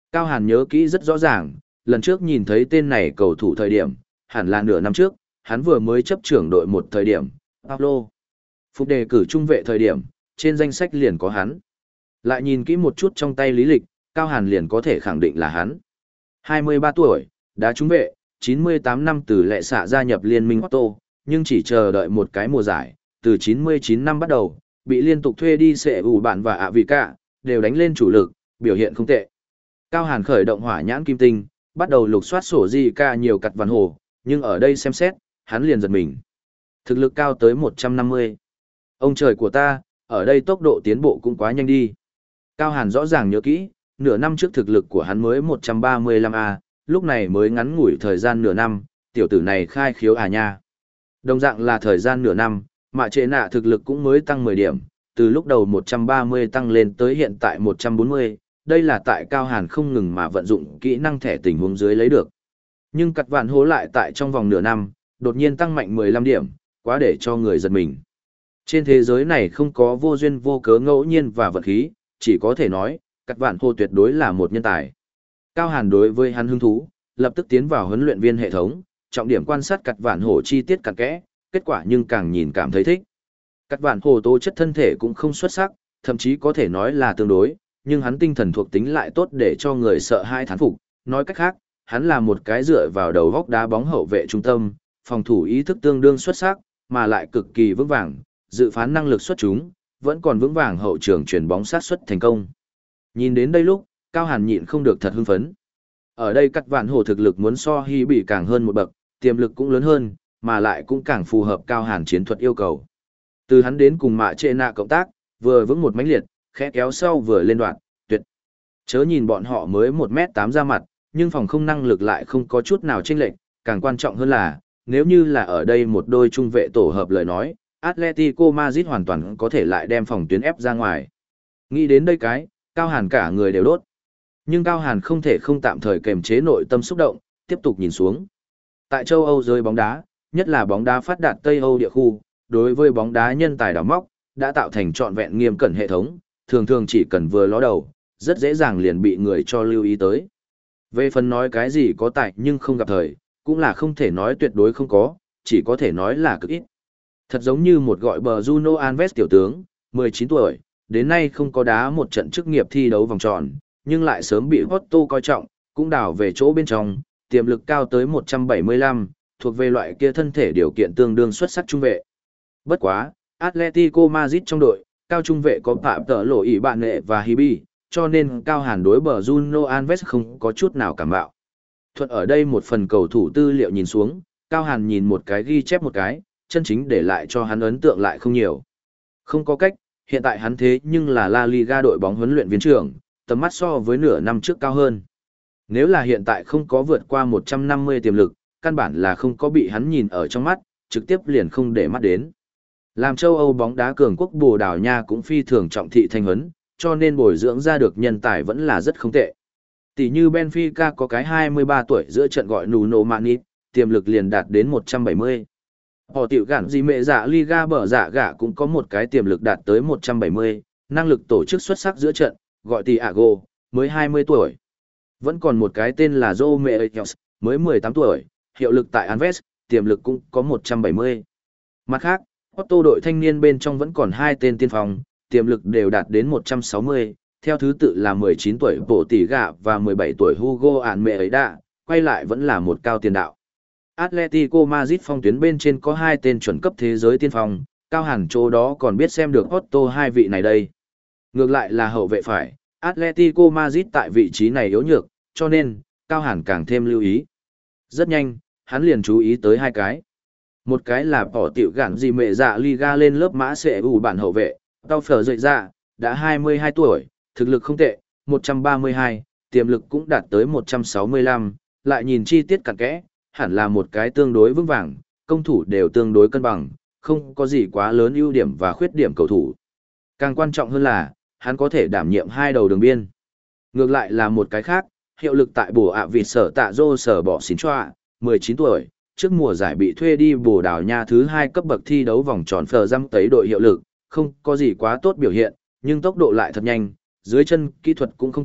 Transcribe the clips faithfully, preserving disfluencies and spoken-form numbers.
Cao Hàn nhớ kỹ rất rõ ràng, lần trước nhìn thấy tên này cầu thủ thời điểm, hẳn là nửa năm trước, hắn vừa mới chấp trưởng đội một thời điểm, Pablo. Phục đề cử trung vệ thời điểm, trên danh sách liền có hắn. Lại nhìn kỹ một chút trong tay lý lịch, Cao Hàn liền có thể khẳng định là hắn. hai mươi ba tuổi, đá trung vệ, chín mươi tám năm từ lệ xạ gia nhập liên minh Otto, nhưng chỉ chờ đợi một cái mùa giải, từ chín mươi chín năm bắt đầu, bị liên tục thuê đi xệ ủ bạn và ạ vì cả, đều đánh lên chủ lực, biểu hiện không tệ. Cao Hàn khởi động hỏa nhãn kim tinh, bắt đầu lục soát sổ di ca nhiều cặt vằn hồ, nhưng ở đây xem xét, hắn liền giật mình. Thực lực cao tới một trăm năm mươi. Ông trời của ta, ở đây tốc độ tiến bộ cũng quá nhanh đi. Cao Hàn rõ ràng nhớ kỹ, nửa năm trước thực lực của hắn mới một trăm ba mươi lăm A, lúc này mới ngắn ngủi thời gian nửa năm, tiểu tử này khai khiếu à nha. Đồng dạng là thời gian nửa năm, mạ trệ nạ thực lực cũng mới tăng mười điểm, từ lúc đầu một trăm ba mươi tăng lên tới hiện tại một trăm bốn mươi, đây là tại Cao Hàn không ngừng mà vận dụng kỹ năng thẻ tình huống dưới lấy được. Nhưng cặt vạn hố lại tại trong vòng nửa năm, đột nhiên tăng mạnh mười lăm điểm, quá để cho người giật mình. Trên thế giới này không có vô duyên vô cớ ngẫu nhiên và vật khí, chỉ có thể nói, cặt vạn hố tuyệt đối là một nhân tài. Cao Hàn đối với hắn hứng thú, lập tức tiến vào huấn luyện viên hệ thống, trọng điểm quan sát cặt vạn hổ chi tiết cặn kẽ, kết quả nhưng càng nhìn cảm thấy thích. Cặt vạn hổ tố chất thân thể cũng không xuất sắc, thậm chí có thể nói là tương đối, nhưng hắn tinh thần thuộc tính lại tốt để cho người sợ hai thán phục. Nói cách khác, hắn là một cái dựa vào đầu góc đá bóng hậu vệ trung tâm, phòng thủ ý thức tương đương xuất sắc, mà lại cực kỳ vững vàng, dự phán năng lực xuất chúng, vẫn còn vững vàng hậu trường chuyển bóng sát xuất thành công. Nhìn đến đây lúc, Cao Hàn nhịn không được thật hưng phấn. Ở đây cắt vạn hổ thực lực muốn so Hy bị càng hơn một bậc, tiềm lực cũng lớn hơn, mà lại cũng càng phù hợp Cao Hàn chiến thuật yêu cầu. Từ hắn đến cùng mạ trệ nạ cộng tác, vừa vững một mãnh liệt, khẽ kéo sau vừa lên đoạn, tuyệt. Chớ nhìn bọn họ mới một mét tám ra mặt, nhưng phòng không năng lực lại không có chút nào chênh lệch, càng quan trọng hơn là, nếu như là ở đây một đôi trung vệ tổ hợp lời nói, Atletico Madrid hoàn toàn có thể lại đem phòng tuyến ép ra ngoài. Nghĩ đến đây cái, Cao Hàn cả người đều đốt. Nhưng Cao Hàn không thể không tạm thời kềm chế nội tâm xúc động, tiếp tục nhìn xuống. Tại châu Âu giới bóng đá, nhất là bóng đá phát đạt Tây Âu địa khu, đối với bóng đá nhân tài đào móc, đã tạo thành trọn vẹn nghiêm cẩn hệ thống, thường thường chỉ cần vừa ló đầu, rất dễ dàng liền bị người cho lưu ý tới. Về phần nói cái gì có tài nhưng không gặp thời, cũng là không thể nói tuyệt đối không có, chỉ có thể nói là cực ít. Thật giống như một gọi bờ Juno Alves tiểu tướng, mười chín tuổi, đến nay không có đá một trận chức nghiệp thi đấu vòng tròn, nhưng lại sớm bị Otto coi trọng, cũng đảo về chỗ bên trong, tiềm lực cao tới một trăm bảy mươi lăm, thuộc về loại kia thân thể điều kiện tương đương xuất sắc trung vệ. Bất quá, Atletico Madrid trong đội, cao trung vệ có Phạm Tở Lộ ỷ bạn nghệ và Hibi, cho nên Cao Hàn đối bờ Juno Alves không có chút nào cảm bạo. Thuận ở đây một phần cầu thủ tư liệu nhìn xuống, Cao Hàn nhìn một cái ghi chép một cái, chân chính để lại cho hắn ấn tượng lại không nhiều. Không có cách, hiện tại hắn thế nhưng là La Liga đội bóng huấn luyện viên trưởng, tầm mắt so với nửa năm trước cao hơn. Nếu là hiện tại không có vượt qua một trăm năm mươi tiềm lực, căn bản là không có bị hắn nhìn ở trong mắt, trực tiếp liền không để mắt đến. Làm châu Âu bóng đá cường quốc Bồ Đào Nha cũng phi thường trọng thị thanh huấn, cho nên bồi dưỡng ra được nhân tài vẫn là rất không tệ. Tỷ như Benfica có cái hai mươi ba tuổi giữa trận gọi Nuno Manit, tiềm lực liền đạt đến một trăm bảy mươi. Họ tiểu gạn gì mẹ dạ Liga bở dạ gạ cũng có một cái tiềm lực đạt tới một trăm bảy mươi, năng lực tổ chức xuất sắc giữa trận, gọi Thiago, mới hai mươi tuổi. Vẫn còn một cái tên là Romero, mới mười tám tuổi, hiệu lực tại Anves, tiềm lực cũng có một trăm bảy mươi. Mặt khác, Otto đội thanh niên bên trong vẫn còn hai tên tiên phong, tiềm lực đều đạt đến một trăm sáu mươi, theo thứ tự là mười chín tuổi Bộ Tỷ Gạ và mười bảy tuổi Hugo Almeida, quay lại vẫn là một cao tiền đạo. Atletico Madrid phong tuyến bên trên có hai tên chuẩn cấp thế giới tiên phong, Cao Hàn chỗ đó còn biết xem được Otto hai vị này đây. Ngược lại là hậu vệ phải, Atletico Madrid tại vị trí này yếu nhược, cho nên, Cao Hàn càng thêm lưu ý. Rất nhanh, hắn liền chú ý tới hai cái. Một cái là bỏ tiểu gạn gì mẹ dạ Liga lên lớp mã sẽ ủ bản hậu vệ, tao phở dậy ra, đã hai mươi hai tuổi, thực lực không tệ, một trăm ba mươi hai, tiềm lực cũng đạt tới một trăm sáu mươi lăm, lại nhìn chi tiết cặn kẽ, hẳn là một cái tương đối vững vàng, công thủ đều tương đối cân bằng, không có gì quá lớn ưu điểm và khuyết điểm cầu thủ. Càng quan trọng hơn là, hắn có thể đảm nhiệm hai đầu đường biên. Ngược lại là một cái khác, hiệu lực tại bổ ạ vịt sở tạ dô sở bỏ xín choa, mười chín tuổi, trước mùa giải bị thuê đi Bồ Đào Nha thứ hai cấp bậc thi đấu vòng tròn phờ răm tấy đội hiệu lực, không có gì quá tốt biểu hiện, nhưng tốc độ lại thật nhanh, dưới chân kỹ thuật cũng không tệ,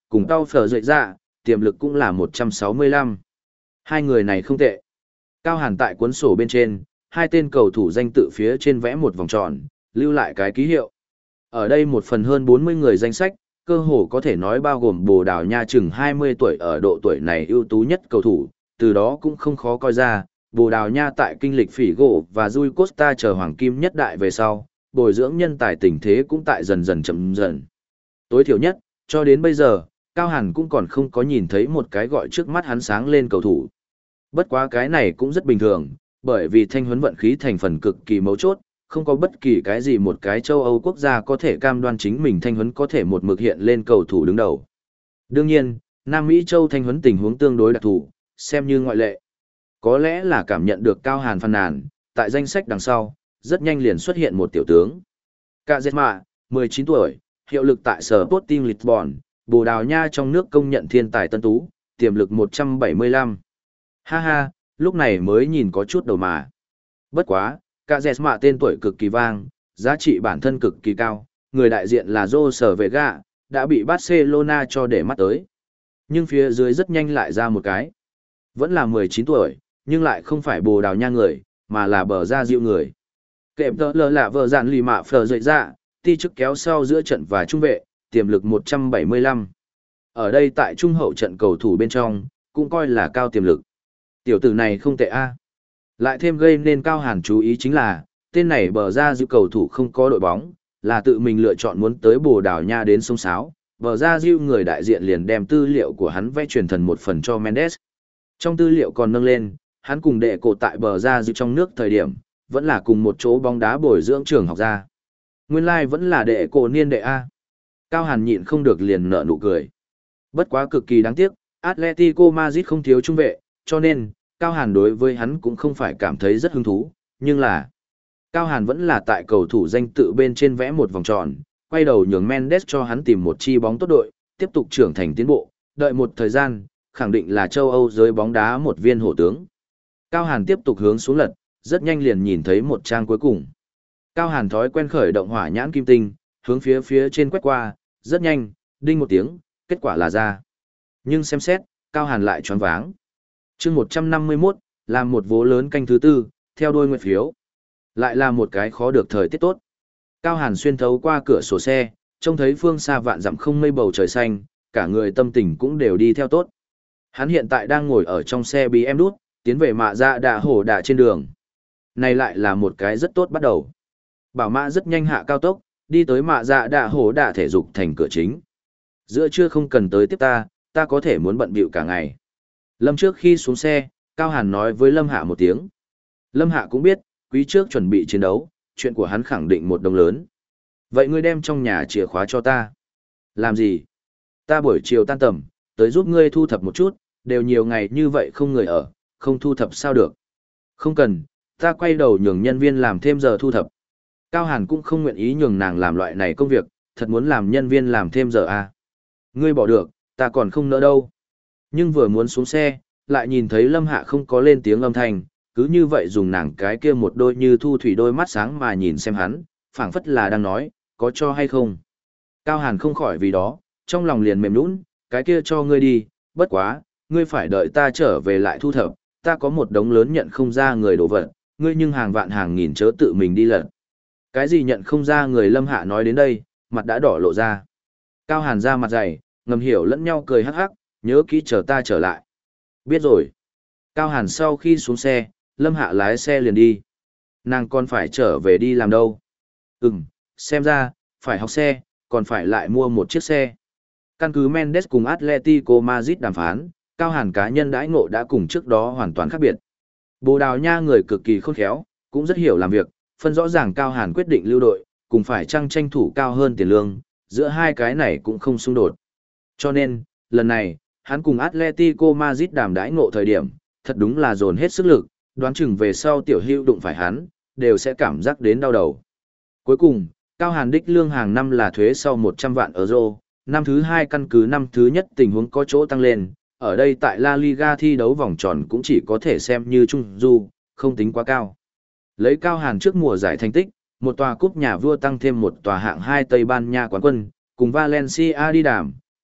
cùng Tao Phở Dậy Dạ, tiềm lực cũng là một trăm sáu mươi lăm. Hai người này không tệ. Cao Hàn tại cuốn sổ bên trên, hai tên cầu thủ danh tự phía trên vẽ một vòng tròn, lưu lại cái ký hiệu. Ở đây một phần hơn bốn mươi người danh sách, cơ hồ có thể nói bao gồm Bồ Đào Nha chừng hai mươi tuổi ở độ tuổi này ưu tú nhất cầu thủ, từ đó cũng không khó coi ra, Bồ Đào Nha tại kinh lịch phỉ gỗ và Rui Costa chờ hoàng kim nhất đại về sau, bồi dưỡng nhân tài tình thế cũng tại dần dần chậm dần. Tối thiểu nhất, cho đến bây giờ, Cao Hàn cũng còn không có nhìn thấy một cái gọi trước mắt hắn sáng lên cầu thủ. Bất quá cái này cũng rất bình thường, bởi vì thanh huấn vận khí thành phần cực kỳ mấu chốt, không có bất kỳ cái gì một cái châu Âu quốc gia có thể cam đoan chính mình thanh huấn có thể một mực hiện lên cầu thủ đứng đầu. Đương nhiên, Nam Mỹ châu thanh huấn tình huống tương đối đặc thù, xem như ngoại lệ. Có lẽ là cảm nhận được Cao Hàn phàn nàn, tại danh sách đằng sau, rất nhanh liền xuất hiện một tiểu tướng. Cạ Dẹt Mạ, mười chín tuổi, hiệu lực tại sở Sporting Lisbon, Bồ Đào Nha trong nước công nhận thiên tài tân tú, tiềm lực một trăm bảy mươi lăm. Ha ha, lúc này mới nhìn có chút đầu mà. Bất quá, Cạ Dẹt Mạ tên tuổi cực kỳ vang, giá trị bản thân cực kỳ cao, người đại diện là Jose Vega, đã bị Barcelona cho để mắt tới. Nhưng phía dưới rất nhanh lại ra một cái. Vẫn là mười chín tuổi, nhưng lại không phải Bồ Đào Nha người, mà là bờ ra dịu người. Kẹp tợ lờ lạ vợ dạn lì mạ phờ dậy ra, ti chức kéo sau giữa trận và trung vệ, tiềm lực một trăm bảy mươi lăm. Ở đây tại trung hậu trận cầu thủ bên trong, cũng coi là cao tiềm lực. Tiểu tử này không tệ a. Lại thêm gây nên Cao Hàn chú ý chính là, tên này bờ ra dịu cầu thủ không có đội bóng, là tự mình lựa chọn muốn tới Bồ Đào Nha đến sông Sáo. Bờ ra dịu người đại diện liền đem tư liệu của hắn vẽ truyền thần một phần cho Mendes. Trong tư liệu còn nâng lên, hắn cùng đệ cổ tại bờ ra dịu trong nước thời điểm, vẫn là cùng một chỗ bóng đá bồi dưỡng trường học ra. Nguyên lai like vẫn là đệ cổ niên đệ A. Cao Hàn nhịn không được liền nở nụ cười. Bất quá cực kỳ đáng tiếc, Atletico Madrid không thiếu trung vệ, cho nên, Cao Hàn đối với hắn cũng không phải cảm thấy rất hứng thú, nhưng là Cao Hàn vẫn là tại cầu thủ danh tự bên trên vẽ một vòng tròn, quay đầu nhường Mendes cho hắn tìm một chi bóng tốt đội, tiếp tục trưởng thành tiến bộ, đợi một thời gian, khẳng định là châu Âu giới bóng đá một viên hổ tướng. Cao Hàn tiếp tục hướng xuống lật, rất nhanh liền nhìn thấy một trang cuối cùng. Cao Hàn thói quen khởi động hỏa nhãn kim tinh, hướng phía phía trên quét qua, rất nhanh, đinh một tiếng, kết quả là ra. Nhưng xem xét, Cao Hàn lại choáng váng. Chương một trăm năm mươi mốt, làm một vố lớn canh thứ tư, theo đuôi nguyệt phiếu. Lại là một cái khó được thời tiết tốt. Cao Hàn xuyên thấu qua cửa sổ xe, trông thấy phương xa vạn dặm không mây bầu trời xanh, cả người tâm tình cũng đều đi theo tốt. Hắn hiện tại đang ngồi ở trong xe bê em đút, tiến về mạ dạ đạ hổ đạ trên đường. Này lại là một cái rất tốt bắt đầu. Bảo mã rất nhanh hạ cao tốc, đi tới mạ dạ đạ hổ đạ thể dục thành cửa chính. Giữa trưa không cần tới tiếp ta, ta có thể muốn bận bịu cả ngày. Lâm trước khi xuống xe, Cao Hàn nói với Lâm Hạ một tiếng. Lâm Hạ cũng biết, quý trước chuẩn bị chiến đấu, chuyện của hắn khẳng định một đồng lớn. Vậy ngươi đem trong nhà chìa khóa cho ta. Làm gì? Ta buổi chiều tan tầm, tới giúp ngươi thu thập một chút, đều nhiều ngày như vậy không người ở, không thu thập sao được. Không cần, ta quay đầu nhường nhân viên làm thêm giờ thu thập. Cao Hàn cũng không nguyện ý nhường nàng làm loại này công việc, thật muốn làm nhân viên làm thêm giờ à. Ngươi bỏ được, ta còn không nỡ đâu. Nhưng vừa muốn xuống xe, lại nhìn thấy Lâm Hạ không có lên tiếng âm thanh, cứ như vậy dùng nàng cái kia một đôi như thu thủy đôi mắt sáng mà nhìn xem hắn, phảng phất là đang nói, có cho hay không. Cao Hàn không khỏi vì đó, trong lòng liền mềm nũng, cái kia cho ngươi đi, bất quá, ngươi phải đợi ta trở về lại thu thập, ta có một đống lớn nhận không ra người đổ vật, ngươi nhưng hàng vạn hàng nghìn chớ tự mình đi lật. Cái gì nhận không ra người Lâm Hạ nói đến đây, mặt đã đỏ lộ ra. Cao Hàn ra mặt dày, ngầm hiểu lẫn nhau cười hắc hắc, nhớ kỹ chờ ta trở lại. Biết rồi. Cao Hàn sau khi xuống xe, Lâm Hạ lái xe liền đi. Nàng còn phải trở về đi làm đâu? Ừm, xem ra, phải học xe, còn phải lại mua một chiếc xe. Căn cứ Mendes cùng Atletico Madrid đàm phán, Cao Hàn cá nhân đãi ngộ đã cùng trước đó hoàn toàn khác biệt. Bồ Đào Nha người cực kỳ khôn khéo, cũng rất hiểu làm việc, phân rõ ràng Cao Hàn quyết định lưu đội, cùng phải chăng tranh thủ cao hơn tiền lương, giữa hai cái này cũng không xung đột. Cho nên, lần này, hắn cùng Atletico Madrid đàm đãi ngộ thời điểm, thật đúng là dồn hết sức lực, đoán chừng về sau tiểu hữu đụng phải hắn, đều sẽ cảm giác đến đau đầu. Cuối cùng, Cao Hàn đích lương hàng năm là thuế sau một trăm vạn euro, năm thứ hai căn cứ năm thứ nhất tình huống có chỗ tăng lên, ở đây tại La Liga thi đấu vòng tròn cũng chỉ có thể xem như trung du, không tính quá cao. Lấy Cao Hàn trước mùa giải thành tích, một tòa cúp nhà vua tăng thêm một tòa hạng hai Tây Ban Nha quán quân, cùng Valencia đi đàm,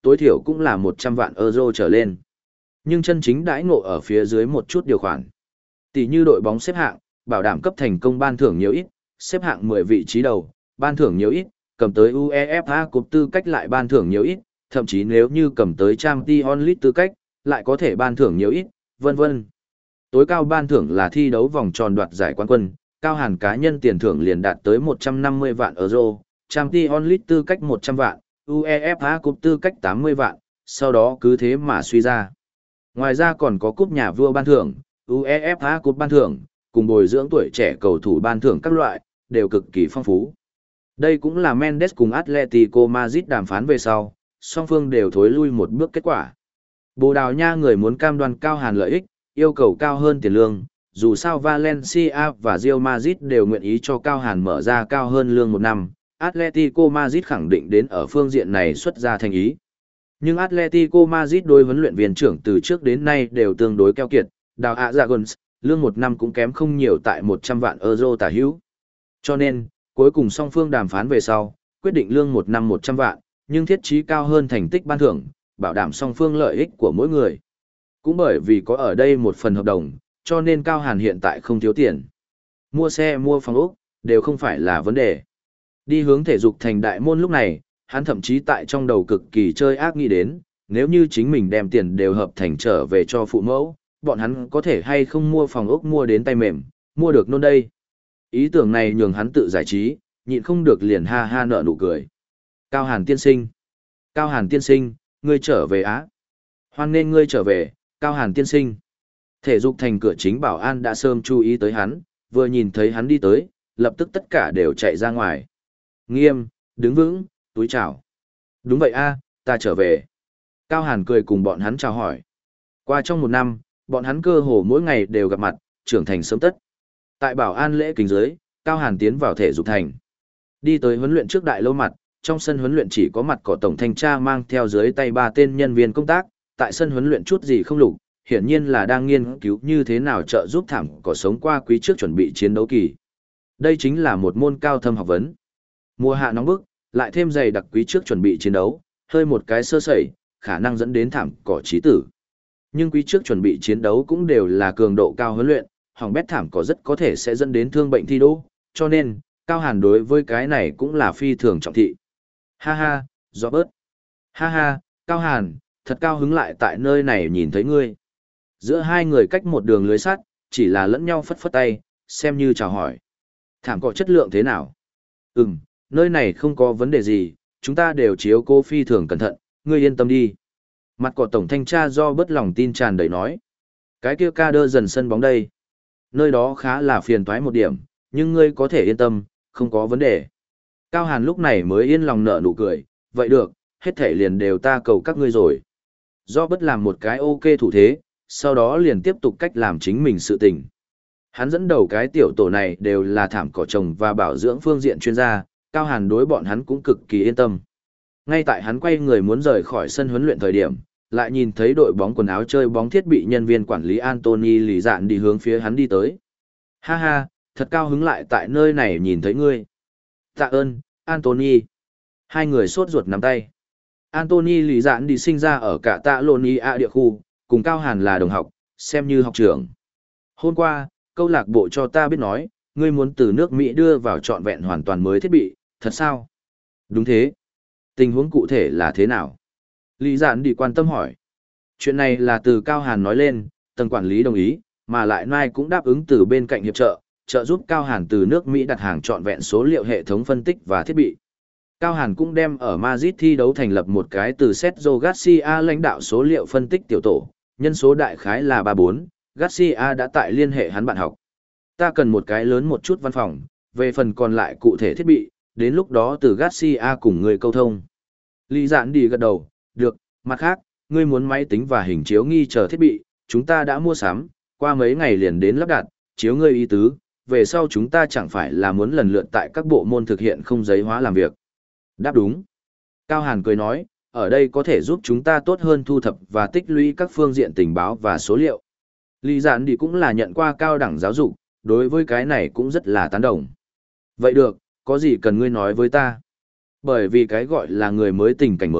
tối thiểu cũng là một trăm vạn euro trở lên. Nhưng chân chính đãi ngộ ở phía dưới một chút điều khoản. Tỷ như đội bóng xếp hạng, bảo đảm cấp thành công ban thưởng nhiều ít, xếp hạng mười vị trí đầu, ban thưởng nhiều ít, cầm tới UEFA Cup tư cách lại ban thưởng nhiều ít, thậm chí nếu như cầm tới Champions League tư cách, lại có thể ban thưởng nhiều ít, vân vân. Tối cao ban thưởng là thi đấu vòng tròn đoạt giải quán quân, Cao Hàn cá nhân tiền thưởng liền đạt tới một trăm năm mươi vạn euro, Champions League tư cách một trăm vạn, UEFA Cup tư cách tám mươi vạn, sau đó cứ thế mà suy ra. Ngoài ra còn có cúp nhà vua ban thưởng, UEFA Cup ban thưởng, cùng bồi dưỡng tuổi trẻ cầu thủ ban thưởng các loại, đều cực kỳ phong phú. Đây cũng là Mendes cùng Atletico Madrid đàm phán về sau, song phương đều thối lui một bước kết quả. Bồ Đào Nha người muốn cam đoan Cao Hàn lợi ích, yêu cầu cao hơn tiền lương, dù sao Valencia và Real Madrid đều nguyện ý cho Cao Hàn mở ra cao hơn lương một năm, Atletico Madrid khẳng định đến ở phương diện này xuất ra thành ý. Nhưng Atletico Madrid đối huấn luyện viên trưởng từ trước đến nay đều tương đối keo kiệt, Đào ạ dạ Guns, lương một năm cũng kém không nhiều tại một trăm vạn euro tả hữu. Cho nên, cuối cùng song phương đàm phán về sau, quyết định lương một năm một trăm vạn, nhưng thiết chí cao hơn thành tích ban thưởng, bảo đảm song phương lợi ích của mỗi người. Cũng bởi vì có ở đây một phần hợp đồng, cho nên Cao Hàn hiện tại không thiếu tiền. Mua xe mua phòng ốc, đều không phải là vấn đề. Đi hướng thể dục thành đại môn lúc này, hắn thậm chí tại trong đầu cực kỳ chơi ác nghĩ đến, nếu như chính mình đem tiền đều hợp thành trở về cho phụ mẫu, bọn hắn có thể hay không mua phòng ốc mua đến tay mềm, mua được nôn đây. Ý tưởng này nhường hắn tự giải trí, nhịn không được liền ha ha nở nụ cười. Cao Hàn tiên sinh. Cao Hàn tiên sinh, ngươi trở về á. Hoan nên ngươi trở về, Cao Hàn tiên sinh. Thể dục thành cửa chính bảo an đã sớm chú ý tới hắn, vừa nhìn thấy hắn đi tới, lập tức tất cả đều chạy ra ngoài. Nghiêm, đứng vững, túi chào. Đúng vậy a, ta trở về. Cao Hàn cười cùng bọn hắn chào hỏi. Qua trong một năm, bọn hắn cơ hồ mỗi ngày đều gặp mặt, trưởng thành sớm tất. Tại bảo an lễ kính dưới, Cao Hàn tiến vào thể dục thành. Đi tới huấn luyện trước đại lâu mặt, trong sân huấn luyện chỉ có mặt cỏ tổng thanh tra mang theo dưới tay ba tên nhân viên công tác, tại sân huấn luyện chút gì không lục, hiển nhiên là đang nghiên cứu như thế nào trợ giúp thảm cỏ sống qua quý trước chuẩn bị chiến đấu kỳ. Đây chính là một môn cao thâm học vấn. Mùa hạ nóng bức, lại thêm dày đặc quý trước chuẩn bị chiến đấu, hơi một cái sơ sẩy, khả năng dẫn đến thảm cỏ chí tử. Nhưng quý trước chuẩn bị chiến đấu cũng đều là cường độ cao huấn luyện, hỏng bét thảm cỏ rất có thể sẽ dẫn đến thương bệnh thi đỗ, cho nên, Cao Hàn đối với cái này cũng là phi thường trọng thị. Ha ha, gió bớt. Ha ha, Cao Hàn, thật cao hứng lại tại nơi này nhìn thấy ngươi. Giữa hai người cách một đường lưới sắt, chỉ là lẫn nhau phất phất tay, xem như chào hỏi. Thảm cỏ chất lượng thế nào? Ừm, nơi này không có vấn đề gì, chúng ta đều chiếu cố phi thường cẩn thận, ngươi yên tâm đi. Mặt cỏ tổng thanh tra do bất lòng tin tràn đầy nói. Cái kia ca đơ dần sân bóng đây. Nơi đó khá là phiền toái một điểm, nhưng ngươi có thể yên tâm, không có vấn đề. Cao Hàn lúc này mới yên lòng nở nụ cười, vậy được, hết thể liền đều ta cầu các ngươi rồi. Do bất làm một cái ok thủ thế, sau đó liền tiếp tục cách làm chính mình sự tình. Hắn dẫn đầu cái tiểu tổ này đều là thảm cỏ trồng và bảo dưỡng phương diện chuyên gia, Cao Hàn đối bọn hắn cũng cực kỳ yên tâm. Ngay tại hắn quay người muốn rời khỏi sân huấn luyện thời điểm, lại nhìn thấy đội bóng quần áo chơi bóng thiết bị nhân viên quản lý Anthony lì dạn đi hướng phía hắn đi tới. Ha ha, thật cao hứng lại tại nơi này nhìn thấy ngươi. Tạ ơn, Anthony. Hai người sốt ruột nắm tay. Anthony lì dạn đi sinh ra ở cả tạ lộn y a địa khu, cùng Cao Hàn là đồng học, xem như học trưởng. Hôm qua, câu lạc bộ cho ta biết nói, ngươi muốn từ nước Mỹ đưa vào trọn vẹn hoàn toàn mới thiết bị, thật sao? Đúng thế. Tình huống cụ thể là thế nào? Lý Giản đi quan tâm hỏi. Chuyện này là từ Cao Hàn nói lên, tầng quản lý đồng ý, mà lại Nai cũng đáp ứng từ bên cạnh hiệp trợ, trợ giúp Cao Hàn từ nước Mỹ đặt hàng trọn vẹn số liệu hệ thống phân tích và thiết bị. Cao Hàn cũng đem ở Madrid thi đấu thành lập một cái từ Sergio Garcia lãnh đạo số liệu phân tích tiểu tổ, nhân số đại khái là ba bốn, Garcia đã tại liên hệ hắn bạn học. Ta cần một cái lớn một chút văn phòng, về phần còn lại cụ thể thiết bị, đến lúc đó từ Garcia cùng người câu thông. Lý Giản đi gật đầu, được, mặt khác, ngươi muốn máy tính và hình chiếu nghi chờ thiết bị, chúng ta đã mua sắm, qua mấy ngày liền đến lắp đặt, chiếu ngươi ý tứ, về sau chúng ta chẳng phải là muốn lần lượt tại các bộ môn thực hiện không giấy hóa làm việc. Đáp đúng. Cao Hàn cười nói, ở đây có thể giúp chúng ta tốt hơn thu thập và tích lũy các phương diện tình báo và số liệu. Lý Giản đi cũng là nhận qua cao đẳng giáo dục, đối với cái này cũng rất là tán đồng. Vậy được, có gì cần ngươi nói với ta? Bởi vì cái gọi là người mới tình cảnh mới,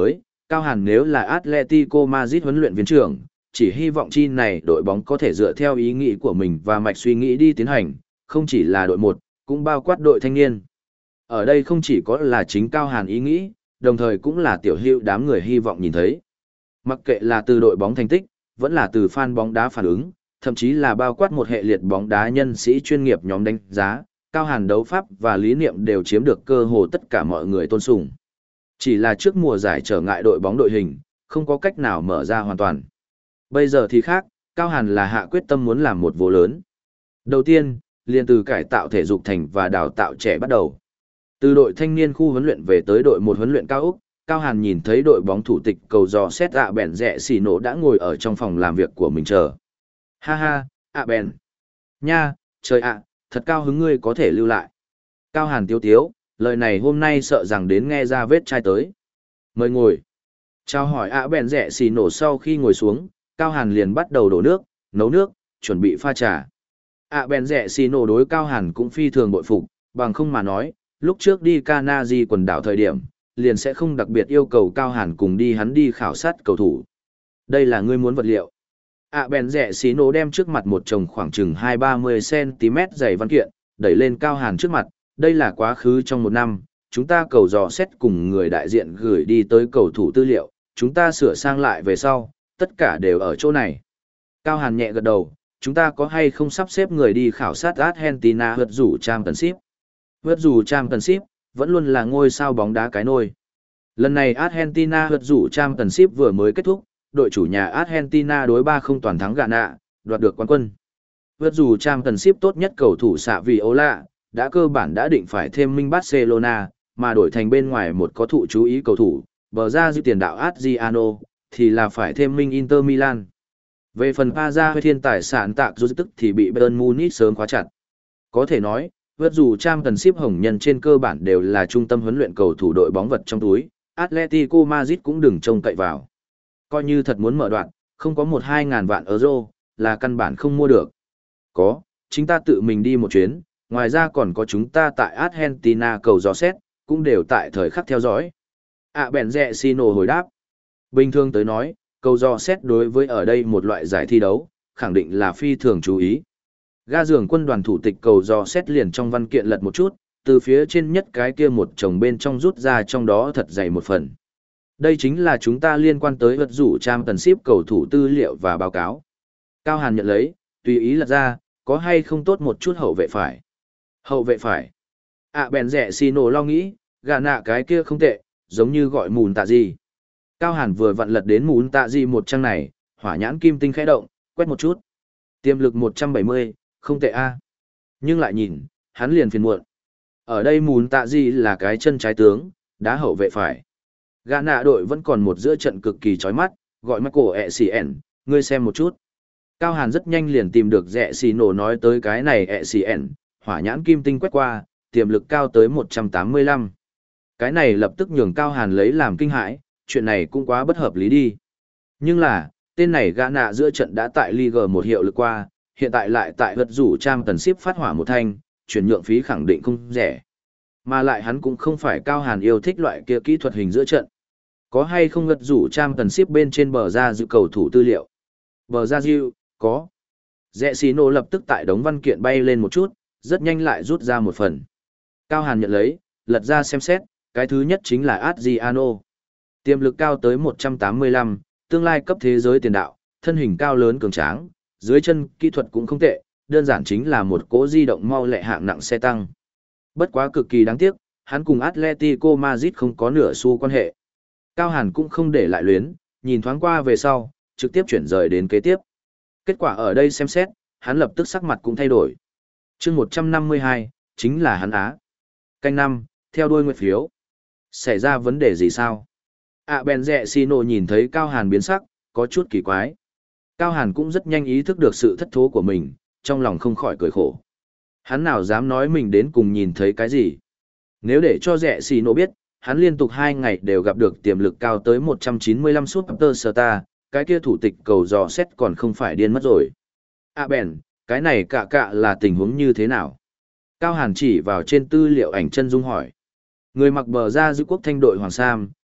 Cao Hàn nếu là Atletico Madrid huấn luyện viên trưởng, chỉ hy vọng chi này đội bóng có thể dựa theo ý nghĩ của mình và mạch suy nghĩ đi tiến hành, không chỉ là đội một, cũng bao quát đội thanh niên. Ở đây không chỉ có là chính Cao Hàn ý nghĩ, đồng thời cũng là tiểu hữu đám người hy vọng nhìn thấy. Mặc kệ là từ đội bóng thành tích, vẫn là từ fan bóng đá phản ứng, thậm chí là bao quát một hệ liệt bóng đá nhân sĩ chuyên nghiệp nhóm đánh giá, Cao Hàn đấu pháp và lý niệm đều chiếm được cơ hồ tất cả mọi người tôn sùng. Chỉ là trước mùa giải trở ngại đội bóng đội hình, không có cách nào mở ra hoàn toàn. Bây giờ thì khác, Cao Hàn là hạ quyết tâm muốn làm một vô lớn. Đầu tiên, liền từ cải tạo thể dục thành và đào tạo trẻ bắt đầu. Từ đội thanh niên khu huấn luyện về tới đội một huấn luyện cao Úc, Cao Hàn nhìn thấy đội bóng thủ tịch cầu dò xét ạ bèn rẽ xì nổ đã ngồi ở trong phòng làm việc của mình chờ. Ha ha, ạ bèn. Nha, trời ạ, thật cao hứng ngươi có thể lưu lại. Cao Hàn tiếu tiếu, lời này hôm nay sợ rằng đến nghe ra vết chai tới. Mời ngồi. Chào hỏi ạ bèn rẽ xì nổ sau khi ngồi xuống, Cao Hàn liền bắt đầu đổ nước, nấu nước, chuẩn bị pha trà. ạ bèn rẽ xì nổ đối Cao Hàn cũng phi thường bội phục, bằng không mà nói, lúc trước đi Canary quần đảo thời điểm, liền sẽ không đặc biệt yêu cầu Cao Hàn cùng đi hắn đi khảo sát cầu thủ. Đây là ngươi muốn vật liệu. ạ bèn rẽ xì nổ đem trước mặt một chồng khoảng chừng hai ba mươi xăng-ti-mét dày văn kiện, đẩy lên Cao Hàn trước mặt, đây là quá khứ trong một năm, chúng ta cầu dò xét cùng người đại diện gửi đi tới cầu thủ tư liệu, chúng ta sửa sang lại về sau, tất cả đều ở chỗ này. Cao Hàn nhẹ gật đầu, chúng ta có hay không sắp xếp người đi khảo sát Argentina vượt rủ Championship? Vượt rủ Championship, vẫn luôn là ngôi sao bóng đá cái nôi. Lần này Argentina vượt rủ Championship vừa mới kết thúc, đội chủ nhà Argentina đối ba không toàn thắng Ghana, đoạt được quán quân. Vượt rủ Championship tốt nhất cầu thủ xạ vì ố lạ, đã cơ bản đã định phải thêm minh Barcelona, mà đổi thành bên ngoài một có thụ chú ý cầu thủ, bờ ra dư tiền đạo Adriano, thì là phải thêm minh Inter Milan. Về phần pa ra thiên tài sản tạc dù tức thì bị Bayern Munich sớm khóa chặt. Có thể nói, vượt dù Championship hồng nhân trên cơ bản đều là trung tâm huấn luyện cầu thủ đội bóng vật trong túi, Atletico Madrid cũng đừng trông cậy vào. Coi như thật muốn mở đoạn, không có một hai ngàn vạn euro, là căn bản không mua được. Có, chính ta tự mình đi một chuyến, ngoài ra còn có chúng ta tại Argentina cầu dò xét, cũng đều tại thời khắc theo dõi. À bèn rẹ Sino hồi đáp. Bình thường tới nói, cầu dò xét đối với ở đây một loại giải thi đấu, khẳng định là phi thường chú ý. Ga giường quân đoàn thủ tịch cầu dò xét liền trong văn kiện lật một chút, từ phía trên nhất cái kia một chồng bên trong rút ra trong đó thật dày một phần. Đây chính là chúng ta liên quan tới vật rủ Championship cầu thủ tư liệu và báo cáo. Cao Hàn nhận lấy, tùy ý lật ra, có hay không tốt một chút hậu vệ phải. Hậu vệ phải. À bèn rẻ xì nổ lo nghĩ, gà nạ cái kia không tệ, giống như gọi mùn tạ gì. Cao Hàn vừa vặn lật đến mùn tạ gì một trang này, hỏa nhãn kim tinh khẽ động, quét một chút. Tiềm lực một trăm bảy mươi, không tệ a. Nhưng lại nhìn, hắn liền phiền muộn. Ở đây mùn tạ gì là cái chân trái tướng, đá hậu vệ phải. Gà nạ đội vẫn còn một giữa trận cực kỳ chói mắt, gọi Michael Essien, ngươi xem một chút. Cao Hàn rất nhanh liền tìm được rẻ xì nổ nói tới cái này Essien, hỏa nhãn kim tinh quét qua, tiềm lực cao tới một trăm tám mươi lăm. Cái này lập tức nhường Cao Hàn lấy làm kinh hãi, chuyện này cũng quá bất hợp lý đi. Nhưng là, tên này gã nạ giữa trận đã tại Ligue một hiệu lực qua, hiện tại lại tại vật rủ Championship phát hỏa một thanh, chuyển nhượng phí khẳng định không rẻ. Mà lại hắn cũng không phải Cao Hàn yêu thích loại kia kỹ thuật hình giữa trận. Có hay không vật rủ Championship bên trên bờ ra dự cầu thủ tư liệu? Bờ ra dư, có. Rẽ xì nổ lập tức tại đống văn kiện bay lên một chút, rất nhanh lại rút ra một phần. Cao Hàn nhận lấy, lật ra xem xét, cái thứ nhất chính là Adriano. Tiềm lực cao tới một trăm tám mươi lăm, tương lai cấp thế giới tiền đạo, thân hình cao lớn cường tráng, dưới chân kỹ thuật cũng không tệ, đơn giản chính là một cỗ di động mau lẹ hạng nặng xe tăng. Bất quá cực kỳ đáng tiếc, hắn cùng Atletico Madrid không có nửa xu quan hệ. Cao Hàn cũng không để lại luyến, nhìn thoáng qua về sau, trực tiếp chuyển rời đến kế tiếp. Kết quả ở đây xem xét, hắn lập tức sắc mặt cũng thay đổi. Chương một trăm năm mươi hai, chính là hắn Á. Canh năm, theo đuôi nguyệt phiếu. Xảy ra vấn đề gì sao? À bèn rẹ Sino nhìn thấy Cao Hàn biến sắc, có chút kỳ quái. Cao Hàn cũng rất nhanh ý thức được sự thất thố của mình, trong lòng không khỏi cười khổ. Hắn nào dám nói mình đến cùng nhìn thấy cái gì? Nếu để cho rẹ Sino biết, hắn liên tục hai ngày đều gặp được tiềm lực cao tới một trăm chín mươi lăm Super Star, cái kia thủ tịch cầu dò xét còn không phải điên mất rồi. À bèn, cái này cạ cạ là tình huống như thế nào? Cao Hàn chỉ vào trên tư liệu ảnh chân dung hỏi. Người mặc bờ ra giữ quốc thanh đội Hoàng Sam,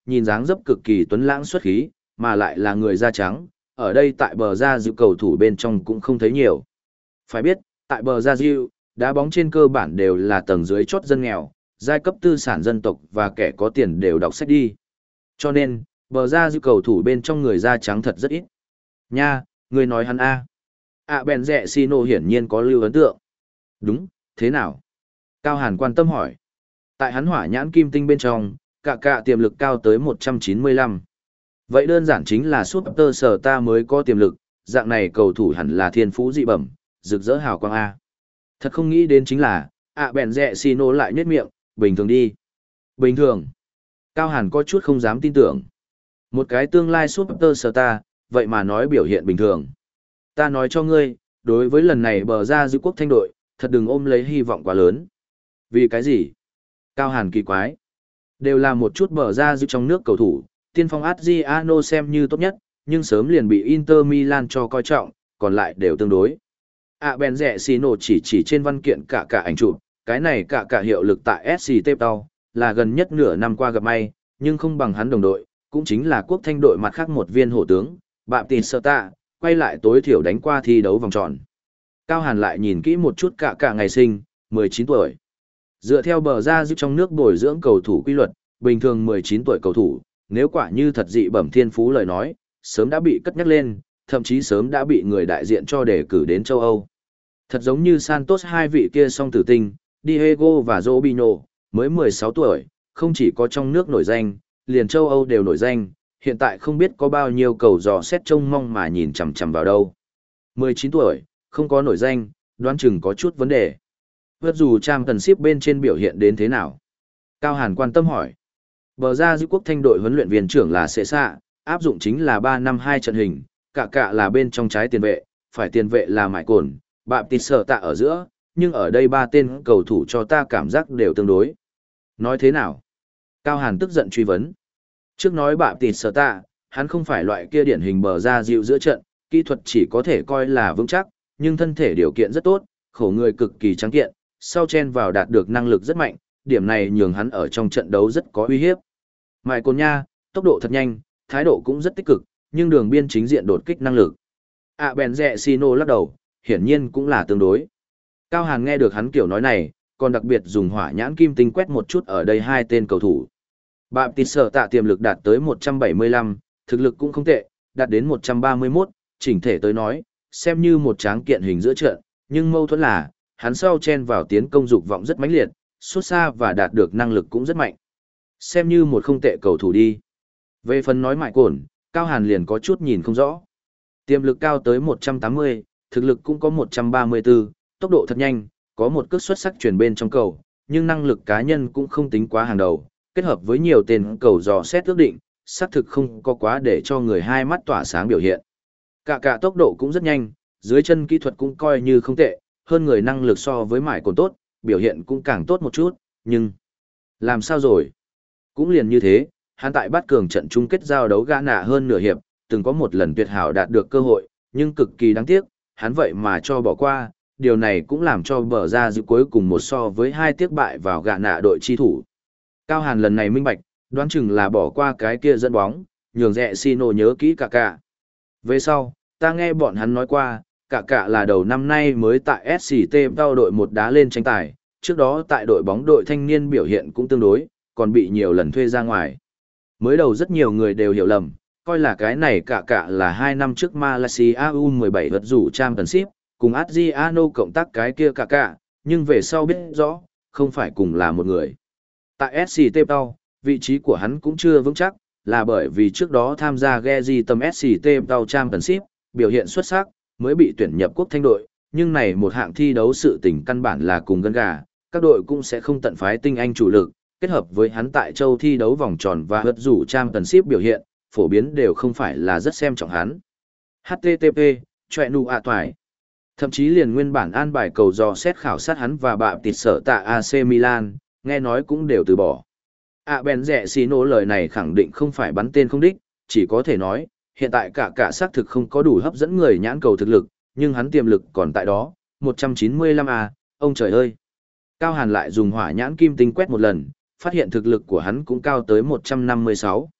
nhìn dáng dấp cực kỳ tuấn lãng xuất khí, mà lại là người da trắng, ở đây tại bờ ra dịu cầu thủ bên trong cũng không thấy nhiều. Phải biết, tại bờ ra dịu, đá bóng trên cơ bản đều là tầng dưới chốt dân nghèo, giai cấp tư sản dân tộc và kẻ có tiền đều đọc sách đi. Cho nên, bờ ra dịu cầu thủ bên trong người da trắng thật rất ít. Nha, người nói hắn A. À bèn rẹ Sino hiển nhiên có lưu ấn tượng. Đúng, thế nào? Cao Hàn quan tâm hỏi. Tại hắn hỏa nhãn kim tinh bên trong, cả cả tiềm lực cao tới một trăm chín mươi lăm. Vậy đơn giản chính là Super Sở ta mới có tiềm lực, dạng này cầu thủ hẳn là thiên phú dị bẩm, rực rỡ hào quang A. Thật không nghĩ đến chính là, ạ bèn rẹ Sino lại nhếch miệng, bình thường đi. Bình thường. Cao Hàn có chút không dám tin tưởng. Một cái tương lai Super Sở ta, vậy mà nói biểu hiện bình thường. Ta nói cho ngươi, đối với lần này bờ ra giữ quốc thanh đội, thật đừng ôm lấy hy vọng quá lớn. Vì cái gì? Cao Hàn kỳ quái. Đều là một chút bờ ra giữ trong nước cầu thủ, tiên phong Adriano xem như tốt nhất, nhưng sớm liền bị Inter Milan cho coi trọng, còn lại đều tương đối. À bèn rẻ xì nổ chỉ chỉ trên văn kiện cả cả ảnh chụp, cái này cả cả hiệu lực tại ét xê Cape Town, là gần nhất nửa năm qua gặp may, nhưng không bằng hắn đồng đội, cũng chính là quốc thanh đội mặt khác một viên hổ tướng, Bạm Tịt Sơ Tạ, quay lại tối thiểu đánh qua thi đấu vòng tròn. Cao Hàn lại nhìn kỹ một chút cả cả ngày sinh, mười chín tuổi. Dựa theo bờ ra giữ trong nước bồi dưỡng cầu thủ quy luật, bình thường mười chín tuổi cầu thủ, nếu quả như thật dị bẩm thiên phú lời nói, sớm đã bị cất nhắc lên, thậm chí sớm đã bị người đại diện cho đề cử đến châu Âu. Thật giống như Santos hai vị kia song tử tinh, Diego và Robinho, mới mười sáu tuổi, không chỉ có trong nước nổi danh, liền châu Âu đều nổi danh, hiện tại không biết có bao nhiêu cầu dò xét trông mong mà nhìn chằm chằm vào đâu. mười chín tuổi, không có nổi danh, đoán chừng có chút vấn đề. Vượt dù trang tần ship bên trên biểu hiện đến thế nào? Cao Hàn quan tâm hỏi. Bờ ra giữ quốc thanh đội huấn luyện viên trưởng là Sệ Xạ, áp dụng chính là ba năm hai trận hình, cả cả là bên trong trái tiền vệ, phải tiền vệ là Mại Cồn, Bạm Tịt Sở Tạ ở giữa, nhưng ở đây ba tên cầu thủ cho ta cảm giác đều tương đối. Nói thế nào? Cao Hàn tức giận truy vấn. Trước nói Bạm Tịt Sở Tạ, hắn không phải loại kia điển hình bờ ra dịu giữa trận, kỹ thuật chỉ có thể coi là vững chắc, nhưng thân thể điều kiện rất tốt, khổ người cực kỳ trắng kiện, sau chen vào đạt được năng lực rất mạnh, điểm này nhường hắn ở trong trận đấu rất có uy hiếp. Mại Cồn nha, tốc độ thật nhanh, thái độ cũng rất tích cực, nhưng đường biên chính diện đột kích năng lực. À bèn rẹ Sino lắc đầu, hiển nhiên cũng là tương đối. Cao Hàn nghe được hắn kiểu nói này, còn đặc biệt dùng hỏa nhãn kim tinh quét một chút ở đây hai tên cầu thủ. Bạm Tịt Sở Tạ tiềm lực đạt tới một trăm bảy mươi lăm, thực lực cũng không tệ, đạt đến một trăm ba mươi mốt, chỉnh thể tới nói, xem như một tráng kiện hình giữa trận, nhưng mâu thuẫn là, hắn sau chen vào tiến công dục vọng rất mãnh liệt, xuất xa và đạt được năng lực cũng rất mạnh. Xem như một không tệ cầu thủ đi. Về phần nói Mại Cồn, Cao Hàn liền có chút nhìn không rõ. Tiềm lực cao tới một trăm tám mươi, thực lực cũng có một trăm ba mươi tư, tốc độ thật nhanh, có một cước xuất sắc chuyển bên trong cầu, nhưng năng lực cá nhân cũng không tính quá hàng đầu, kết hợp với nhiều tên cầu dò xét ước định, xác thực không có quá để cho người hai mắt tỏa sáng biểu hiện. Cả cả tốc độ cũng rất nhanh, dưới chân kỹ thuật cũng coi như không tệ, hơn người năng lực so với Mại Cồn tốt, biểu hiện cũng càng tốt một chút, nhưng làm sao rồi? Cũng liền như thế, hắn tại bắt cường trận chung kết giao đấu gã nạ hơn nửa hiệp, từng có một lần tuyệt hảo đạt được cơ hội, nhưng cực kỳ đáng tiếc, hắn vậy mà cho bỏ qua, điều này cũng làm cho bờ ra giữ cuối cùng một so với hai tiếc bại vào gã nạ đội chi thủ. Cao Hàn lần này minh bạch, đoán chừng là bỏ qua cái kia dẫn bóng, nhường rẹ Sino nhớ kỹ cả cả. Về sau, ta nghe bọn hắn nói qua, cả cả là đầu năm nay mới tại ét xê Cape Town đội một đá lên tranh tài, trước đó tại đội bóng đội thanh niên biểu hiện cũng tương đối, còn bị nhiều lần thuê ra ngoài. Mới đầu rất nhiều người đều hiểu lầm, coi là cái này cả cả là hai năm trước Malaysia u mười bảy vượt rủ Championship, cùng Adriano cộng tác cái kia cả cả, nhưng về sau biết rõ, không phải cùng là một người. Tại ét xê Cape Town, vị trí của hắn cũng chưa vững chắc, là bởi vì trước đó tham gia Geji tầm ét xê Cape Town Championship, biểu hiện xuất sắc, mới bị tuyển nhập quốc thanh đội, nhưng này một hạng thi đấu sự tình căn bản là cùng gân gà, các đội cũng sẽ không tận phái tinh anh chủ lực, kết hợp với hắn tại châu thi đấu vòng tròn và hất rủ Championship biểu hiện, phổ biến đều không phải là rất xem trọng hắn. hát tê tê pê, chọe nụ ạ toài. Thậm chí liền nguyên bản an bài cầu dò xét khảo sát hắn và Bạm Tịt Sở Tạ a xê Milan, nghe nói cũng đều từ bỏ. À bèn rẻ xí nổ lời này khẳng định không phải bắn tên không đích, chỉ có thể nói, hiện tại cả cả xác thực không có đủ hấp dẫn người nhãn cầu thực lực, nhưng hắn tiềm lực còn tại đó, một trăm chín mươi lăm a, ông trời ơi. Cao Hàn lại dùng hỏa nhãn kim tinh quét một lần, phát hiện thực lực của hắn cũng cao tới một trăm năm mươi sáu.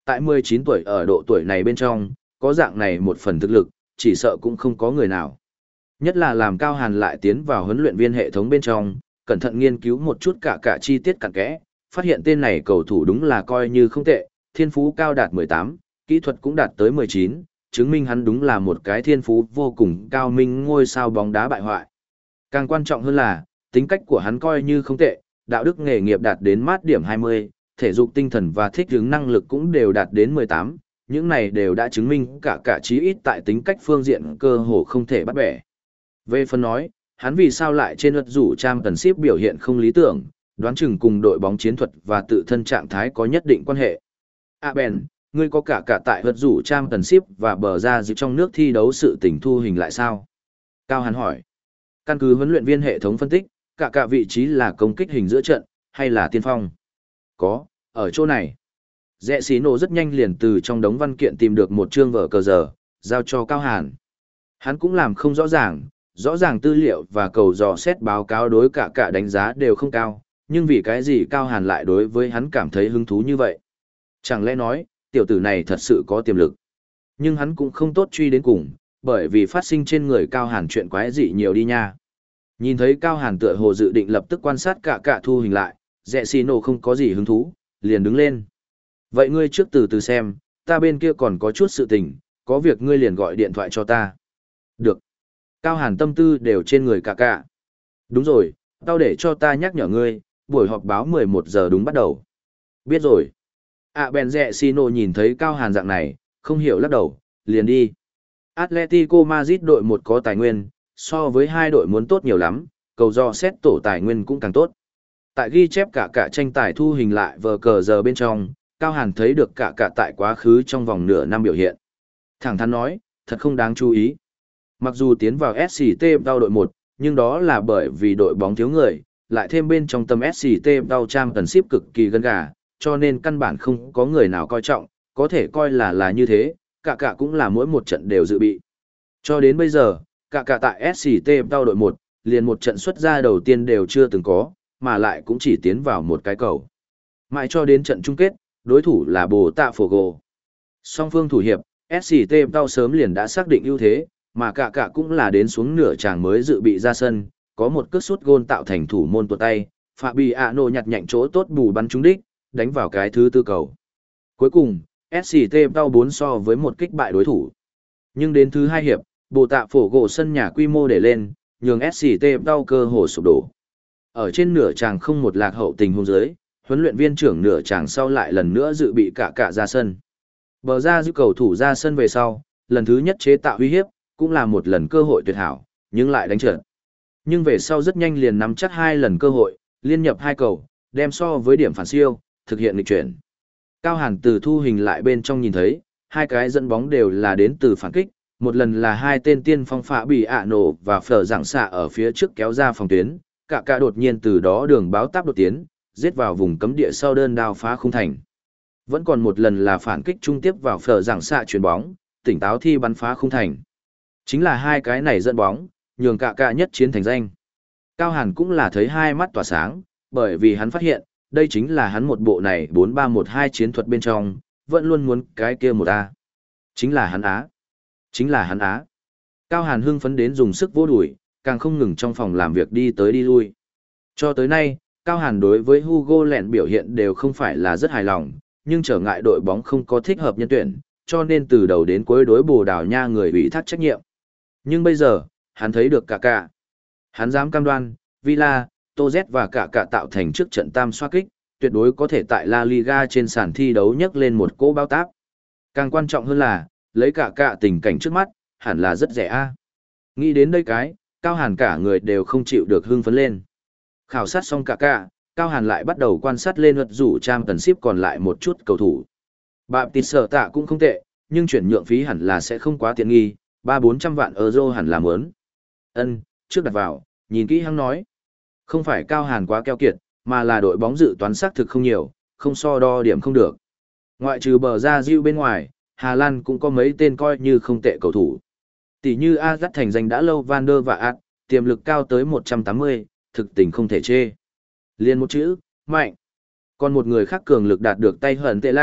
Tại mười chín tuổi ở độ tuổi này bên trong, có dạng này một phần thực lực, chỉ sợ cũng không có người nào. Nhất là làm Cao Hàn lại tiến vào huấn luyện viên hệ thống bên trong, cẩn thận nghiên cứu một chút cả cả chi tiết cặn kẽ, phát hiện tên này cầu thủ đúng là coi như không tệ, thiên phú cao đạt mười tám, kỹ thuật cũng đạt tới mười chín, chứng minh hắn đúng là một cái thiên phú vô cùng cao minh ngôi sao bóng đá bại hoại. Càng quan trọng hơn là, tính cách của hắn coi như không tệ, đạo đức nghề nghiệp đạt đến mát điểm hai mươi, thể dục tinh thần và thích ứng năng lực cũng đều đạt đến mười tám, những này đều đã chứng minh cả cả chí ít tại tính cách phương diện cơ hồ không thể bắt bẻ. Về phần nói, hắn vì sao lại trên lượt rủ trang tần ship biểu hiện không lý tưởng, đoán chừng cùng đội bóng chiến thuật và tự thân trạng thái có nhất định quan hệ. À bèn, ngươi có cả cả tại lượt rủ trang tần ship và bờ ra dự trong nước thi đấu sự tình thu hình lại sao? Cao Hàn hỏi. Căn cứ huấn luyện viên hệ thống phân tích, cả cả vị trí là công kích hình giữa trận, hay là tiên phong? Có, ở chỗ này. Rẽ xí nổ rất nhanh liền từ trong đống văn kiện tìm được một chương vở cờ giờ, giao cho Cao Hàn. Hắn cũng làm không rõ ràng, rõ ràng tư liệu và cầu dò xét báo cáo đối cả cả đánh giá đều không cao, nhưng vì cái gì Cao Hàn lại đối với hắn cảm thấy hứng thú như vậy? Chẳng lẽ nói, tiểu tử này thật sự có tiềm lực? Nhưng hắn cũng không tốt truy đến cùng, bởi vì phát sinh trên người Cao Hàn chuyện quái dị nhiều đi nha. Nhìn thấy Cao Hàn tựa hồ dự định lập tức quan sát cả cả thu hình lại, Rẽ xì nổ không có gì hứng thú, liền đứng lên. Vậy ngươi trước từ từ xem, ta bên kia còn có chút sự tình, có việc ngươi liền gọi điện thoại cho ta. Được. Cao Hàn tâm tư đều trên người cả cả. Đúng rồi, tao để cho ta nhắc nhở ngươi, buổi họp báo mười một giờ đúng bắt đầu. Biết rồi. À bèn Rẽ xì nổ nhìn thấy Cao Hàn dạng này, không hiểu lắc đầu, liền đi. Atletico Madrid đội một có tài nguyên, so với hai đội muốn tốt nhiều lắm, cầu do xét tổ tài nguyên cũng càng tốt. Tại ghi chép cả cả tranh tài thu hình lại vờ cờ giờ bên trong, Cao Hàn thấy được cả cả tại quá khứ trong vòng nửa năm biểu hiện. Thẳng thắn nói, thật không đáng chú ý. Mặc dù tiến vào ét xê tê đau đội một, nhưng đó là bởi vì đội bóng thiếu người, lại thêm bên trong tâm ét xê tê đau trang tần ship cực kỳ gân gà, cho nên căn bản không có người nào coi trọng, có thể coi là là như thế, cả cả cũng là mỗi một trận đều dự bị. Cho đến bây giờ, cả cả tại ét xê tê đau đội một, liền một trận xuất ra đầu tiên đều chưa từng có, mà lại cũng chỉ tiến vào một cái cầu. Mãi cho đến trận chung kết, đối thủ là Bồ Tạ Phổ Gồ. Song phương thủ hiệp, ét xê tê đau sớm liền đã xác định ưu thế, mà cả cả cũng là đến xuống nửa tràng mới dự bị ra sân, có một cước sút gôn tạo thành thủ môn tuột tay, Fabiano nhặt nhạnh chỗ tốt bù bắn trúng đích, đánh vào cái thứ tư cầu. Cuối cùng, ét xê tê đau bốn so với một kích bại đối thủ. Nhưng đến thứ hai hiệp, Bồ Tạ Phổ Gồ sân nhà quy mô để lên, nhường ét xê tê đau cơ hồ sụp đổ. Ở trên nửa tràng không một lạc hậu tình huống dưới, huấn luyện viên trưởng nửa tràng sau lại lần nữa dự bị cả cả ra sân. Bờ ra giữ cầu thủ ra sân về sau, lần thứ nhất chế tạo uy hiếp, cũng là một lần cơ hội tuyệt hảo, nhưng lại đánh trượt. Nhưng về sau rất nhanh liền nắm chắc hai lần cơ hội, liên nhập hai cầu, đem so với điểm phản siêu, thực hiện nghịch chuyển. Cao Hàn từ thu hình lại bên trong nhìn thấy, hai cái dẫn bóng đều là đến từ phản kích, một lần là hai tên tiên phong phạ bị ạ nổ và phở giảng xạ ở phía trước kéo ra phòng tuyến, cả cả đột nhiên từ đó đường báo táp đột tiến, giết vào vùng cấm địa sau đơn đao phá khung thành. Vẫn còn một lần là phản kích trung tiếp vào phở giảng xạ chuyền bóng, tỉnh táo thi bắn phá khung thành. Chính là hai cái này dẫn bóng, nhường cả cả nhất chiến thành danh. Cao Hàn cũng là thấy hai mắt tỏa sáng, bởi vì hắn phát hiện, đây chính là hắn một bộ này bốn ba một hai chiến thuật bên trong, vẫn luôn muốn cái kia một A. Chính là hắn Á. Chính là hắn Á. Cao Hàn hưng phấn đến dùng sức vô đuổi, càng không ngừng trong phòng làm việc đi tới đi lui. Cho tới nay, Cao Hàn đối với Hugo Lẹn biểu hiện đều không phải là rất hài lòng, nhưng trở ngại đội bóng không có thích hợp nhân tuyển, cho nên từ đầu đến cuối đối Bồ Đào Nha người ủy thác trách nhiệm. Nhưng bây giờ, hắn thấy được cả cả. Hắn dám cam đoan, Villa, Toz và cả cả tạo thành trước trận tam xoá kích, tuyệt đối có thể tại La Liga trên sàn thi đấu nhấc lên một cỗ bao táp. Càng quan trọng hơn là, lấy cả cả tình cảnh trước mắt, hẳn là rất rẻ a. Nghĩ đến đây cái, Cao Hàn cả người đều không chịu được hưng phấn lên. Khảo sát xong cả cả, Cao Hàn lại bắt đầu quan sát lên luật rủ trang tần ship còn lại một chút cầu thủ. Bạm tịt sở tạ cũng không tệ, nhưng chuyển nhượng phí hẳn là sẽ không quá tiện nghi, ba bốn trăm vạn euro hẳn là mớn. Ân, trước đặt vào, nhìn kỹ hắn nói. Không phải Cao Hàn quá keo kiệt, mà là đội bóng dự toán xác thực không nhiều, không so đo điểm không được. Ngoại trừ bờ ra Diu bên ngoài, Hà Lan cũng có mấy tên coi như không tệ cầu thủ. Tỷ như Ajax thành danh đã lâu Van der Vaart, tiềm lực cao tới một trăm tám mươi, thực tình không thể chê. Liên một chữ, mạnh. Còn một người khác cường lực đạt được tay hận tệ lạ,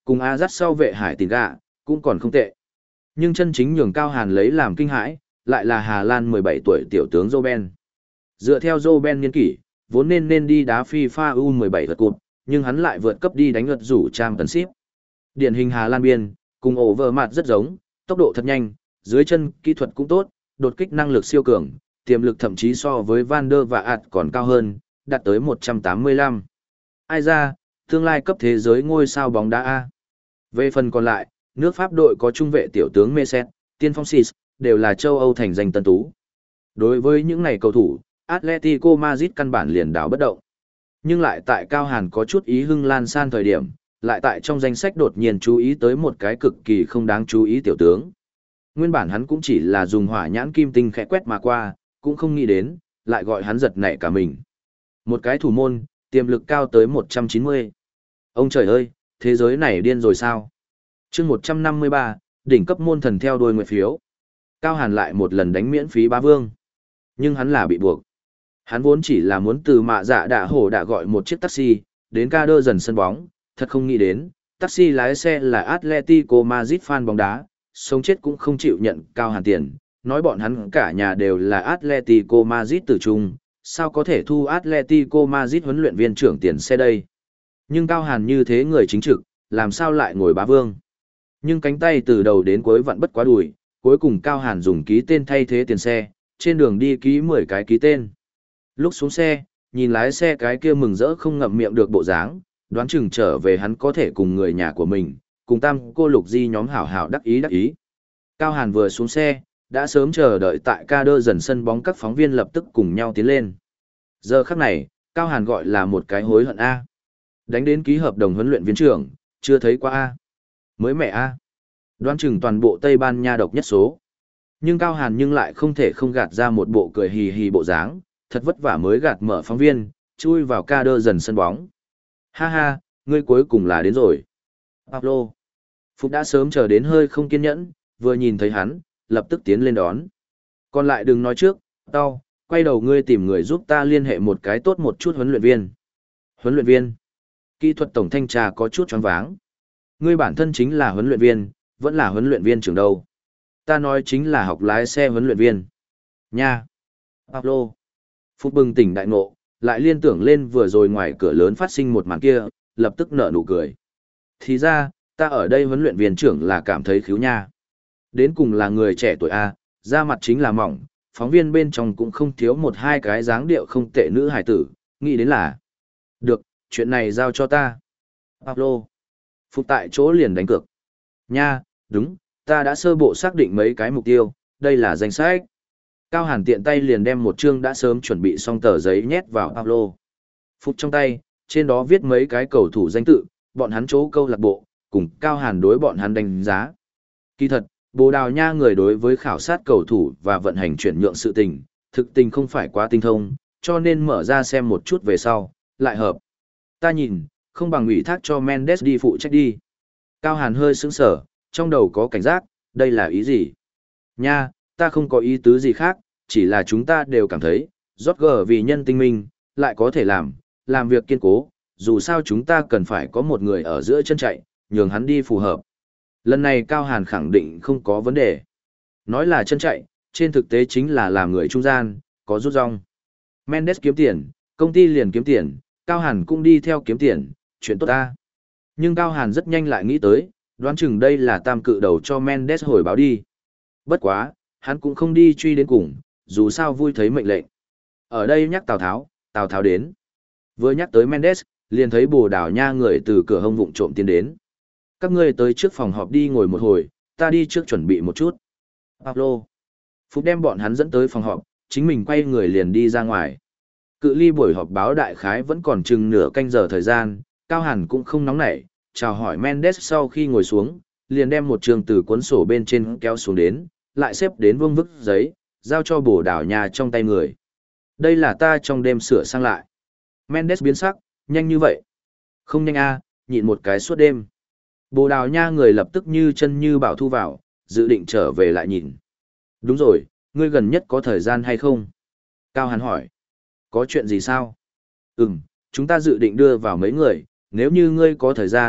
Cùng A dắt sau vệ Hải Tín gạ, cũng còn không tệ. Nhưng chân chính nhường Cao Hàn lấy làm kinh hãi, lại là Hà Lan mười bảy tuổi tiểu tướng Robben. Dựa theo Robben niên kỷ, vốn nên nên đi đá FIFA U mười bảy vượt cột, nhưng hắn lại vượt cấp đi đánh lượt rủ Championship. Điển hình Hà Lan biên, cùng ổ vờ mặt rất giống, tốc độ thật nhanh, dưới chân kỹ thuật cũng tốt, đột kích năng lực siêu cường, tiềm lực thậm chí so với Van der và Art còn cao hơn, đạt tới một trăm tám mươi lăm. Ai ra, tương lai cấp thế giới ngôi sao bóng đá A. Về phần còn lại, nước Pháp đội có trung vệ tiểu tướng Messi, tiên phong Sis, đều là châu Âu thành danh tân tú. Đối với những này cầu thủ, Atletico Madrid căn bản liền đảo bất động. Nhưng lại tại Cao Hàn có chút ý hưng lan san thời điểm, lại tại trong danh sách đột nhiên chú ý tới một cái cực kỳ không đáng chú ý tiểu tướng. Nguyên bản hắn cũng chỉ là dùng hỏa nhãn kim tinh khẽ quét mà qua, cũng không nghĩ đến, lại gọi hắn giật nảy cả mình. Một cái thủ môn, tiềm lực cao tới một trăm chín mươi. Ông trời ơi, thế giới này điên rồi sao? Chương một trăm năm mươi ba, đỉnh cấp môn thần theo đuôi nguyệt phiếu. Cao Hàn lại một lần đánh miễn phí bá vương. Nhưng hắn là bị buộc. Hắn vốn chỉ là muốn từ mạ dạ đạ hổ đã gọi một chiếc taxi, đến ca đơ dần sân bóng, thật không nghĩ đến, taxi lái xe là Atletico Madrid fan bóng đá, sống chết cũng không chịu nhận Cao Hàn tiền, nói bọn hắn cả nhà đều là Atletico Madrid tử trung, sao có thể thu Atletico Madrid huấn luyện viên trưởng tiền xe đây. Nhưng Cao Hàn như thế người chính trực, làm sao lại ngồi bá vương. Nhưng cánh tay từ đầu đến cuối vặn bất quá đùi, cuối cùng Cao Hàn dùng ký tên thay thế tiền xe, trên đường đi ký mười cái ký tên. Lúc xuống xe, nhìn lái xe cái kia mừng rỡ không ngậm miệng được bộ dáng, đoán chừng trở về hắn có thể cùng người nhà của mình, cùng tam cô Lục Di nhóm hảo hảo đắc ý đắc ý. Cao Hàn vừa xuống xe, đã sớm chờ đợi tại ca đơ dần sân bóng, các phóng viên lập tức cùng nhau tiến lên. Giờ khắc này, Cao Hàn gọi là một cái hối hận A. Đánh đến ký hợp đồng huấn luyện viên trưởng, chưa thấy qua A. Mới mẹ A. Đoán chừng toàn bộ Tây Ban Nha độc nhất số. Nhưng Cao Hàn nhưng lại không thể không gạt ra một bộ cười hì hì bộ dáng, thật vất vả mới gạt mở phóng viên, chui vào ca đơ dần sân bóng. Ha ha, ngươi cuối cùng là đến rồi. Pablo. Phục đã sớm chờ đến hơi không kiên nhẫn, vừa nhìn thấy hắn, lập tức tiến lên đón. Còn lại đừng nói trước, tao, quay đầu ngươi tìm người giúp ta liên hệ một cái tốt một chút huấn luyện viên. Huấn luyện viên? Kỹ thuật tổng thanh tra có chút choáng váng. Ngươi bản thân chính là huấn luyện viên, vẫn là huấn luyện viên trưởng đâu. Ta nói chính là học lái xe huấn luyện viên. Nha. Pablo. Phục bừng tỉnh đại ngộ, lại liên tưởng lên vừa rồi ngoài cửa lớn phát sinh một màn kia, lập tức nở nụ cười. Thì ra, ta ở đây huấn luyện viên trưởng là cảm thấy khiếu nha. Đến cùng là người trẻ tuổi A, da mặt chính là mỏng, phóng viên bên trong cũng không thiếu một hai cái dáng điệu không tệ nữ hải tử, nghĩ đến là. Được, chuyện này giao cho ta. Pablo. Phục tại chỗ liền đánh cược. Nha, đúng, ta đã sơ bộ xác định mấy cái mục tiêu, đây là danh sách. Cao Hàn tiện tay liền đem một chương đã sớm chuẩn bị xong tờ giấy nhét vào Pablo. Phục trong tay, trên đó viết mấy cái cầu thủ danh tự, bọn hắn chỗ câu lạc bộ, cùng Cao Hàn đối bọn hắn đánh giá. Kỳ thật, Bồ Đào Nha người đối với khảo sát cầu thủ và vận hành chuyển nhượng sự tình, thực tình không phải quá tinh thông, cho nên mở ra xem một chút về sau, lại hợp. Ta nhìn, không bằng ủy thác cho Mendes đi phụ trách đi. Cao Hàn hơi sững sờ, trong đầu có cảnh giác, đây là ý gì? Nha, ta không có ý tứ gì khác, chỉ là chúng ta đều cảm thấy, Jorge vì nhân tinh minh, lại có thể làm, làm việc kiên cố, dù sao chúng ta cần phải có một người ở giữa chân chạy, nhường hắn đi phù hợp. Lần này Cao Hàn khẳng định không có vấn đề. Nói là chân chạy, trên thực tế chính là làm người trung gian, có rút rong. Mendes kiếm tiền, công ty liền kiếm tiền, Cao Hàn cũng đi theo kiếm tiền, chuyện tốt ta. Nhưng Cao Hàn rất nhanh lại nghĩ tới, đoán chừng đây là tam cự đầu cho Mendes hồi báo đi. Bất quá, hắn cũng không đi truy đến cùng, dù sao vui thấy mệnh lệnh. Ở đây nhắc Tào Tháo, Tào Tháo đến. Vừa nhắc tới Mendes, liền thấy Bồ Đào Nha người từ cửa hông vụng trộm tiến đến. Các ngươi tới trước phòng họp đi ngồi một hồi, ta đi trước chuẩn bị một chút. Pablo. Phúc đem bọn hắn dẫn tới phòng họp, chính mình quay người liền đi ra ngoài. Cự ly buổi họp báo đại khái vẫn còn chừng nửa canh giờ thời gian, Cao Hàn cũng không nóng nảy, chào hỏi Mendes sau khi ngồi xuống, liền đem một trường từ cuốn sổ bên trên kéo xuống đến, lại xếp đến vương vức giấy, giao cho Bồ Đào Nha trong tay người. Đây là ta trong đêm sửa sang lại. Mendes biến sắc, nhanh như vậy. Không nhanh a, nhịn một cái suốt đêm. Bồ Đào Nha người lập tức như chân như bảo thu vào, dự định trở về lại nhìn. Đúng rồi, ngươi gần nhất có thời gian hay không? Cao Hàn hỏi. Có chuyện gì sao? Ừm, chúng ta dự định đưa vào mấy người, nếu như ngươi có thời gian,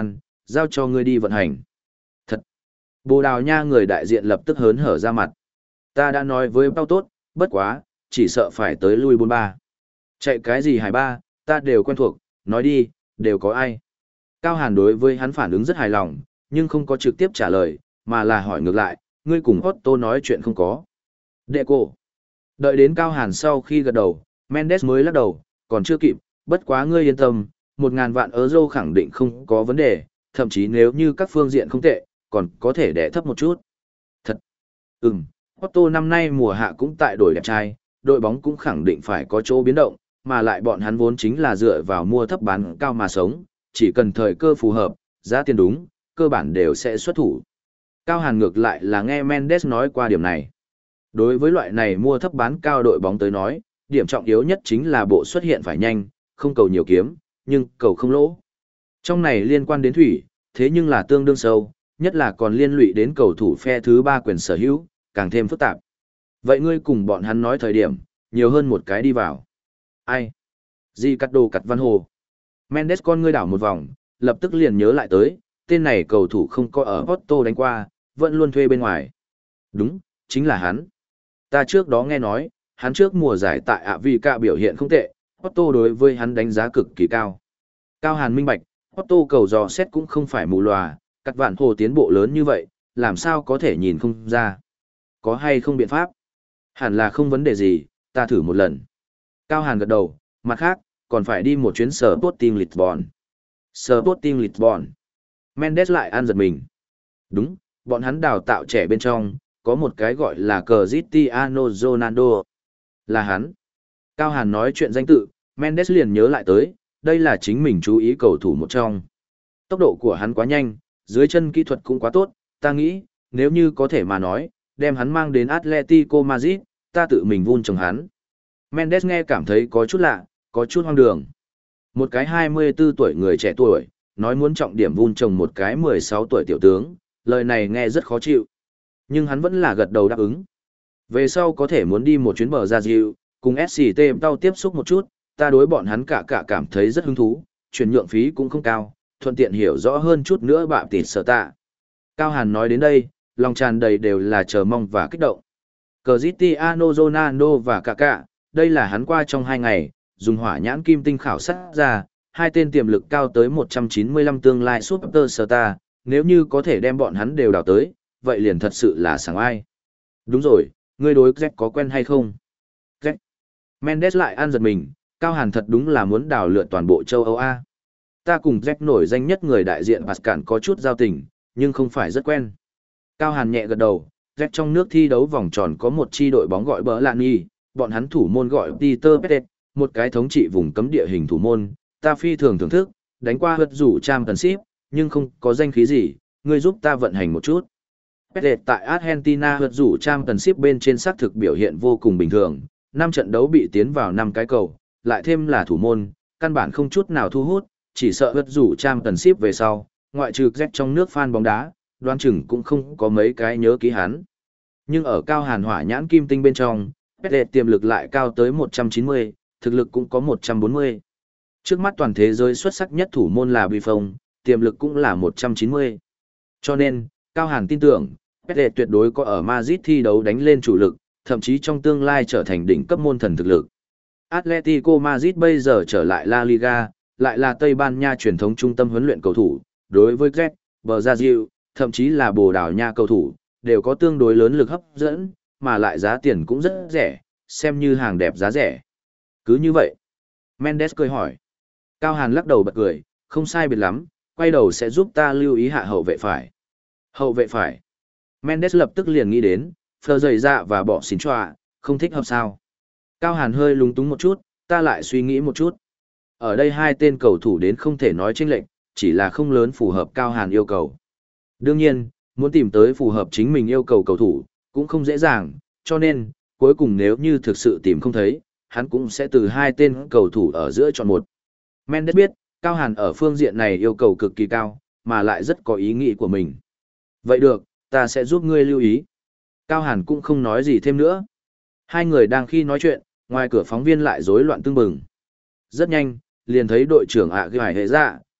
giao cho ngươi đi vận hành. Thật! Bồ Đào Nha người đại diện lập tức hớn hở ra mặt. Ta đã nói với bao tốt, bất quá, chỉ sợ phải tới lui bốn ba. Chạy cái gì hải ba, ta đều quen thuộc, nói đi, đều có ai. Cao Hàn đối với hắn phản ứng rất hài lòng, nhưng không có trực tiếp trả lời, mà là hỏi ngược lại, ngươi cùng Otto nói chuyện không có. Đệ cổ. Đợi đến Cao Hàn sau khi gật đầu, Mendes mới lắc đầu, còn chưa kịp, bất quá ngươi yên tâm, một ngàn vạn euro khẳng định không có vấn đề, thậm chí nếu như các phương diện không tệ, còn có thể đẻ thấp một chút. Thật. Ừm, Otto năm nay mùa hạ cũng tại đội đẹp trai, đội bóng cũng khẳng định phải có chỗ biến động, mà lại bọn hắn vốn chính là dựa vào mua thấp bán cao mà sống, chỉ cần thời cơ phù hợp, giá tiền đúng, cơ bản đều sẽ xuất thủ. Cao Hàn ngược lại là nghe Mendes nói qua điểm này. Đối với loại này mua thấp bán cao đội bóng tới nói, điểm trọng yếu nhất chính là bộ xuất hiện phải nhanh, không cầu nhiều kiếm, nhưng cầu không lỗ. Trong này liên quan đến thủy, thế nhưng là tương đương sâu, nhất là còn liên lụy đến cầu thủ phe thứ ba quyền sở hữu, càng thêm phức tạp. Vậy ngươi cùng bọn hắn nói thời điểm, nhiều hơn một cái đi vào. Ai? Di cắt đồ cắt văn hồ. Mendes con ngươi đảo một vòng, lập tức liền nhớ lại tới, tên này cầu thủ không có ở Porto đánh qua, vẫn luôn thuê bên ngoài. Đúng, chính là hắn. Ta trước đó nghe nói, hắn trước mùa giải tại Avica biểu hiện không tệ, Porto đối với hắn đánh giá cực kỳ cao. Cao Hàn minh bạch, Porto cầu dò xét cũng không phải mù lòa, cắt vạn hồ tiến bộ lớn như vậy, làm sao có thể nhìn không ra. Có hay không biện pháp? Hẳn là không vấn đề gì, ta thử một lần. Cao Hàn gật đầu, mặt khác, còn phải đi một chuyến sở Sporting Lisbon. Sporting Lisbon. Mendes lại ăn giật mình. Đúng, bọn hắn đào tạo trẻ bên trong, có một cái gọi là Cristiano Ronaldo. Là hắn. Cao Hàn nói chuyện danh tự, Mendes liền nhớ lại tới, đây là chính mình chú ý cầu thủ một trong. Tốc độ của hắn quá nhanh, dưới chân kỹ thuật cũng quá tốt, ta nghĩ, nếu như có thể mà nói, đem hắn mang đến Atletico Madrid, ta tự mình vun trồng hắn. Mendes nghe cảm thấy có chút lạ, có chút hoang đường. Một cái hai mươi tư tuổi người trẻ tuổi, nói muốn trọng điểm vun trồng một cái mười sáu tuổi tiểu tướng, lời này nghe rất khó chịu. Nhưng hắn vẫn là gật đầu đáp ứng. Về sau có thể muốn đi một chuyến bờ ra diệu, cùng ét xê tê tao tiếp xúc một chút, ta đối bọn hắn cả cả cảm thấy rất hứng thú, chuyển nhượng phí cũng không cao, thuận tiện hiểu rõ hơn chút nữa bạm tịt sở tạ. Cao Hàn nói đến đây, lòng tràn đầy đều là chờ mong và kích động. Cristiano Ronaldo và Kaká, đây là hắn qua trong hai ngày, dùng hỏa nhãn kim tinh khảo sát ra, hai tên tiềm lực cao tới một trăm chín mươi lăm tương lai superstar, nếu như có thể đem bọn hắn đều đào tới, vậy liền thật sự là sảng ai. Đúng rồi, ngươi đối Jack có quen hay không? Jack. Mendes lại ăn giật mình, Cao Hàn thật đúng là muốn đào lượn toàn bộ châu Âu A. Ta cùng Jack nổi danh nhất người đại diện Pascal có chút giao tình, nhưng không phải rất quen. Cao Hàn nhẹ gật đầu, Jack trong nước thi đấu vòng tròn có một chi đội bóng gọi Bờ Lạn Nhi, bọn hắn thủ môn gọi Peter Pettet, một cái thống trị vùng cấm địa hình thủ môn, ta phi thường thưởng thức, đánh qua hất rủ Championship, nhưng không có danh khí gì, ngươi giúp ta vận hành một chút. Pettet tại Argentina hất rủ Championship bên trên xác thực biểu hiện vô cùng bình thường, năm trận đấu bị tiến vào năm cái cầu, lại thêm là thủ môn, căn bản không chút nào thu hút, chỉ sợ hất rủ Championship về sau, ngoại trừ Jack trong nước fan bóng đá, đoán chừng cũng không có mấy cái nhớ ký hắn. Nhưng ở Cao Hàn hỏa nhãn kim tinh bên trong, Pettet tiềm lực lại cao tới một trăm chín mươi, thực lực cũng có một trăm bốn mươi. Trước mắt toàn thế giới xuất sắc nhất thủ môn là Buffon, tiềm lực cũng là một trăm chín mươi. Cho nên, Cao Hàn tin tưởng, Pettet tuyệt đối có ở Madrid thi đấu đánh lên chủ lực, thậm chí trong tương lai trở thành đỉnh cấp môn thần thực lực. Atletico Madrid bây giờ trở lại La Liga, lại là Tây Ban Nha truyền thống trung tâm huấn luyện cầu thủ, đối với Greg, Brazil, thậm chí là Bồ Đào Nha cầu thủ, đều có tương đối lớn lực hấp dẫn, mà lại giá tiền cũng rất rẻ, xem như hàng đẹp giá rẻ. Cứ như vậy. Mendes cười hỏi. Cao Hàn lắc đầu bật cười, không sai biệt lắm, quay đầu sẽ giúp ta lưu ý hạ hậu vệ phải. Hậu vệ phải. Mendes lập tức liền nghĩ đến, phờ dày dạ và bỏ xín trọa, không thích hợp sao. Cao Hàn hơi lúng túng một chút, ta lại suy nghĩ một chút. Ở đây hai tên cầu thủ đến không thể nói chênh lệch, chỉ là không lớn phù hợp Cao Hàn yêu cầu. Đương nhiên, muốn tìm tới phù hợp chính mình yêu cầu cầu thủ, cũng không dễ dàng, cho nên, cuối cùng nếu như thực sự tìm không thấy, hắn cũng sẽ từ hai tên cầu thủ ở giữa chọn một. Mendes biết, Cao Hàn ở phương diện này yêu cầu cực kỳ cao, mà lại rất có ý nghĩ của mình. Vậy được, ta sẽ giúp ngươi lưu ý. Cao Hàn cũng không nói gì thêm nữa. Hai người đang khi nói chuyện, ngoài cửa phóng viên lại rối loạn tưng bừng. Rất nhanh, liền thấy đội trưởng ạ ghi hải hệ dạ,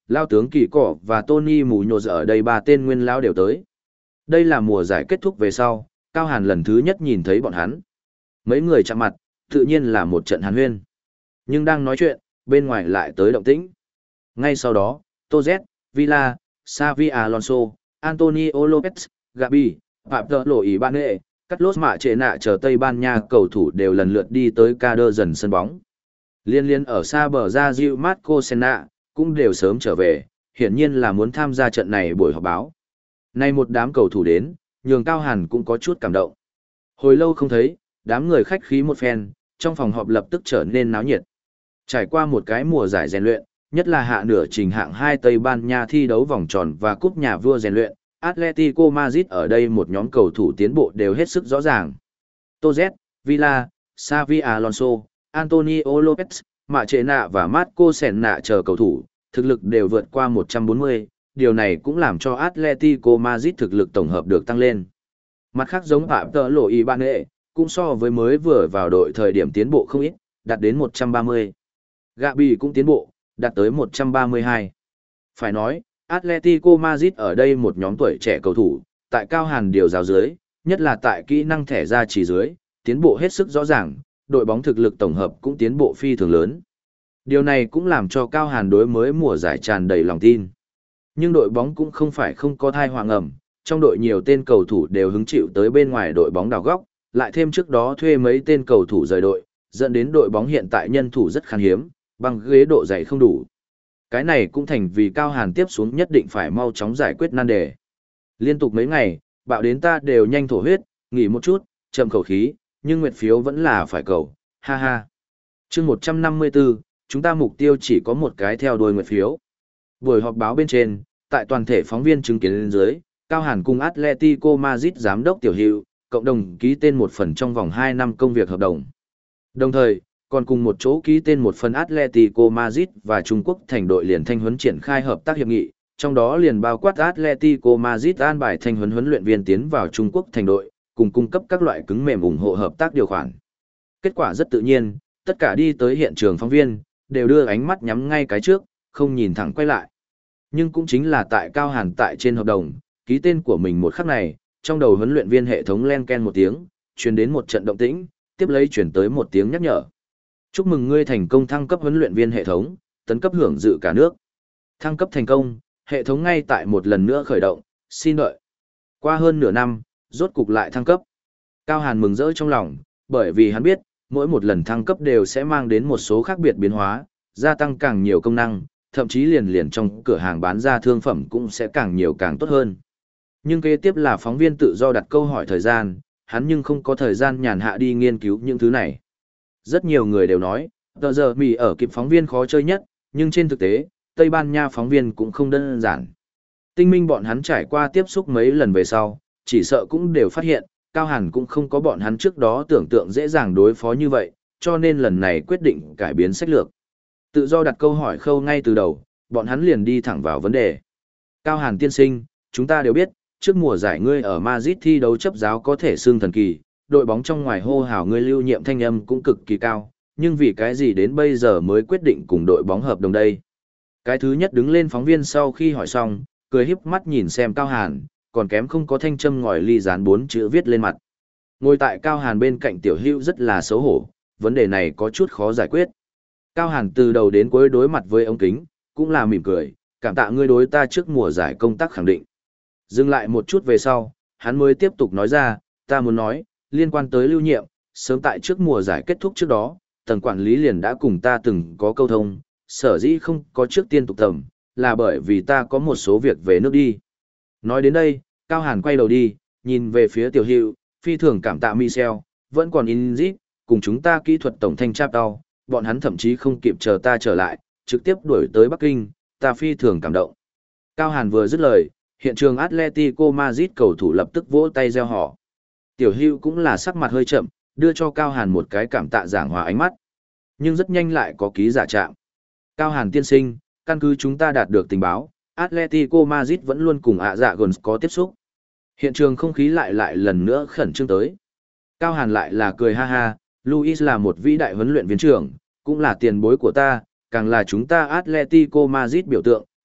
Lao tướng Kỳ Cỏ và Tony Muñoz ở đây ba tên nguyên lão đều tới. Đây là mùa giải kết thúc về sau, Cao Hàn lần thứ nhất nhìn thấy bọn hắn. Mấy người chạm mặt, tự nhiên là một trận hàn huyên. Nhưng đang nói chuyện, bên ngoài lại tới động tĩnh. Ngay sau đó, Toz, Villa, Xavi Alonso, Antonio Lopez, Gabi, Pablo Ibanez, Carlos Mạ Trệ Nạ chờ Tây Ban Nha cầu thủ đều lần lượt đi tới ca đơ dần sân bóng. Liên liên ở xa bờ ra Gil Marco Senna, cũng đều sớm trở về, hiển nhiên là muốn tham gia trận này buổi họp báo. Nay một đám cầu thủ đến, nhường Cao Hàn cũng có chút cảm động. Hồi lâu không thấy, đám người khách khí một phen, trong phòng họp lập tức trở nên náo nhiệt. Trải qua một cái mùa giải rèn luyện, nhất là hạ nửa trình hạng hai Tây Ban Nha thi đấu vòng tròn và cúp nhà vua rèn luyện, Atletico Madrid ở đây một nhóm cầu thủ tiến bộ đều hết sức rõ ràng. Toz, Villa, Xavi Alonso, Antonio Lopez, Mạ Trệ Nạ và Marco Senna chờ cầu thủ, thực lực đều vượt qua một trăm bốn mươi, điều này cũng làm cho Atletico Madrid thực lực tổng hợp được tăng lên. Mặt khác giống Pablo Ibanez, cũng so với mới vừa vào đội thời điểm tiến bộ không ít, đạt đến một trăm ba mươi. Gabi cũng tiến bộ, đạt tới một trăm ba mươi hai. Phải nói, Atletico Madrid ở đây một nhóm tuổi trẻ cầu thủ, tại Cao Hàn điều giáo dưới, nhất là tại kỹ năng thẻ ra chỉ dưới, tiến bộ hết sức rõ ràng, đội bóng thực lực tổng hợp cũng tiến bộ phi thường lớn. Điều này cũng làm cho Cao Hàn đối mới mùa giải tràn đầy lòng tin. Nhưng đội bóng cũng không phải không có thai hoàng ẩm, trong đội nhiều tên cầu thủ đều hứng chịu tới bên ngoài đội bóng đào góc, lại thêm trước đó thuê mấy tên cầu thủ rời đội, dẫn đến đội bóng hiện tại nhân thủ rất khan hiếm, bằng ghế độ dày không đủ. Cái này cũng thành vì Cao Hàn tiếp xuống nhất định phải mau chóng giải quyết nan đề. Liên tục mấy ngày, bạo đến ta đều nhanh thổ huyết, nghỉ một chút, chậm khẩu khí, nhưng nguyệt phiếu vẫn là phải cầu, ha ha. Chương một trăm năm mươi tư, chúng ta mục tiêu chỉ có một cái theo đuôi nguyệt phiếu. Buổi họp báo bên trên, tại toàn thể phóng viên chứng kiến lên dưới, Cao Hàn cùng Atletico Madrid giám đốc tiểu hữu, cộng đồng ký tên một phần trong vòng hai năm công việc hợp đồng. Đồng thời, còn cùng một chỗ ký tên một phần Atletico Madrid và Trung Quốc thành đội liền thanh huấn triển khai hợp tác hiệp nghị, trong đó liền bao quát Atletico Madrid an bài thanh huấn huấn luyện viên tiến vào Trung Quốc thành đội, cùng cung cấp các loại cứng mềm ủng hộ hợp tác điều khoản. Kết quả rất tự nhiên, tất cả đi tới hiện trường phóng viên, đều đưa ánh mắt nhắm ngay cái trước, không nhìn thẳng quay lại. Nhưng cũng chính là tại Cao Hàn tại trên hợp đồng, ký tên của mình một khắc này, trong đầu huấn luyện viên hệ thống len ken một tiếng, truyền đến một trận động tĩnh, tiếp lấy chuyển tới một tiếng nhắc nhở. Chúc mừng ngươi thành công thăng cấp huấn luyện viên hệ thống, tấn cấp hưởng dự cả nước. Thăng cấp thành công, hệ thống ngay tại một lần nữa khởi động, xin đợi. Qua hơn nửa năm, rốt cục lại thăng cấp. Cao Hàn mừng rỡ trong lòng, bởi vì hắn biết, mỗi một lần thăng cấp đều sẽ mang đến một số khác biệt biến hóa, gia tăng càng nhiều công năng, thậm chí liền liền trong cửa hàng bán ra thương phẩm cũng sẽ càng nhiều càng tốt hơn. Nhưng kế tiếp là phóng viên tự do đặt câu hỏi thời gian, hắn nhưng không có thời gian nhàn hạ đi nghiên cứu những thứ này. Rất nhiều người đều nói, tờ giờ mì ở kịp phóng viên khó chơi nhất, nhưng trên thực tế, Tây Ban Nha phóng viên cũng không đơn giản. Tinh minh bọn hắn trải qua tiếp xúc mấy lần về sau, chỉ sợ cũng đều phát hiện, Cao Hàn cũng không có bọn hắn trước đó tưởng tượng dễ dàng đối phó như vậy, cho nên lần này quyết định cải biến sách lược. Tự do đặt câu hỏi khâu ngay từ đầu, bọn hắn liền đi thẳng vào vấn đề. Cao Hàn tiên sinh, chúng ta đều biết, trước mùa giải ngươi ở Madrid thi đấu chấp giáo có thể xương thần kỳ, đội bóng trong ngoài hô hào ngươi lưu nhiệm thanh âm cũng cực kỳ cao, nhưng vì cái gì đến bây giờ mới quyết định cùng đội bóng hợp đồng đây? Cái thứ nhất đứng lên phóng viên sau khi hỏi xong, cười híp mắt nhìn xem Cao Hàn, còn kém không có thanh châm ngòi ly dán bốn chữ viết lên mặt. Ngồi tại Cao Hàn bên cạnh Tiểu Hữu rất là xấu hổ, vấn đề này có chút khó giải quyết. Cao Hàn từ đầu đến cuối đối mặt với ống kính, cũng là mỉm cười, cảm tạ ngươi đối ta trước mùa giải công tác khẳng định. Dừng lại một chút về sau, hắn mới tiếp tục nói ra, ta muốn nói, liên quan tới lưu nhiệm, sớm tại trước mùa giải kết thúc trước đó, tầng quản lý liền đã cùng ta từng có câu thông, sở dĩ không có trước tiên tục tầm, là bởi vì ta có một số việc về nước đi. Nói đến đây, Cao Hàn quay đầu đi, nhìn về phía Tiểu Hữu, phi thường cảm tạ Michel, vẫn còn Inzit, cùng chúng ta kỹ thuật tổng thanh chap đau, bọn hắn thậm chí không kịp chờ ta trở lại, trực tiếp đuổi tới Bắc Kinh, ta phi thường cảm động. Cao Hàn vừa dứt lời, hiện trường Atletico Madrid cầu thủ lập tức vỗ tay reo hò. Tiểu Hữu cũng là sắc mặt hơi chậm, đưa cho Cao Hàn một cái cảm tạ giảng hòa ánh mắt. Nhưng rất nhanh lại có ký giả trạm. Cao Hàn tiên sinh, căn cứ chúng ta đạt được tình báo, Atletico Madrid vẫn luôn cùng ạ dạ gần có tiếp xúc. Hiện trường không khí lại lại lần nữa khẩn trương tới. Cao Hàn lại là cười ha ha, Luis là một vĩ đại huấn luyện viên trưởng, cũng là tiền bối của ta, càng là chúng ta Atletico Madrid biểu tượng,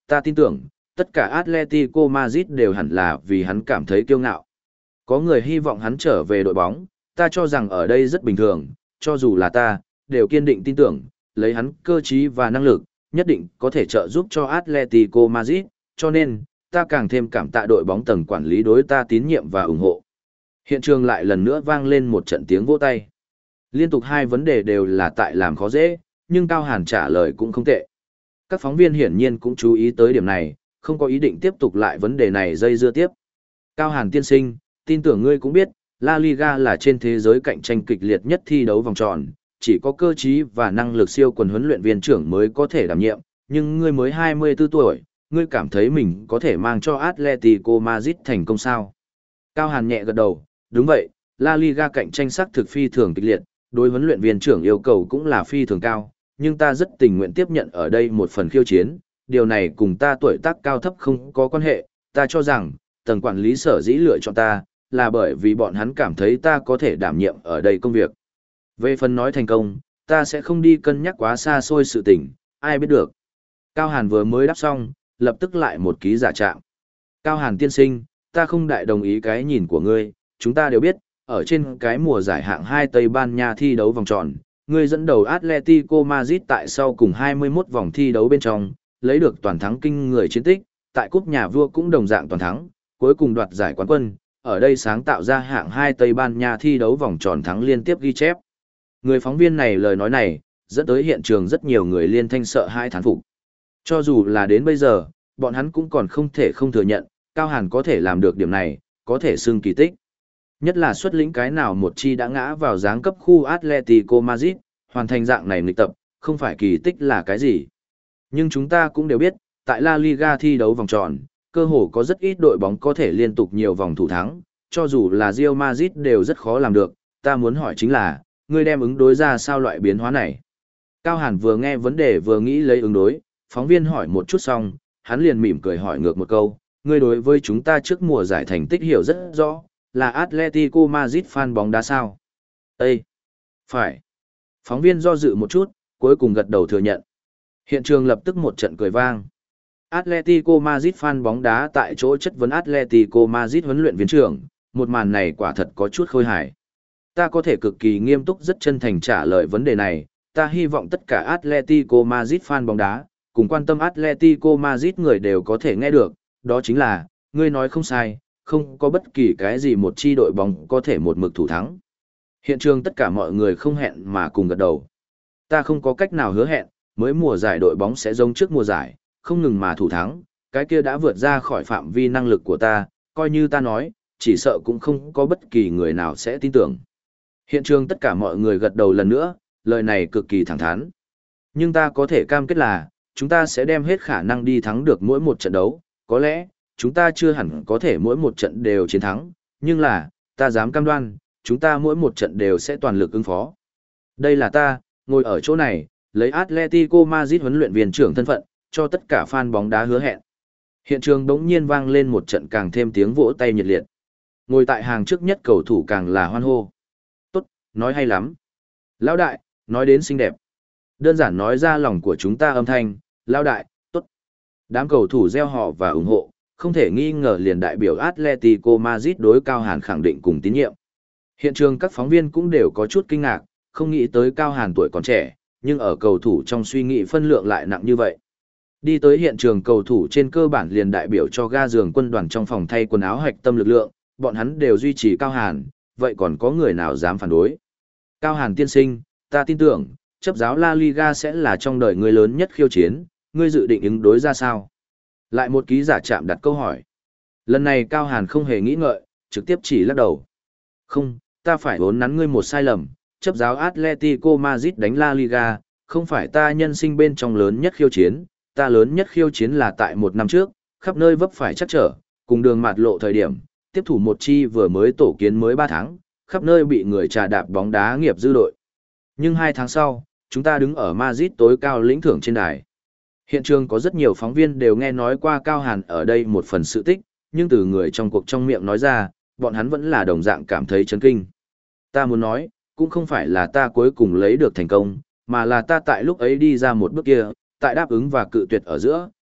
ta tin tưởng, tất cả Atletico Madrid đều hẳn là vì hắn cảm thấy kiêu ngạo. Có người hy vọng hắn trở về đội bóng, ta cho rằng ở đây rất bình thường, cho dù là ta, đều kiên định tin tưởng, lấy hắn cơ trí và năng lực, nhất định có thể trợ giúp cho Atletico Madrid, cho nên, ta càng thêm cảm tạ đội bóng tầng quản lý đối ta tín nhiệm và ủng hộ. Hiện trường lại lần nữa vang lên một trận tiếng vỗ tay. Liên tục hai vấn đề đều là tại làm khó dễ, nhưng Cao Hàn trả lời cũng không tệ. Các phóng viên hiển nhiên cũng chú ý tới điểm này, không có ý định tiếp tục lại vấn đề này dây dưa tiếp. Cao Hàn tiên sinh, tin tưởng ngươi cũng biết, La Liga là trên thế giới cạnh tranh kịch liệt nhất thi đấu vòng tròn, chỉ có cơ trí và năng lực siêu quần huấn luyện viên trưởng mới có thể đảm nhiệm, nhưng ngươi mới hai mươi tư tuổi, ngươi cảm thấy mình có thể mang cho Atletico Madrid thành công sao? Cao Hàn nhẹ gật đầu, đúng vậy, La Liga cạnh tranh sắc thực phi thường kịch liệt, đối huấn luyện viên trưởng yêu cầu cũng là phi thường cao, nhưng ta rất tình nguyện tiếp nhận ở đây một phần khiêu chiến, điều này cùng ta tuổi tác cao thấp không có quan hệ, ta cho rằng, tầng quản lý sở dĩ lựa chọn ta, là bởi vì bọn hắn cảm thấy ta có thể đảm nhiệm ở đây công việc. Về phần nói thành công, ta sẽ không đi cân nhắc quá xa xôi sự tình, ai biết được. Cao Hàn vừa mới đáp xong, lập tức lại một ký giả trạng. Cao Hàn tiên sinh, ta không đại đồng ý cái nhìn của ngươi, chúng ta đều biết, ở trên cái mùa giải hạng hai Tây Ban Nha thi đấu vòng tròn, ngươi dẫn đầu Atletico Madrid tại sau cùng hai mươi mốt vòng thi đấu bên trong, lấy được toàn thắng kinh người chiến tích, tại cúp nhà vua cũng đồng dạng toàn thắng, cuối cùng đoạt giải quán quân, ở đây sáng tạo ra hạng hai Tây Ban Nha thi đấu vòng tròn thắng liên tiếp ghi chép. Người phóng viên này lời nói này, dẫn tới hiện trường rất nhiều người liên thanh sợ hãi thán phục. Cho dù là đến bây giờ, bọn hắn cũng còn không thể không thừa nhận, Cao Hàn có thể làm được điểm này, có thể xưng kỳ tích. Nhất là xuất lĩnh cái nào một chi đã ngã vào giáng cấp khu Atletico Madrid, hoàn thành dạng này nghịch tập, không phải kỳ tích là cái gì. Nhưng chúng ta cũng đều biết, tại La Liga thi đấu vòng tròn, cơ hồ có rất ít đội bóng có thể liên tục nhiều vòng thủ thắng, cho dù là Real Madrid đều rất khó làm được, ta muốn hỏi chính là, ngươi đem ứng đối ra sao loại biến hóa này? Cao Hàn vừa nghe vấn đề vừa nghĩ lấy ứng đối, phóng viên hỏi một chút xong, hắn liền mỉm cười hỏi ngược một câu, ngươi đối với chúng ta trước mùa giải thành tích hiểu rất rõ, là Atletico Madrid fan bóng đá sao? Ê! Phải! Phóng viên do dự một chút, cuối cùng gật đầu thừa nhận. Hiện trường lập tức một trận cười vang. Atletico Madrid fan bóng đá tại chỗ chất vấn Atletico Madrid huấn luyện viên trưởng, một màn này quả thật có chút khôi hài. Ta có thể cực kỳ nghiêm túc rất chân thành trả lời vấn đề này, ta hy vọng tất cả Atletico Madrid fan bóng đá, cùng quan tâm Atletico Madrid người đều có thể nghe được, đó chính là, ngươi nói không sai, không có bất kỳ cái gì một chi đội bóng có thể một mực thủ thắng. Hiện trường tất cả mọi người không hẹn mà cùng gật đầu. Ta không có cách nào hứa hẹn, mới mùa giải đội bóng sẽ giống trước mùa giải, không ngừng mà thủ thắng, cái kia đã vượt ra khỏi phạm vi năng lực của ta, coi như ta nói, chỉ sợ cũng không có bất kỳ người nào sẽ tin tưởng. Hiện trường tất cả mọi người gật đầu lần nữa, lời này cực kỳ thẳng thắn. Nhưng ta có thể cam kết là, chúng ta sẽ đem hết khả năng đi thắng được mỗi một trận đấu, có lẽ, chúng ta chưa hẳn có thể mỗi một trận đều chiến thắng, nhưng là, ta dám cam đoan, chúng ta mỗi một trận đều sẽ toàn lực ứng phó. Đây là ta, ngồi ở chỗ này, lấy Atletico Madrid huấn luyện viên trưởng thân phận, cho tất cả fan bóng đá hứa hẹn. Hiện trường đống nhiên vang lên một trận càng thêm tiếng vỗ tay nhiệt liệt. Ngồi tại hàng trước nhất cầu thủ càng là hoan hô. Tốt, nói hay lắm. Lão đại, nói đến xinh đẹp. Đơn giản nói ra lòng của chúng ta âm thanh, lão đại, tốt. Đám cầu thủ reo hò và ủng hộ, không thể nghi ngờ liền đại biểu Atletico Madrid đối Cao Hàn khẳng định cùng tín nhiệm. Hiện trường các phóng viên cũng đều có chút kinh ngạc, không nghĩ tới Cao Hàn tuổi còn trẻ, nhưng ở cầu thủ trong suy nghĩ phân lượng lại nặng như vậy. Đi tới hiện trường cầu thủ trên cơ bản liền đại biểu cho ga giường quân đoàn trong phòng thay quần áo hạch tâm lực lượng, bọn hắn đều duy trì Cao Hàn, vậy còn có người nào dám phản đối? Cao Hàn tiên sinh, ta tin tưởng, chấp giáo La Liga sẽ là trong đời người lớn nhất khiêu chiến, ngươi dự định ứng đối ra sao? Lại một ký giả chạm đặt câu hỏi. Lần này Cao Hàn không hề nghĩ ngợi, trực tiếp chỉ lắc đầu. Không, ta phải vốn nắn ngươi một sai lầm, chấp giáo Atletico Madrid đánh La Liga, không phải ta nhân sinh bên trong lớn nhất khiêu chiến, ta lớn nhất khiêu chiến là tại một năm trước, khắp nơi vấp phải chắc trở, cùng đường mạt lộ thời điểm, tiếp thủ một chi vừa mới tổ kiến mới ba tháng, khắp nơi bị người trà đạp bóng đá nghiệp dư đội. Nhưng hai tháng sau, chúng ta đứng ở Madrid tối cao lĩnh thưởng trên đài. Hiện trường có rất nhiều phóng viên đều nghe nói qua Cao Hàn ở đây một phần sự tích, nhưng từ người trong cuộc trong miệng nói ra, bọn hắn vẫn là đồng dạng cảm thấy chấn kinh. Ta muốn nói, cũng không phải là ta cuối cùng lấy được thành công, mà là ta tại lúc ấy đi ra một bước kia, tại đáp ứng và cự tuyệt ở giữa,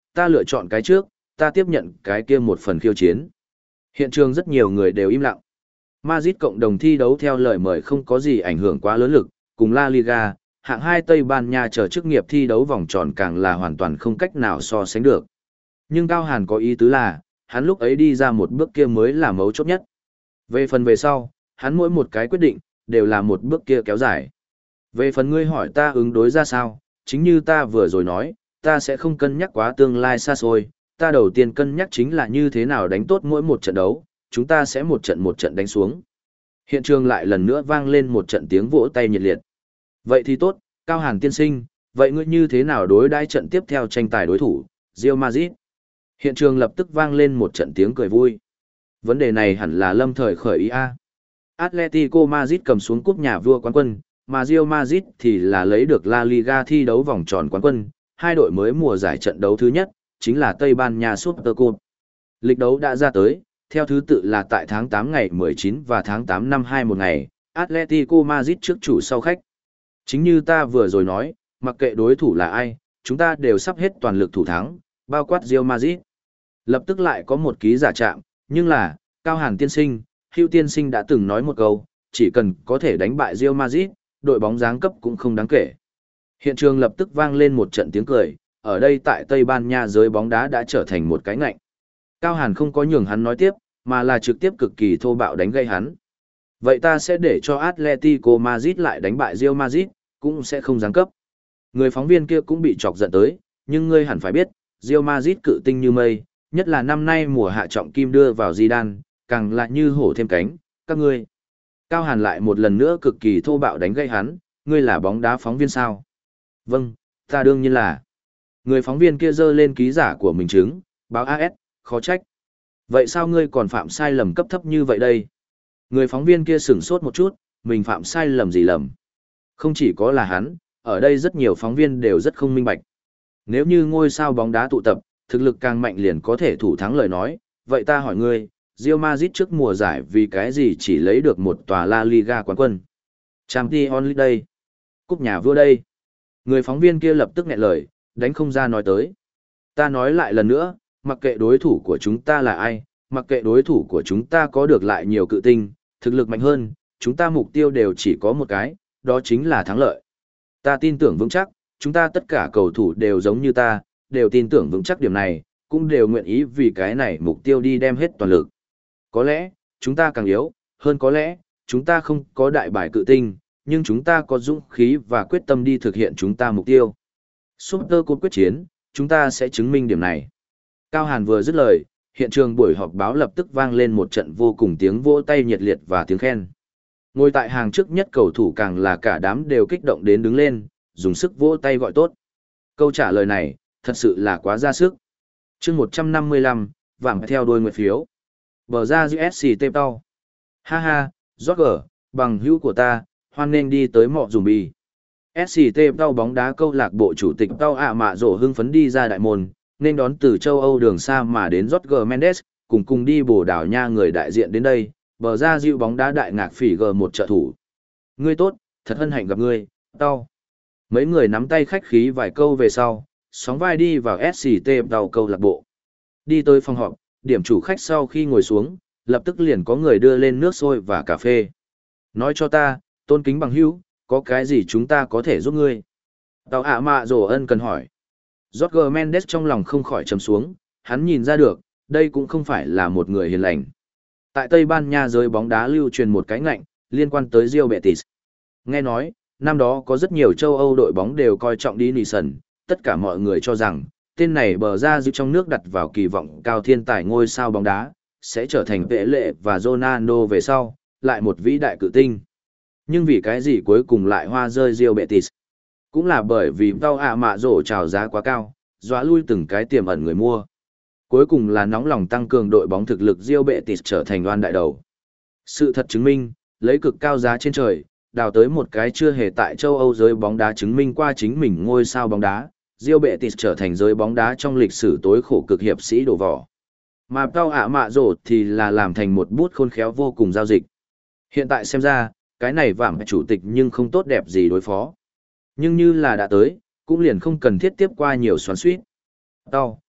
ta lựa chọn cái trước, ta tiếp nhận cái kia một phần khiêu chiến. Hiện trường rất nhiều người đều im lặng. Madrid cộng đồng thi đấu theo lời mời không có gì ảnh hưởng quá lớn lực, cùng La Liga, hạng hai Tây Ban Nha chờ chức nghiệp thi đấu vòng tròn càng là hoàn toàn không cách nào so sánh được. Nhưng Cao Hàn có ý tứ là, hắn lúc ấy đi ra một bước kia mới là mấu chốt nhất. Về phần về sau, hắn mỗi một cái quyết định, đều là một bước kia kéo dài. Về phần ngươi hỏi ta ứng đối ra sao, chính như ta vừa rồi nói, ta sẽ không cân nhắc quá tương lai xa xôi, ta đầu tiên cân nhắc chính là như thế nào đánh tốt mỗi một trận đấu, chúng ta sẽ một trận một trận đánh xuống. Hiện trường lại lần nữa vang lên một trận tiếng vỗ tay nhiệt liệt. Vậy thì tốt, Cao Hàn tiên sinh, vậy ngươi như thế nào đối đãi trận tiếp theo tranh tài đối thủ, Real Madrid? Hiện trường lập tức vang lên một trận tiếng cười vui. Vấn đề này hẳn là lâm thời khởi ý a. Atletico Madrid cầm xuống cúp nhà vua quán quân, mà Real Madrid thì là lấy được La Liga thi đấu vòng tròn quán quân, hai đội mới mùa giải trận đấu thứ nhất, chính là Tây Ban Nha Super Cup. Lịch đấu đã ra tới, theo thứ tự là tại tháng tám ngày mười chín và tháng tám năm hai một ngày, Atletico Madrid trước chủ sau khách. Chính như ta vừa rồi nói, mặc kệ đối thủ là ai, chúng ta đều sắp hết toàn lực thủ thắng, bao quát Real Madrid. Lập tức lại có một ký giả chạm, nhưng là, Cao Hàn tiên sinh, Hữu tiên sinh đã từng nói một câu, chỉ cần có thể đánh bại Real Madrid, đội bóng giáng cấp cũng không đáng kể. Hiện trường lập tức vang lên một trận tiếng cười, ở đây tại Tây Ban Nha giới bóng đá đã trở thành một cái ngạnh. Cao Hàn không có nhường hắn nói tiếp, mà là trực tiếp cực kỳ thô bạo đánh gây hắn. Vậy ta sẽ để cho Atletico Madrid lại đánh bại Real Madrid, cũng sẽ không giáng cấp. Người phóng viên kia cũng bị chọc giận tới, nhưng ngươi hẳn phải biết, Real Madrid cự tinh như mây, nhất là năm nay mùa hạ trọng kim đưa vào Zidane, càng lại như hổ thêm cánh, các ngươi. Cao Hàn lại một lần nữa cực kỳ thô bạo đánh gây hắn, ngươi là bóng đá phóng viên sao? Vâng, ta đương nhiên là. Người phóng viên kia giơ lên ký giả của mình chứng, báo a ét, khó trách. Vậy sao ngươi còn phạm sai lầm cấp thấp như vậy đây? Người phóng viên kia sửng sốt một chút, mình phạm sai lầm gì lầm? Không chỉ có là hắn, ở đây rất nhiều phóng viên đều rất không minh bạch. Nếu như ngôi sao bóng đá tụ tập, thực lực càng mạnh liền có thể thủ thắng lời nói, vậy ta hỏi ngươi, Real Madrid trước mùa giải vì cái gì chỉ lấy được một tòa La Liga quán quân? Champions League đây? Cúp nhà vua đây? Người phóng viên kia lập tức nghẹn lời, đánh không ra nói tới. Ta nói lại lần nữa, mặc kệ đối thủ của chúng ta là ai, mặc kệ đối thủ của chúng ta có được lại nhiều cự tinh, thực lực mạnh hơn, chúng ta mục tiêu đều chỉ có một cái, đó chính là thắng lợi. Ta tin tưởng vững chắc, chúng ta tất cả cầu thủ đều giống như ta, đều tin tưởng vững chắc điểm này, cũng đều nguyện ý vì cái này mục tiêu đi đem hết toàn lực. Có lẽ, chúng ta càng yếu, hơn có lẽ, chúng ta không có đại bài cự tinh, nhưng chúng ta có dũng khí và quyết tâm đi thực hiện chúng ta mục tiêu. Super Cup quyết chiến, chúng ta sẽ chứng minh điểm này. Cao Hàn vừa dứt lời, hiện trường buổi họp báo lập tức vang lên một trận vô cùng tiếng vỗ tay nhiệt liệt và tiếng khen. Ngồi tại hàng trước nhất cầu thủ càng là cả đám đều kích động đến đứng lên, dùng sức vỗ tay gọi tốt. Câu trả lời này, thật sự là quá ra sức. chương một trăm năm mươi lăm, vàng theo đuôi nguyệt phiếu. Bờ ra giê ét xê tê tao. Ha ha, Roger, bằng hữu của ta, hoan nên đi tới mọ dùm bì. ét xê tê tao bóng đá câu lạc bộ chủ tịch tao ạ mạ rổ hưng phấn đi ra đại môn, nên đón từ châu Âu đường xa mà đến Roger Mendes, cùng cùng đi Bồ Đào Nha người đại diện đến đây, bờ ra dịu bóng đá đại ngạc phỉ gờ một trợ thủ. Ngươi tốt, thật hân hạnh gặp ngươi, tao. Mấy người nắm tay khách khí vài câu về sau, sóng vai đi vào ét xê tê tao câu lạc bộ. Đi tới phòng họp, điểm chủ khách sau khi ngồi xuống, lập tức liền có người đưa lên nước sôi và cà phê. Nói cho ta, tôn kính bằng hữu, có cái gì chúng ta có thể giúp ngươi? Tao ạ mạ rổ ân cần hỏi. Jorge Mendes trong lòng không khỏi trầm xuống, hắn nhìn ra được, đây cũng không phải là một người hiền lành. Tại Tây Ban Nha giới bóng đá lưu truyền một cái ngạnh, liên quan tới Real Betis. Nghe nói, năm đó có rất nhiều châu Âu đội bóng đều coi trọng đi Nison, tất cả mọi người cho rằng, tên này bờ ra giữ trong nước đặt vào kỳ vọng cao thiên tài ngôi sao bóng đá, sẽ trở thành vệ lệ và Ronaldo về sau, lại một vĩ đại cự tinh. Nhưng vì cái gì cuối cùng lại hoa rơi Real Betis? Cũng là bởi vì tao ạ mạ rổ trào giá quá cao, dọa lui từng cái tiềm ẩn người mua. Cuối cùng là nóng lòng tăng cường đội bóng thực lực Real Betis trở thành đoan đại đầu. Sự thật chứng minh, lấy cực cao giá trên trời, đào tới một cái chưa hề tại châu Âu giới bóng đá chứng minh qua chính mình ngôi sao bóng đá, Real Betis trở thành giới bóng đá trong lịch sử tối khổ cực hiệp sĩ đổ vỏ. Mà tao ạ mạ rổ thì là làm thành một bút khôn khéo vô cùng giao dịch. Hiện tại xem ra, cái này vảm chủ tịch nhưng không tốt đẹp gì đối phó. Nhưng như là đã tới, cũng liền không cần thiết tiếp qua nhiều xoắn suýt. Tao,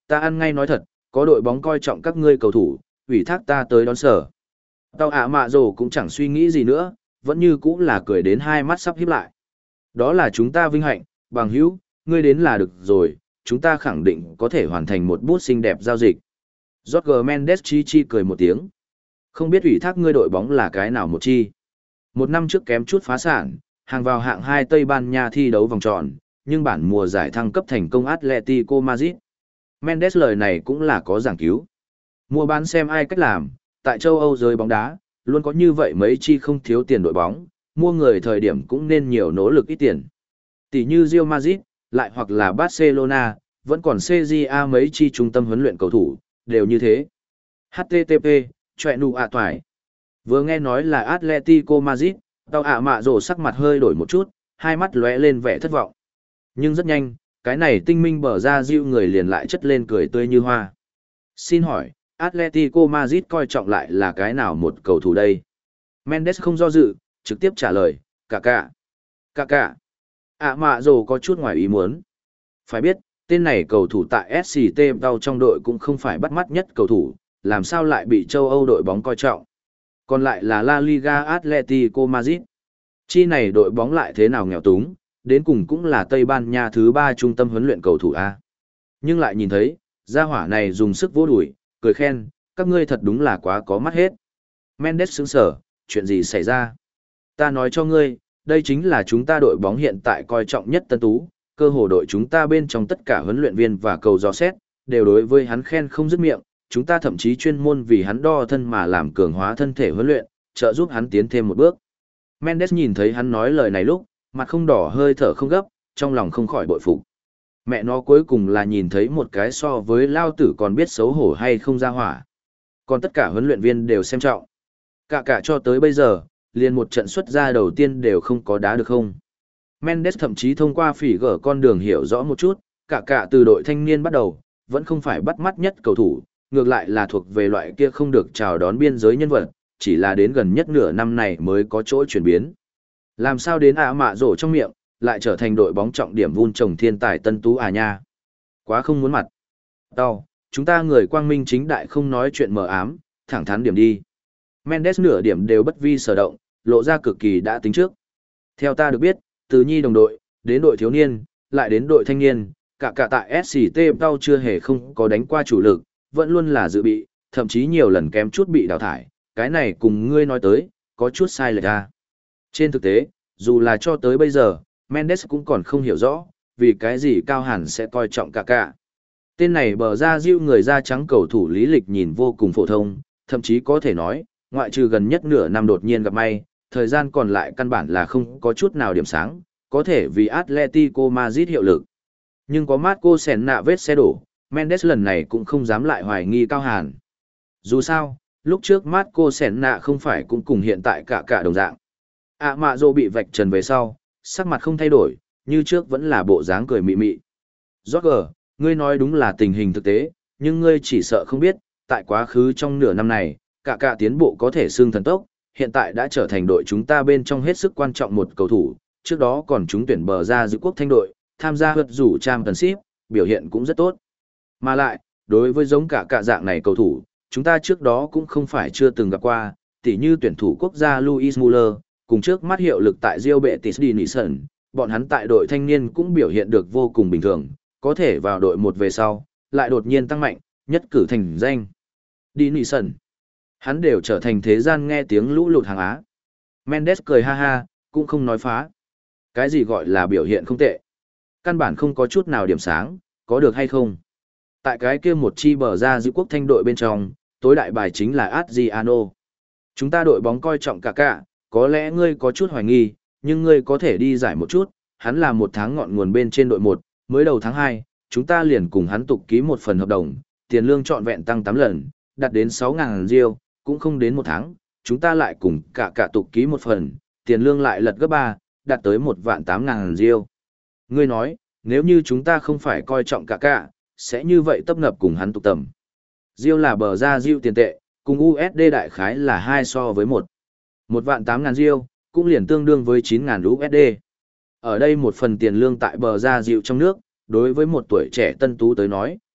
Ta ăn ngay nói thật, có đội bóng coi trọng các ngươi cầu thủ, ủy thác ta tới đón sở. Tao ạ mạ rồ cũng chẳng suy nghĩ gì nữa, vẫn như cũng là cười đến hai mắt sắp híp lại. Đó là chúng ta vinh hạnh, bằng hữu, ngươi đến là được rồi, chúng ta khẳng định có thể hoàn thành một bút xinh đẹp giao dịch. Jorge Mendes chi chi cười một tiếng. Không biết ủy thác ngươi đội bóng là cái nào một chi. Một năm trước kém chút phá sản, hàng vào hạng hai Tây Ban Nha thi đấu vòng tròn, nhưng bản mùa giải thăng cấp thành công Atletico Madrid. Mendes lời này cũng là có giảng cứu. Mua bán xem ai cách làm, tại châu Âu giới bóng đá, luôn có như vậy mấy chi không thiếu tiền đội bóng, mua người thời điểm cũng nên nhiều nỗ lực ít tiền. Tỷ như Real Madrid, lại hoặc là Barcelona, vẫn còn xê giê a mấy chi trung tâm huấn luyện cầu thủ, đều như thế. hát tê tê pê, chọe nụ ạ toài. Vừa nghe nói là Atletico Madrid, tao ạ mạ rồ sắc mặt hơi đổi một chút, hai mắt lóe lên vẻ thất vọng. Nhưng rất nhanh, cái này tinh minh bở ra dịu người liền lại chất lên cười tươi như hoa. Xin hỏi, Atletico Madrid coi trọng lại là cái nào một cầu thủ đây? Mendes không do dự, trực tiếp trả lời, cả cả. Cả cả. ạ mạ rồ có chút ngoài ý muốn. Phải biết, tên này cầu thủ tại ét xê tê đau trong đội cũng không phải bắt mắt nhất cầu thủ, làm sao lại bị châu Âu đội bóng coi trọng. Còn lại là La Liga Atletico Madrid. Chi này đội bóng lại thế nào nghèo túng, đến cùng cũng là Tây Ban Nha thứ ba trung tâm huấn luyện cầu thủ A. Nhưng lại nhìn thấy, gia hỏa này dùng sức vỗ đùi, cười khen, các ngươi thật đúng là quá có mắt hết. Mendes sững sờ, chuyện gì xảy ra? Ta nói cho ngươi, đây chính là chúng ta đội bóng hiện tại coi trọng nhất tân tú, cơ hồ đội chúng ta bên trong tất cả huấn luyện viên và cầu dò xét, đều đối với hắn khen không dứt miệng, chúng ta thậm chí chuyên môn vì hắn đo thân mà làm cường hóa thân thể huấn luyện, trợ giúp hắn tiến thêm một bước. Mendes nhìn thấy hắn nói lời này lúc, mặt không đỏ hơi thở không gấp, trong lòng không khỏi bội phục. Mẹ nó cuối cùng là nhìn thấy một cái so với lao tử còn biết xấu hổ hay không ra hỏa. Còn tất cả huấn luyện viên đều xem trọng. Cả cả cho tới bây giờ, liền một trận xuất ra đầu tiên đều không có đá được không. Mendes thậm chí thông qua phỉ gở con đường hiểu rõ một chút, cả cả từ đội thanh niên bắt đầu, vẫn không phải bắt mắt nhất cầu thủ, ngược lại là thuộc về loại kia không được chào đón biên giới nhân vật, chỉ là đến gần nhất nửa năm này mới có chỗ chuyển biến. Làm sao đến ạ mạ rổ trong miệng, lại trở thành đội bóng trọng điểm vun trồng thiên tài tân tú à nha. Quá không muốn mặt. Tao, chúng ta người quang minh chính đại không nói chuyện mờ ám, thẳng thắn điểm đi. Mendes nửa điểm đều bất vi sở động, lộ ra cực kỳ đã tính trước. Theo ta được biết, từ nhi đồng đội, đến đội thiếu niên, lại đến đội thanh niên, cả cả tại ét xê tê tao chưa hề không có đánh qua chủ lực, vẫn luôn là dự bị, thậm chí nhiều lần kém chút bị đào thải, cái này cùng ngươi nói tới, có chút sai lệch ra. Trên thực tế, dù là cho tới bây giờ, Mendes cũng còn không hiểu rõ, vì cái gì Cao Hàn sẽ coi trọng cả cả. Tên này bờ ra diêu người da trắng cầu thủ lý lịch nhìn vô cùng phổ thông, thậm chí có thể nói, ngoại trừ gần nhất nửa năm đột nhiên gặp may, thời gian còn lại căn bản là không có chút nào điểm sáng, có thể vì Atletico Madrid hiệu lực. Nhưng có Marco Senna vết xe đổ, Mendes lần này cũng không dám lại hoài nghi Cao Hàn. Dù sao, lúc trước Marco Senna không phải cũng cùng hiện tại cả cả đồng dạng. À mạ dô bị vạch trần về sau, sắc mặt không thay đổi, như trước vẫn là bộ dáng cười mị mị. Roger, ngươi nói đúng là tình hình thực tế, nhưng ngươi chỉ sợ không biết, tại quá khứ trong nửa năm này, cả cả tiến bộ có thể xương thần tốc, hiện tại đã trở thành đội chúng ta bên trong hết sức quan trọng một cầu thủ, trước đó còn chúng tuyển bờ ra giữ quốc thanh đội, tham gia hất rủ Championship, biểu hiện cũng rất tốt. Mà lại, đối với giống cả cả dạng này cầu thủ, chúng ta trước đó cũng không phải chưa từng gặp qua, tỉ như tuyển thủ quốc gia Luis Muller, cùng trước mắt hiệu lực tại Real Betis Dinison, bọn hắn tại đội thanh niên cũng biểu hiện được vô cùng bình thường, có thể vào đội một về sau, lại đột nhiên tăng mạnh, nhất cử thành danh. Dinison, hắn đều trở thành thế gian nghe tiếng lũ lụt hàng Á. Mendes cười ha ha, cũng không nói phá. Cái gì gọi là biểu hiện không tệ? Căn bản không có chút nào điểm sáng, có được hay không? Tại cái kia một chi bờ ra giữ quốc thanh đội bên trong, tối đại bài chính là Adriano. Chúng ta đội bóng coi trọng cả cả, có lẽ ngươi có chút hoài nghi, nhưng ngươi có thể đi giải một chút, hắn là một tháng ngọn nguồn bên trên đội một, mới đầu tháng hai, chúng ta liền cùng hắn tục ký một phần hợp đồng, tiền lương trọn vẹn tăng tám lần, đạt đến sáu nghìn riêu, cũng không đến một tháng, chúng ta lại cùng cả cả tục ký một phần, tiền lương lại lật gấp ba, đạt tới một vạn tám nghìn riêu. Ngươi nói, nếu như chúng ta không phải coi trọng cả cả, sẽ như vậy tấp nập cùng hắn tục tầm. Riêu là bờ ra diêu tiền tệ, cùng u ét đê đại khái là hai so với một. Một vạn tám ngàn riêu, cũng liền tương đương với chín ngàn u ét đê. Ở đây một phần tiền lương tại bờ ra diệu trong nước, đối với một tuổi trẻ tân tú tới nói,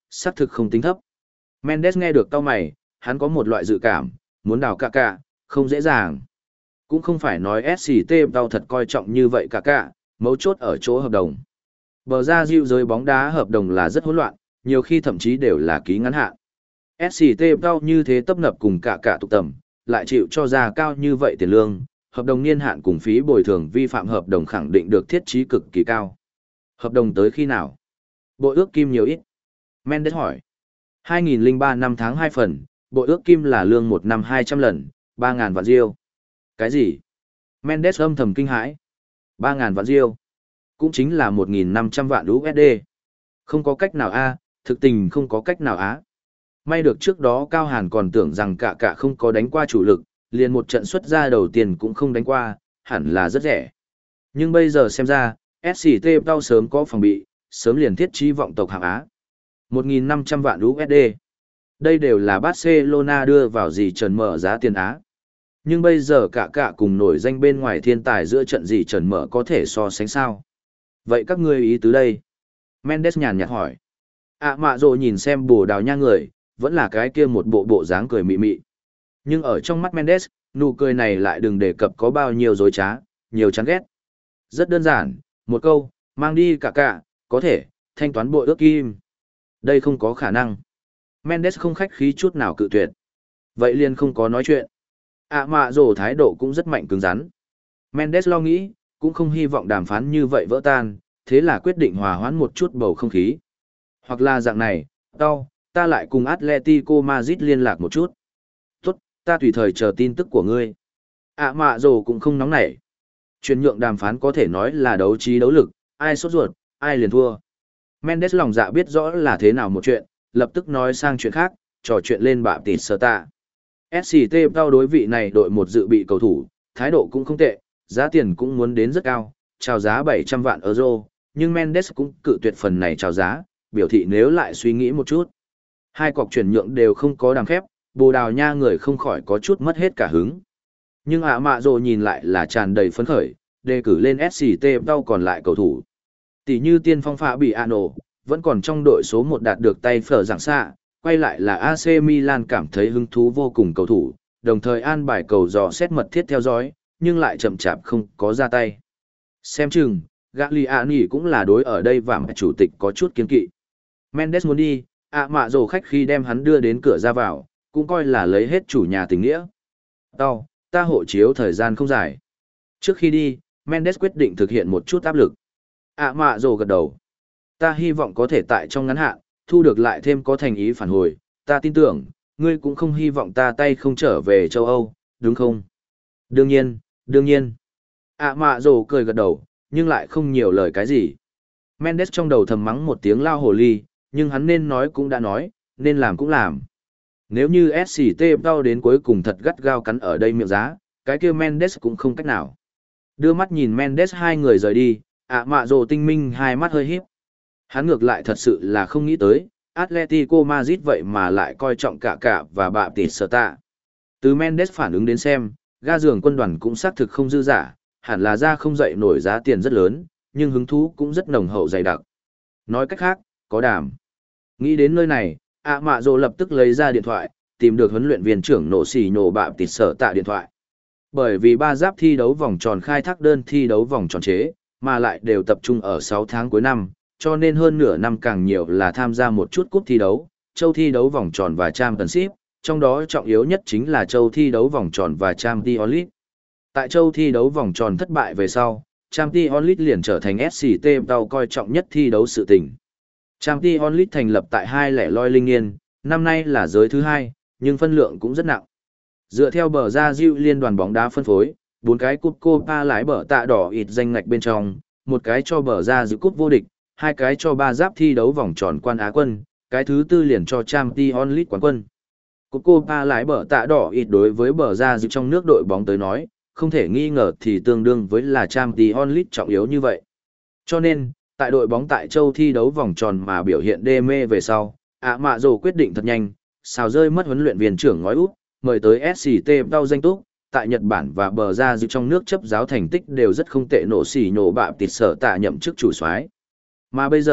Xác thực không tính thấp. Mendes nghe được cau mày, hắn có một loại dự cảm, muốn đào cả cả, không dễ dàng. Cũng không phải nói ét xê tê đau thật coi trọng như vậy cả cả, mấu chốt ở chỗ hợp đồng. Bờ ra dịu giới bóng đá hợp đồng là rất hỗn loạn, nhiều khi thậm chí đều là ký ngắn hạn. ét xê tê đau như thế tấp nập cùng cả cả tục tầm, lại chịu cho ra cao như vậy tiền lương, hợp đồng niên hạn cùng phí bồi thường vi phạm hợp đồng khẳng định được thiết trí cực kỳ cao. Hợp đồng tới khi nào? Bộ ước kim nhiều ít? Mendes hỏi. hai nghìn lẻ ba năm tháng hai phần, bộ ước kim là lương một năm hai trăm lần, ba ngàn vạn riêu. Cái gì? Mendes âm thầm kinh hãi. ba ngàn vạn riêu. Cũng chính là một nghìn năm trăm vạn u ét đê. Không có cách nào a, thực tình không có cách nào á. May được trước đó Cao Hàn còn tưởng rằng cả cả không có đánh qua chủ lực, liền một trận xuất ra đầu tiên cũng không đánh qua, hẳn là rất rẻ. Nhưng bây giờ xem ra, ét xê tê đau sớm có phòng bị, sớm liền thiết trí vọng tộc hạng Á. một nghìn năm trăm vạn u ét đê. Đây đều là Barcelona đưa vào gì trần mở giá tiền Á. Nhưng bây giờ cả cả cùng nổi danh bên ngoài thiên tài giữa trận gì trần mở có thể so sánh sao. Vậy các ngươi ý tứ đây? Mendes nhàn nhạt hỏi. À mạ rồi nhìn xem Bồ Đào Nha người, vẫn là cái kia một bộ bộ dáng cười mị mị. Nhưng ở trong mắt Mendes, nụ cười này lại đừng đề cập có bao nhiêu dối trá, nhiều chán ghét. Rất đơn giản, một câu, mang đi cả cả, có thể, thanh toán bộ ước kim. Đây không có khả năng. Mendes không khách khí chút nào cự tuyệt. Vậy liền không có nói chuyện. À mạ rồ thái độ cũng rất mạnh cứng rắn. Mendes lo nghĩ, cũng không hy vọng đàm phán như vậy vỡ tan, thế là quyết định hòa hoãn một chút bầu không khí. Hoặc là dạng này, tao, ta lại cùng Atletico Madrid liên lạc một chút. Tốt, ta tùy thời chờ tin tức của ngươi. À mạ rồ cũng không nóng nảy. Chuyển nhượng đàm phán có thể nói là đấu trí đấu lực, ai sốt ruột, ai liền thua. Mendes lòng dạ biết rõ là thế nào một chuyện, lập tức nói sang chuyện khác, trò chuyện lên bạ tịt sơ tạ. ét xê tê đau đối vị này đội một dự bị cầu thủ, thái độ cũng không tệ, giá tiền cũng muốn đến rất cao, chào giá bảy trăm vạn euro, nhưng Mendes cũng cự tuyệt phần này chào giá, biểu thị nếu lại suy nghĩ một chút. Hai cọc chuyển nhượng đều không có đàm phép, Bồ Đào Nha người không khỏi có chút mất hết cả hứng. Nhưng ạ mạ rồ nhìn lại là tràn đầy phấn khởi, đề cử lên ét xê tê đau còn lại cầu thủ. Tỷ như tiên phong phạ bị Ano, vẫn còn trong đội số một đạt được tay phở giảng xạ, quay lại là a xê Milan cảm thấy hứng thú vô cùng cầu thủ, đồng thời an bài cầu dò xét mật thiết theo dõi, nhưng lại chậm chạp không có ra tay. Xem chừng, Gagliani cũng là đối ở đây và chủ tịch có chút kiên kỵ. Mendes muốn đi, ạ mạ rồ khách khi đem hắn đưa đến cửa ra vào, cũng coi là lấy hết chủ nhà tình nghĩa. Tao, ta hộ chiếu thời gian không dài. Trước khi đi, Mendes quyết định thực hiện một chút áp lực. ạ mạ rồ gật đầu. Ta hy vọng có thể tại trong ngắn hạn, thu được lại thêm có thành ý phản hồi, ta tin tưởng, ngươi cũng không hy vọng ta tay không trở về châu Âu, đúng không? Đương nhiên, đương nhiên. ạ mạ rồ cười gật đầu, nhưng lại không nhiều lời cái gì. Mendes trong đầu thầm mắng một tiếng lao hồ ly, nhưng hắn nên nói cũng đã nói, nên làm cũng làm. Nếu như ét xê tê đau đến cuối cùng thật gắt gao cắn ở đây miệng giá, cái kia Mendes cũng không cách nào. Đưa mắt nhìn Mendes hai người rời đi, ạ mạ rồ tinh minh hai mắt hơi híp. Hắn ngược lại thật sự là không nghĩ tới, Atletico Madrid vậy mà lại coi trọng cả cả và bạ tịt sở tạ. Từ Mendes phản ứng đến xem, ga giường quân đoàn cũng xác thực không dư giả, hẳn là ra không dậy nổi giá tiền rất lớn, nhưng hứng thú cũng rất nồng hậu dày đặc. Nói cách khác, có đàm. Nghĩ đến nơi này, ạ mạ rồ lập tức lấy ra điện thoại, tìm được huấn luyện viên trưởng nổ xì nổ bạ tịt sở tạ điện thoại. Bởi vì ba giáp thi đấu vòng tròn khai thác đơn thi đấu vòng tròn chế, mà lại đều tập trung ở sáu tháng cuối năm, cho nên hơn nửa năm càng nhiều là tham gia một chút cúp thi đấu, châu thi đấu vòng tròn và Championship, trong đó trọng yếu nhất chính là châu thi đấu vòng tròn và Champions League. Tại châu thi đấu vòng tròn thất bại về sau, Champions League liền trở thành ét xê tê đau coi trọng nhất thi đấu sự tình. Champions League thành lập tại hai lẻ loi linh niên, năm nay là giới thứ hai, nhưng phân lượng cũng rất nặng. Dựa theo bờ ra Diệu liên đoàn bóng đá phân phối, bốn cái cúp Copa lái bờ tạ đỏ ịt danh ngạch bên trong, một cái cho bờ ra Diệu cúp vô địch, hai cái cho ba giáp thi đấu vòng tròn quan Á quân, cái thứ tư liền cho Champions League quán quân. Cúp Copa lái bờ tạ đỏ ịt đối với bờ ra Diệu trong nước đội bóng tới nói, không thể nghi ngờ thì tương đương với là Champions League trọng yếu như vậy. Cho nên, tại đội bóng tại châu thi đấu vòng tròn mà biểu hiện đê mê về sau, ạ mạ rồ quyết định thật nhanh, xào rơi mất huấn luyện viên trưởng ngói út, mời tới ét xê tê đau danh túc, tại Nhật Bản và bờ ra Diệu trong nước chấp giáo thành tích đều rất không tệ, nổ xỉ nhổ bạ tịt sở tạ nhậm chức chủ soái. Mà bây giờ,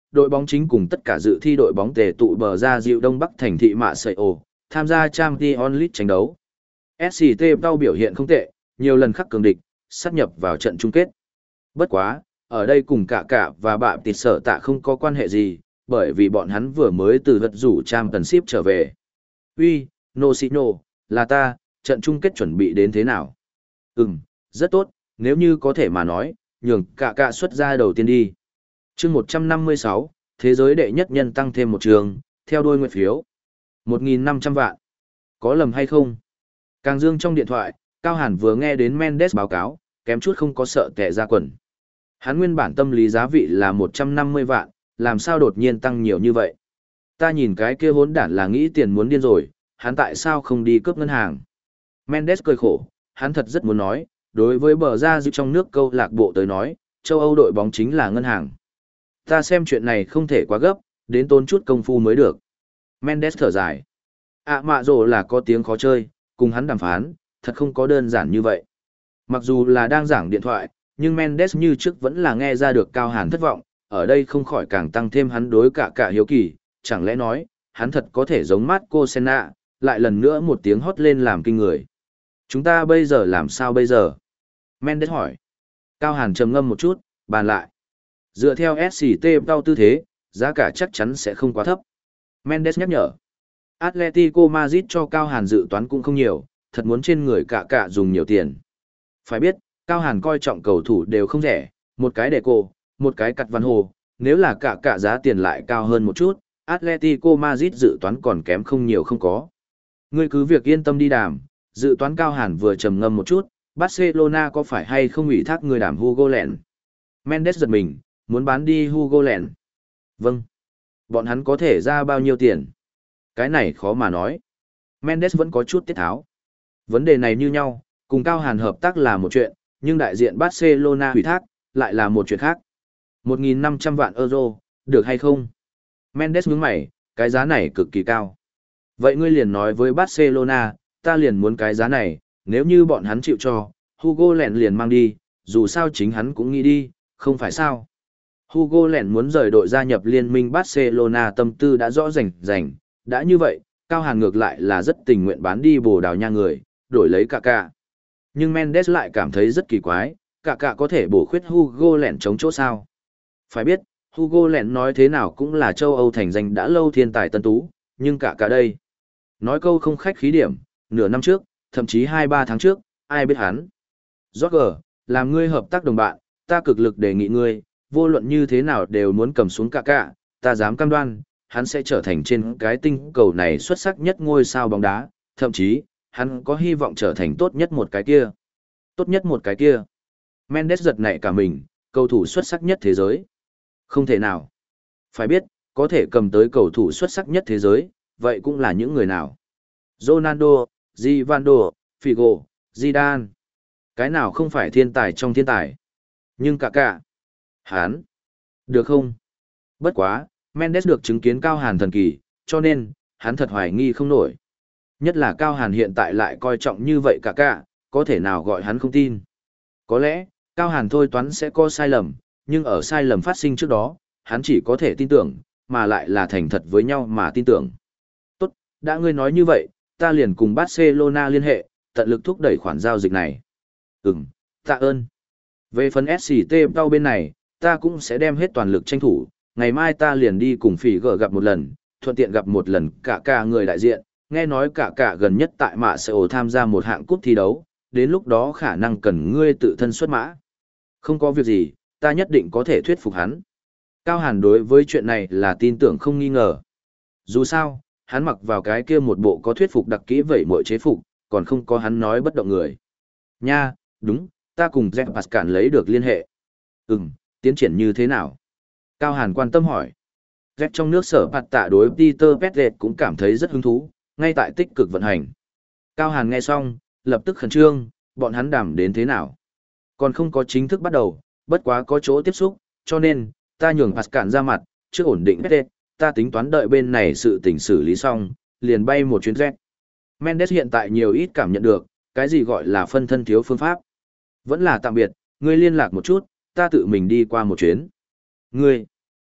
đội bóng chính cùng tất cả dự thi đội bóng tề tụ bờ ra dịu Đông Bắc thành thị Mạ Sợi Ồ, tham gia Champions League tranh đấu. ét xê tê Tau biểu hiện không tệ, nhiều lần khắc cường địch, sát nhập vào trận chung kết. Bất quá, ở đây cùng cả cả và bạ tịt sở tạ không có quan hệ gì, bởi vì bọn hắn vừa mới từ vật rủ Championship trở về. Uy, Nocino, là ta, trận chung kết chuẩn bị đến thế nào? Ừm, rất tốt, nếu như có thể mà nói, nhường cả cả xuất ra đầu tiên đi. chương một trăm năm mươi sáu, thế giới đệ nhất nhân tăng thêm một trường, theo đuôi nguyện phiếu. một nghìn năm trăm vạn. Có lầm hay không? Càng Dương trong điện thoại, Cao Hàn vừa nghe đến Mendes báo cáo, kém chút không có sợ tẻ ra quần. Hắn nguyên bản tâm lý giá vị là một trăm năm mươi vạn, làm sao đột nhiên tăng nhiều như vậy? Ta nhìn cái kia hỗn đản là nghĩ tiền muốn điên rồi, hắn tại sao không đi cướp ngân hàng? Mendes cười khổ, hắn thật rất muốn nói, đối với bờ ra giữ trong nước câu lạc bộ tới nói, châu Âu đội bóng chính là ngân hàng. Ta xem chuyện này không thể quá gấp, đến tốn chút công phu mới được. Mendes thở dài. À mạ rồ là có tiếng khó chơi, cùng hắn đàm phán, thật không có đơn giản như vậy. Mặc dù là đang giảng điện thoại, nhưng Mendes như trước vẫn là nghe ra được Cao Hàn thất vọng, ở đây không khỏi càng tăng thêm hắn đối cả cả hiếu kỳ, chẳng lẽ nói, hắn thật có thể giống Marco Senna, lại lần nữa một tiếng hót lên làm kinh người. Chúng ta bây giờ làm sao bây giờ? Mendes hỏi. Cao Hàn trầm ngâm một chút, bàn lại. Dựa theo ét xê tê đau tư thế, giá cả chắc chắn sẽ không quá thấp. Mendes nhắc nhở. Atletico Madrid cho Cao Hàn dự toán cũng không nhiều, thật muốn trên người cả cả dùng nhiều tiền. Phải biết, Cao Hàn coi trọng cầu thủ đều không rẻ, một cái để cô, một cái cặt văn hồ, nếu là cả cả giá tiền lại cao hơn một chút, Atletico Madrid dự toán còn kém không nhiều không có. Ngươi cứ việc yên tâm đi đàm, dự toán Cao Hàn vừa trầm ngâm một chút, Barcelona có phải hay không ủy thác người đàm Hugo Lens? Mendes giật mình, muốn bán đi Hugo Lens. Vâng. Bọn hắn có thể ra bao nhiêu tiền? Cái này khó mà nói. Mendes vẫn có chút tiết tháo. Vấn đề này như nhau, cùng Cao Hàn hợp tác là một chuyện, nhưng đại diện Barcelona ủy thác, lại là một chuyện khác. một nghìn năm trăm vạn euro, được hay không? Mendes nhướng mày, cái giá này cực kỳ cao. Vậy ngươi liền nói với Barcelona, ta liền muốn cái giá này, nếu như bọn hắn chịu cho, Hugo Lens liền mang đi, dù sao chính hắn cũng nghĩ đi, không phải sao? Hugo Lens muốn rời đội gia nhập liên minh Barcelona tâm tư đã rõ rành rành, đã như vậy, Cao Hàn ngược lại là rất tình nguyện bán đi Bồ Đào Nha người, đổi lấy cả cả. Nhưng Mendes lại cảm thấy rất kỳ quái, cả cả có thể bổ khuyết Hugo Lens chống chỗ sao? Phải biết, Hugo Lens nói thế nào cũng là châu Âu thành danh đã lâu thiên tài tân tú, nhưng cả cả đây. Nói câu không khách khí điểm, nửa năm trước, thậm chí hai ba tháng trước, ai biết hắn. Roger, làm ngươi hợp tác đồng bạn, ta cực lực đề nghị ngươi, vô luận như thế nào đều muốn cầm xuống cả cả, ta dám cam đoan, hắn sẽ trở thành trên cái tinh cầu này xuất sắc nhất ngôi sao bóng đá, thậm chí, hắn có hy vọng trở thành tốt nhất một cái kia. Tốt nhất một cái kia. Mendes giật nảy cả mình, cầu thủ xuất sắc nhất thế giới. Không thể nào. Phải biết, có thể cầm tới cầu thủ xuất sắc nhất thế giới, vậy cũng là những người nào? Ronaldo, Rivaldo, Figo, Zidane. Cái nào không phải thiên tài trong thiên tài? Nhưng cả cả. Hắn. Được không? Bất quá, Mendes được chứng kiến Cao Hàn thần kỳ, cho nên, hắn thật hoài nghi không nổi. Nhất là Cao Hàn hiện tại lại coi trọng như vậy cả cả, có thể nào gọi hắn không tin. Có lẽ, Cao Hàn thôi toán sẽ có sai lầm, nhưng ở sai lầm phát sinh trước đó, hắn chỉ có thể tin tưởng, mà lại là thành thật với nhau mà tin tưởng. Tốt, đã ngươi nói như vậy, ta liền cùng Barcelona liên hệ, tận lực thúc đẩy khoản giao dịch này. Ừm, tạ ơn. Về phần ét xê tê đau bên này, ta cũng sẽ đem hết toàn lực tranh thủ, ngày mai ta liền đi cùng phỉ gở gặp một lần, thuận tiện gặp một lần cả cả người đại diện, nghe nói cả cả gần nhất tại mạ sẽ ổ tham gia một hạng cúp thi đấu, đến lúc đó khả năng cần ngươi tự thân xuất mã. Không có việc gì, ta nhất định có thể thuyết phục hắn. Cao Hàn đối với chuyện này là tin tưởng không nghi ngờ. Dù sao, hắn mặc vào cái kia một bộ có thuyết phục đặc kỹ vậy mọi chế phục, còn không có hắn nói bất động người. Nha, đúng, ta cùng Jack Pascal lấy được liên hệ. Ừm, tiến triển như thế nào? Cao Hàn quan tâm hỏi. Jack trong nước sở bạt tạ đối Peter Petlet cũng cảm thấy rất hứng thú, ngay tại tích cực vận hành. Cao Hàn nghe xong, lập tức khẩn trương, bọn hắn đàm đến thế nào? Còn không có chính thức bắt đầu, bất quá có chỗ tiếp xúc, cho nên, ta nhường Pascal ra mặt, trước ổn định Petlet, ta tính toán đợi bên này sự tình xử lý xong, liền bay một chuyến jet. Mendes hiện tại nhiều ít cảm nhận được, cái gì gọi là phân thân thiếu phương pháp. Vẫn là tạm biệt, ngươi liên lạc một chút, ta tự mình đi qua một chuyến. Ngươi,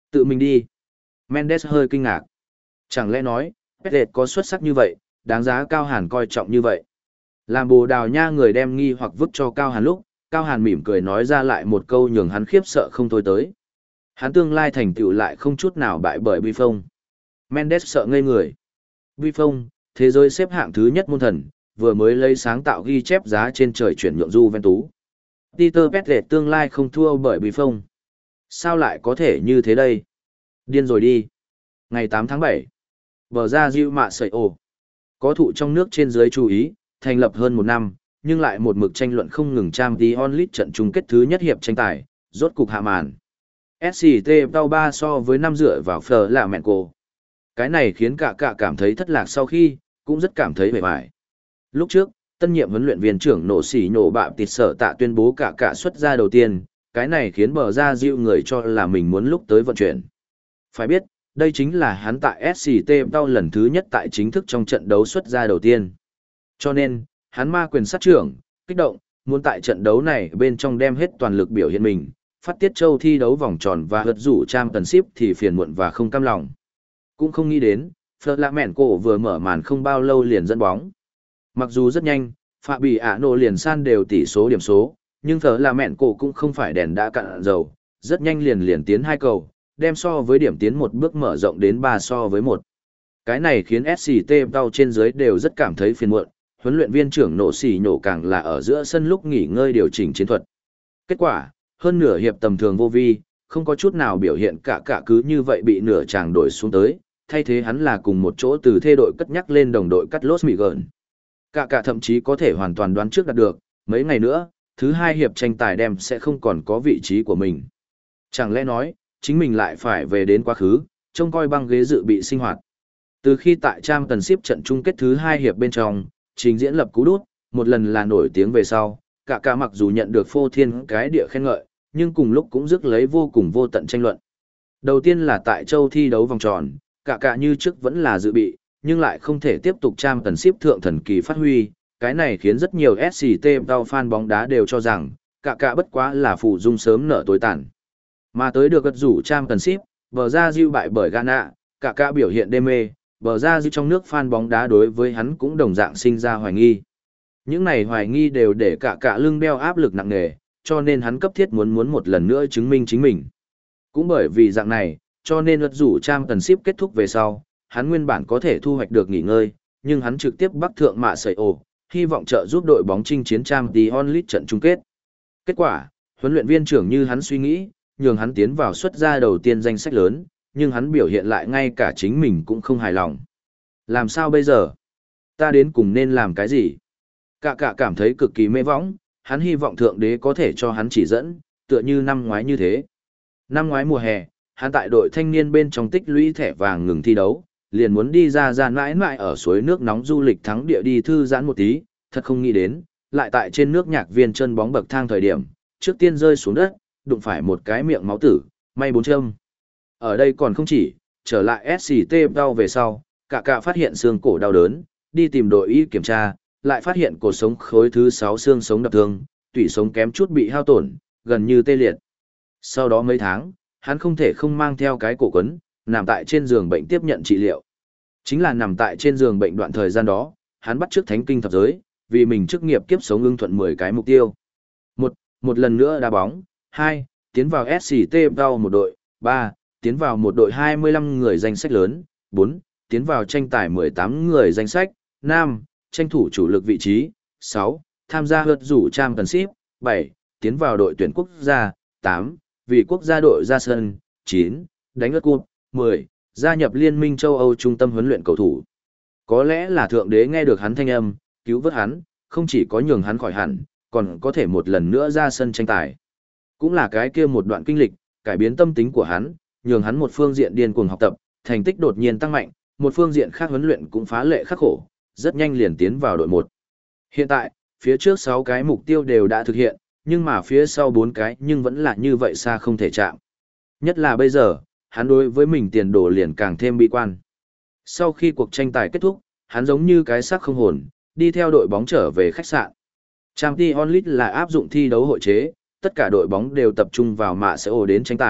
Tự mình đi. Mendes hơi kinh ngạc. Chẳng lẽ nói, Petlet có xuất sắc như vậy, đáng giá Cao Hàn coi trọng như vậy. Làm Bồ Đào Nha người đem nghi hoặc vứt cho Cao Hàn lúc, Cao Hàn mỉm cười nói ra lại một câu nhường hắn khiếp sợ không thôi tới. Hắn tương lai thành tựu lại không chút nào bại bởi Buffon. Mendes sợ ngây người. Buffon, thế giới xếp hạng thứ nhất môn thần, vừa mới lấy sáng tạo ghi chép giá trên trời chuyển nhượng Juventus. Peter Petlet tương lai không thua bởi Buffon. Sao lại có thể như thế đây? Điên rồi đi. Ngày tám tháng bảy, bờ ra Diệu Mạ Sợi Ồ. Có thụ trong nước trên dưới chú ý, thành lập hơn một năm, nhưng lại một mực tranh luận không ngừng Champions League trận chung kết thứ nhất hiệp tranh tài, rốt cục hạ màn. ét xê tê đau ba so với năm dựa vào phở là mẹn cổ. Cái này khiến cả cả cảm thấy thất lạc sau khi, cũng rất cảm thấy bề bại. Lúc trước, tân nhiệm huấn luyện viên trưởng nổ xỉ nổ bạ tịt sở tạ tuyên bố cả cả xuất ra đầu tiên, cái này khiến bờ ra Diệu người cho là mình muốn lúc tới vận chuyển. Phải biết, đây chính là hắn tại ét xê tê đau lần thứ nhất tại chính thức trong trận đấu xuất ra đầu tiên. Cho nên, hắn ma quyền sát trưởng, kích động, muốn tại trận đấu này bên trong đem hết toàn lực biểu hiện mình, phát tiết châu thi đấu vòng tròn và hất rủ Championship thì phiền muộn và không cam lòng. Cũng không nghĩ đến, Flamenco vừa mở màn không bao lâu liền dẫn bóng. Mặc dù rất nhanh, Fabiano liền san đều tỷ số điểm số, nhưng Flamenco cũng không phải đèn đã cạn dầu, rất nhanh liền liền tiến hai cầu, đem so với điểm tiến một bước mở rộng đến ba so với một. Cái này khiến ét xê tê đau trên dưới đều rất cảm thấy phiền muộn, huấn luyện viên trưởng nổ xỉ nhổ càng là ở giữa sân lúc nghỉ ngơi điều chỉnh chiến thuật. Kết quả, hơn nửa hiệp tầm thường vô vi, không có chút nào biểu hiện cả cả cứ như vậy bị nửa chàng đổi xuống tới, thay thế hắn là cùng một chỗ từ thê đội cất nhắc lên đồng đội cắt Los Miguel. Cả cả thậm chí có thể hoàn toàn đoán trước đạt được, mấy ngày nữa, thứ hai hiệp tranh tài đem sẽ không còn có vị trí của mình. Chẳng lẽ nói, chính mình lại phải về đến quá khứ, trông coi băng ghế dự bị sinh hoạt. Từ khi tại Championship trận chung kết thứ hai hiệp bên trong, trình diễn lập cú đút, một lần là nổi tiếng về sau, cả cả mặc dù nhận được phô thiên cái địa khen ngợi, nhưng cùng lúc cũng rước lấy vô cùng vô tận tranh luận. Đầu tiên là tại châu thi đấu vòng tròn, cả cả như trước vẫn là dự bị, nhưng lại không thể tiếp tục Championship thượng thần kỳ phát huy, cái này khiến rất nhiều ét xê tê đau fan bóng đá đều cho rằng, cả cả bất quá là phụ dung sớm nở tối tàn. Mà tới được gật rủ Championship, bờ ra Diệu bại bởi Ghana, cả cả biểu hiện đê mê, bờ ra Diệu trong nước fan bóng đá đối với hắn cũng đồng dạng sinh ra hoài nghi. Những này hoài nghi đều để cả cả lưng đeo áp lực nặng nề, cho nên hắn cấp thiết muốn muốn một lần nữa chứng minh chính mình. Cũng bởi vì dạng này, cho nên gật rủ Championship kết thúc về sau, hắn nguyên bản có thể thu hoạch được nghỉ ngơi, nhưng hắn trực tiếp bắc thượng mạ sợi ổ, hy vọng trợ giúp đội bóng chinh chiến Champions League trận chung kết. Kết quả, huấn luyện viên trưởng như hắn suy nghĩ, nhường hắn tiến vào xuất ra đầu tiên danh sách lớn, nhưng hắn biểu hiện lại ngay cả chính mình cũng không hài lòng. Làm sao bây giờ? Ta đến cùng nên làm cái gì? Cả cả cảm thấy cực kỳ mê võng, hắn hy vọng thượng đế có thể cho hắn chỉ dẫn, tựa như năm ngoái như thế. Năm ngoái mùa hè, hắn tại đội thanh niên bên trong tích lũy thẻ vàng ngừng thi đấu, liền muốn đi ra ra mãi mãi ở suối nước nóng du lịch thắng địa đi thư giãn một tí, thật không nghĩ đến, lại tại trên nước nhạc viên chân bóng bậc thang thời điểm, trước tiên rơi xuống đất, đụng phải một cái miệng máu tử, may bốn châm. Ở đây còn không chỉ, trở lại ét xê tê đau về sau, cả cả phát hiện xương cổ đau đớn, đi tìm đội y kiểm tra, lại phát hiện cột sống khối thứ sáu xương sống đập thương, tủy sống kém chút bị hao tổn, gần như tê liệt. Sau đó mấy tháng, hắn không thể không mang theo cái cổ quấn, nằm tại trên giường bệnh tiếp nhận trị liệu. Chính là nằm tại trên giường bệnh đoạn thời gian đó, hắn bắt chước thánh kinh thập giới, vì mình chức nghiệp kiếp sống ưng thuận mười cái mục tiêu. Một, một lần nữa đá bóng. Hai, tiến vào ét xê tê đau một đội. Ba, tiến vào một đội hai mươi lăm người danh sách lớn. Bốn, tiến vào tranh tài mười tám người danh sách. Năm, tranh thủ chủ lực vị trí. Sáu, tham gia hớt rủ Championship. Bảy, tiến vào đội tuyển quốc gia. Tám, vì quốc gia đội ra sân. Chín, đánh ớt cúp. Mười, gia nhập Liên minh châu Âu trung tâm huấn luyện cầu thủ. Có lẽ là thượng đế nghe được hắn thanh âm, cứu vớt hắn, không chỉ có nhường hắn khỏi hẳn, còn có thể một lần nữa ra sân tranh tài. Cũng là cái kia một đoạn kinh lịch, cải biến tâm tính của hắn, nhường hắn một phương diện điên cuồng học tập, thành tích đột nhiên tăng mạnh, một phương diện khác huấn luyện cũng phá lệ khắc khổ, rất nhanh liền tiến vào đội một. Hiện tại, phía trước sáu cái mục tiêu đều đã thực hiện, nhưng mà phía sau bốn cái nhưng vẫn là như vậy xa không thể chạm. Nhất là bây giờ, hắn đối với mình tiền đồ liền càng thêm bi quan. Sau khi cuộc tranh tài kết thúc, hắn giống như cái xác không hồn, đi theo đội bóng trở về khách sạn. Champions League là áp dụng thi đấu hội chế, tất cả đội bóng đều tập trung vào mạ sẽ ổ đến tranh tài,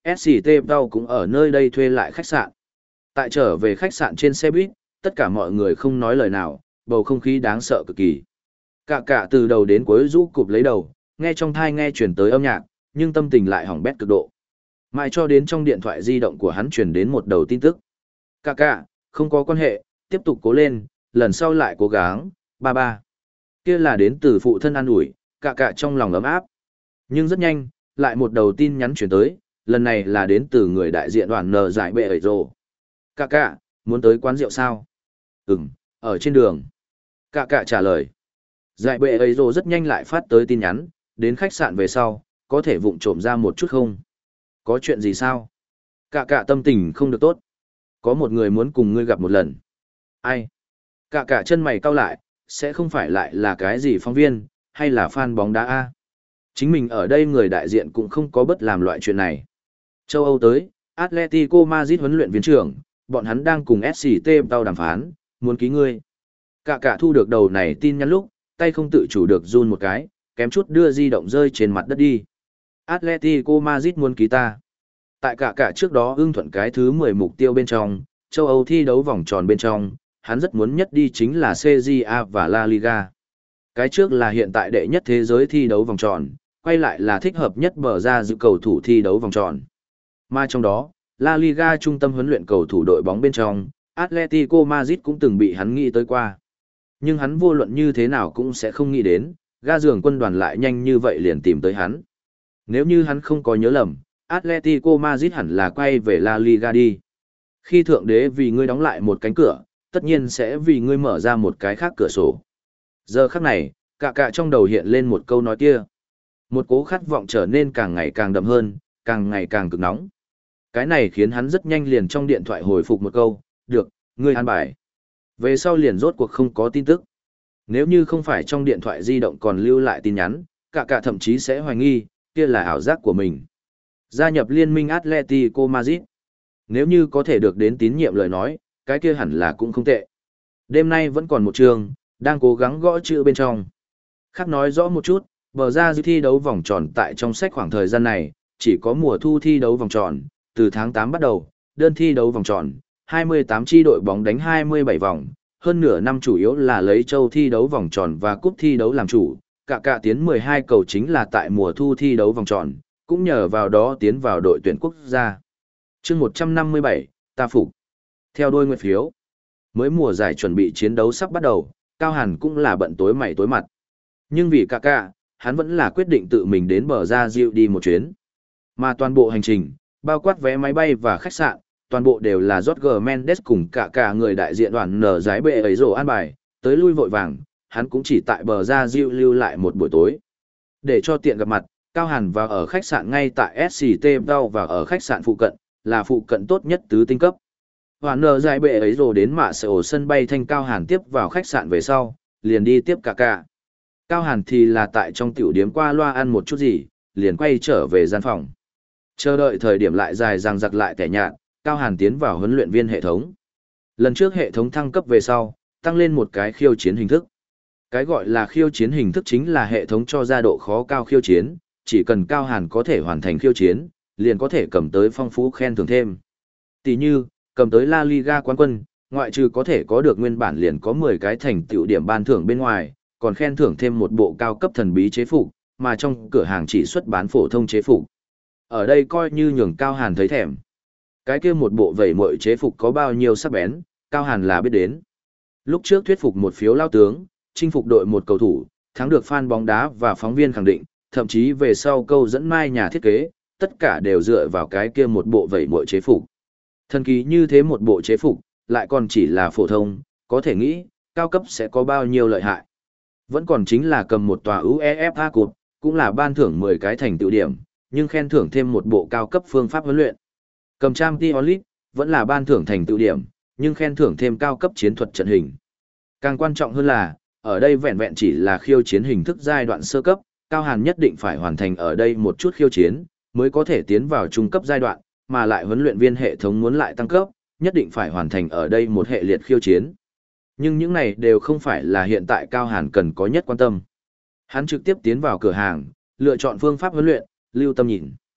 ét xê tê Tao cũng ở nơi đây thuê lại khách sạn. Tại trở về khách sạn trên xe buýt, tất cả mọi người không nói lời nào, bầu không khí đáng sợ cực kỳ. Cả cả từ đầu đến cuối rũ cụp lấy đầu, nghe trong thai nghe chuyển tới âm nhạc, nhưng tâm tình lại hỏng bét cực độ. Mãi cho đến trong điện thoại di động của hắn truyền đến một đầu tin tức. Cả cả, không có quan hệ, tiếp tục cố lên, lần sau lại cố gắng, ba ba. Kia là đến từ phụ thân an ủi, cả cả trong lòng ấm áp. Nhưng rất nhanh, lại một đầu tin nhắn chuyển tới, lần này là đến từ người đại diện đoàn nờ giải bệ ở rồ. Cả cả, muốn tới quán rượu sao? Ừm, ở trên đường. Cả cả trả lời. Giải bệ ấy rồ rất nhanh lại phát tới tin nhắn, đến khách sạn về sau, có thể vụng trộm ra một chút không? Có chuyện gì sao? Cả cả tâm tình không được tốt. Có một người muốn cùng ngươi gặp một lần. Ai? Cả cả chân mày cau lại, sẽ không phải lại là cái gì phóng viên, hay là fan bóng đá A. Chính mình ở đây người đại diện cũng không có bất làm loại chuyện này. Châu Âu tới, Atletico Madrid huấn luyện viên trưởng, bọn hắn đang cùng ét xê tê Tao đàm phán, muốn ký ngươi. Cả cả thu được đầu này tin nhắn lúc, tay không tự chủ được run một cái, kém chút đưa di động rơi trên mặt đất đi. Atletico Madrid muốn ký ta. Tại cả cả trước đó ưng thuận cái thứ mười mục tiêu bên trong, châu Âu thi đấu vòng tròn bên trong, hắn rất muốn nhất đi chính là xê giê a và La Liga. Cái trước là hiện tại đệ nhất thế giới thi đấu vòng tròn, quay lại là thích hợp nhất bờ ra dự cầu thủ thi đấu vòng tròn. Mà trong đó, La Liga trung tâm huấn luyện cầu thủ đội bóng bên trong, Atletico Madrid cũng từng bị hắn nghĩ tới qua. Nhưng hắn vô luận như thế nào cũng sẽ không nghĩ đến, ga giường quân đoàn lại nhanh như vậy liền tìm tới hắn. Nếu như hắn không có nhớ lầm, Atletico Madrid hẳn là quay về La Liga đi. Khi thượng đế vì ngươi đóng lại một cánh cửa, tất nhiên sẽ vì ngươi mở ra một cái khác cửa sổ. Giờ khắc này, cả cả trong đầu hiện lên một câu nói kia. Một cố khát vọng trở nên càng ngày càng đậm hơn, càng ngày càng cực nóng. Cái này khiến hắn rất nhanh liền trong điện thoại hồi phục một câu, được, ngươi an bài. Về sau liền rốt cuộc không có tin tức. Nếu như không phải trong điện thoại di động còn lưu lại tin nhắn, cả cả thậm chí sẽ hoài nghi, kia là ảo giác của mình. Gia nhập liên minh Atletico Madrid. Nếu như có thể được đến tín nhiệm lời nói, cái kia hẳn là cũng không tệ. Đêm nay vẫn còn một trường, đang cố gắng gõ chữ bên trong. Khác nói rõ một chút, bờ ra dư thi đấu vòng tròn tại trong sách khoảng thời gian này, chỉ có mùa thu thi đấu vòng tròn, từ tháng tám bắt đầu, đơn thi đấu vòng tròn, hai mươi tám chi đội bóng đánh hai mươi bảy vòng, hơn nửa năm chủ yếu là lấy châu thi đấu vòng tròn và cúp thi đấu làm chủ, cả cả tiến mười hai cầu chính là tại mùa thu thi đấu vòng tròn, cũng nhờ vào đó tiến vào đội tuyển quốc gia. Chương một trăm năm mươi bảy, ta phục. Theo đôi nguyệt phiếu, mới mùa giải chuẩn bị chiến đấu sắp bắt đầu, Cao Hàn cũng là bận tối mày tối mặt. Nhưng vì cả cả, hắn vẫn là quyết định tự mình đến bờ ra dịu đi một chuyến. Mà toàn bộ hành trình, bao quát vé máy bay và khách sạn, toàn bộ đều là Jorge Mendes cùng cả cả người đại diện đoàn nở giái bệ ấy rồ an bài, tới lui vội vàng, hắn cũng chỉ tại bờ ra dịu lưu lại một buổi tối. Để cho tiện gặp mặt, Cao Hàn vào ở khách sạn ngay tại ét xê tê Tao và ở khách sạn phụ cận, là phụ cận tốt nhất tứ tinh cấp. Đoàn nở giái bệ ấy rồ đến mạ sở sân bay thanh Cao Hàn tiếp vào khách sạn về sau, liền đi tiếp cả cả. Cao Hàn thì là tại trong tiểu điếm qua loa ăn một chút gì, liền quay trở về gian phòng. Chờ đợi thời điểm lại dài dằng dặc lại tẻ nhạt, Cao Hàn tiến vào huấn luyện viên hệ thống. Lần trước hệ thống thăng cấp về sau, tăng lên một cái khiêu chiến hình thức. Cái gọi là khiêu chiến hình thức chính là hệ thống cho ra độ khó cao khiêu chiến, chỉ cần Cao Hàn có thể hoàn thành khiêu chiến, liền có thể cầm tới phong phú khen thưởng thêm. Tỷ như, cầm tới La Liga quán quân, ngoại trừ có thể có được nguyên bản liền có mười cái thành tựu điểm ban thưởng bên ngoài, còn khen thưởng thêm một bộ cao cấp thần bí chế phục, mà trong cửa hàng chỉ xuất bán phổ thông chế phục. Ở đây coi như nhường Cao Hàn thấy thèm. Cái kia một bộ vẩy mội chế phục có bao nhiêu sắc bén, Cao Hàn là biết đến. Lúc trước thuyết phục một phiếu lao tướng, chinh phục đội một cầu thủ, thắng được fan bóng đá và phóng viên khẳng định, thậm chí về sau câu dẫn mai nhà thiết kế, tất cả đều dựa vào cái kia một bộ vẩy mội chế phục. Thần kỳ như thế một bộ chế phục, lại còn chỉ là phổ thông, có thể nghĩ, cao cấp sẽ có bao nhiêu lợi hại. Vẫn còn chính là cầm một tòa UEFA Cup, cũng là ban thưởng mười cái thành tựu điểm, nhưng khen thưởng thêm một bộ cao cấp phương pháp huấn luyện. Cầm Champions League, vẫn là ban thưởng thành tựu điểm, nhưng khen thưởng thêm cao cấp chiến thuật trận hình. Càng quan trọng hơn là, ở đây vẹn vẹn chỉ là khiêu chiến hình thức giai đoạn sơ cấp, Cao Hàn nhất định phải hoàn thành ở đây một chút khiêu chiến, mới có thể tiến vào trung cấp giai đoạn, mà lại huấn luyện viên hệ thống muốn lại tăng cấp, nhất định phải hoàn thành ở đây một hệ liệt khiêu chiến. Nhưng những này đều không phải là hiện tại Cao Hàn cần có nhất quan tâm. Hắn trực tiếp tiến vào cửa hàng, lựa chọn phương pháp huấn luyện, lưu tâm nhìn.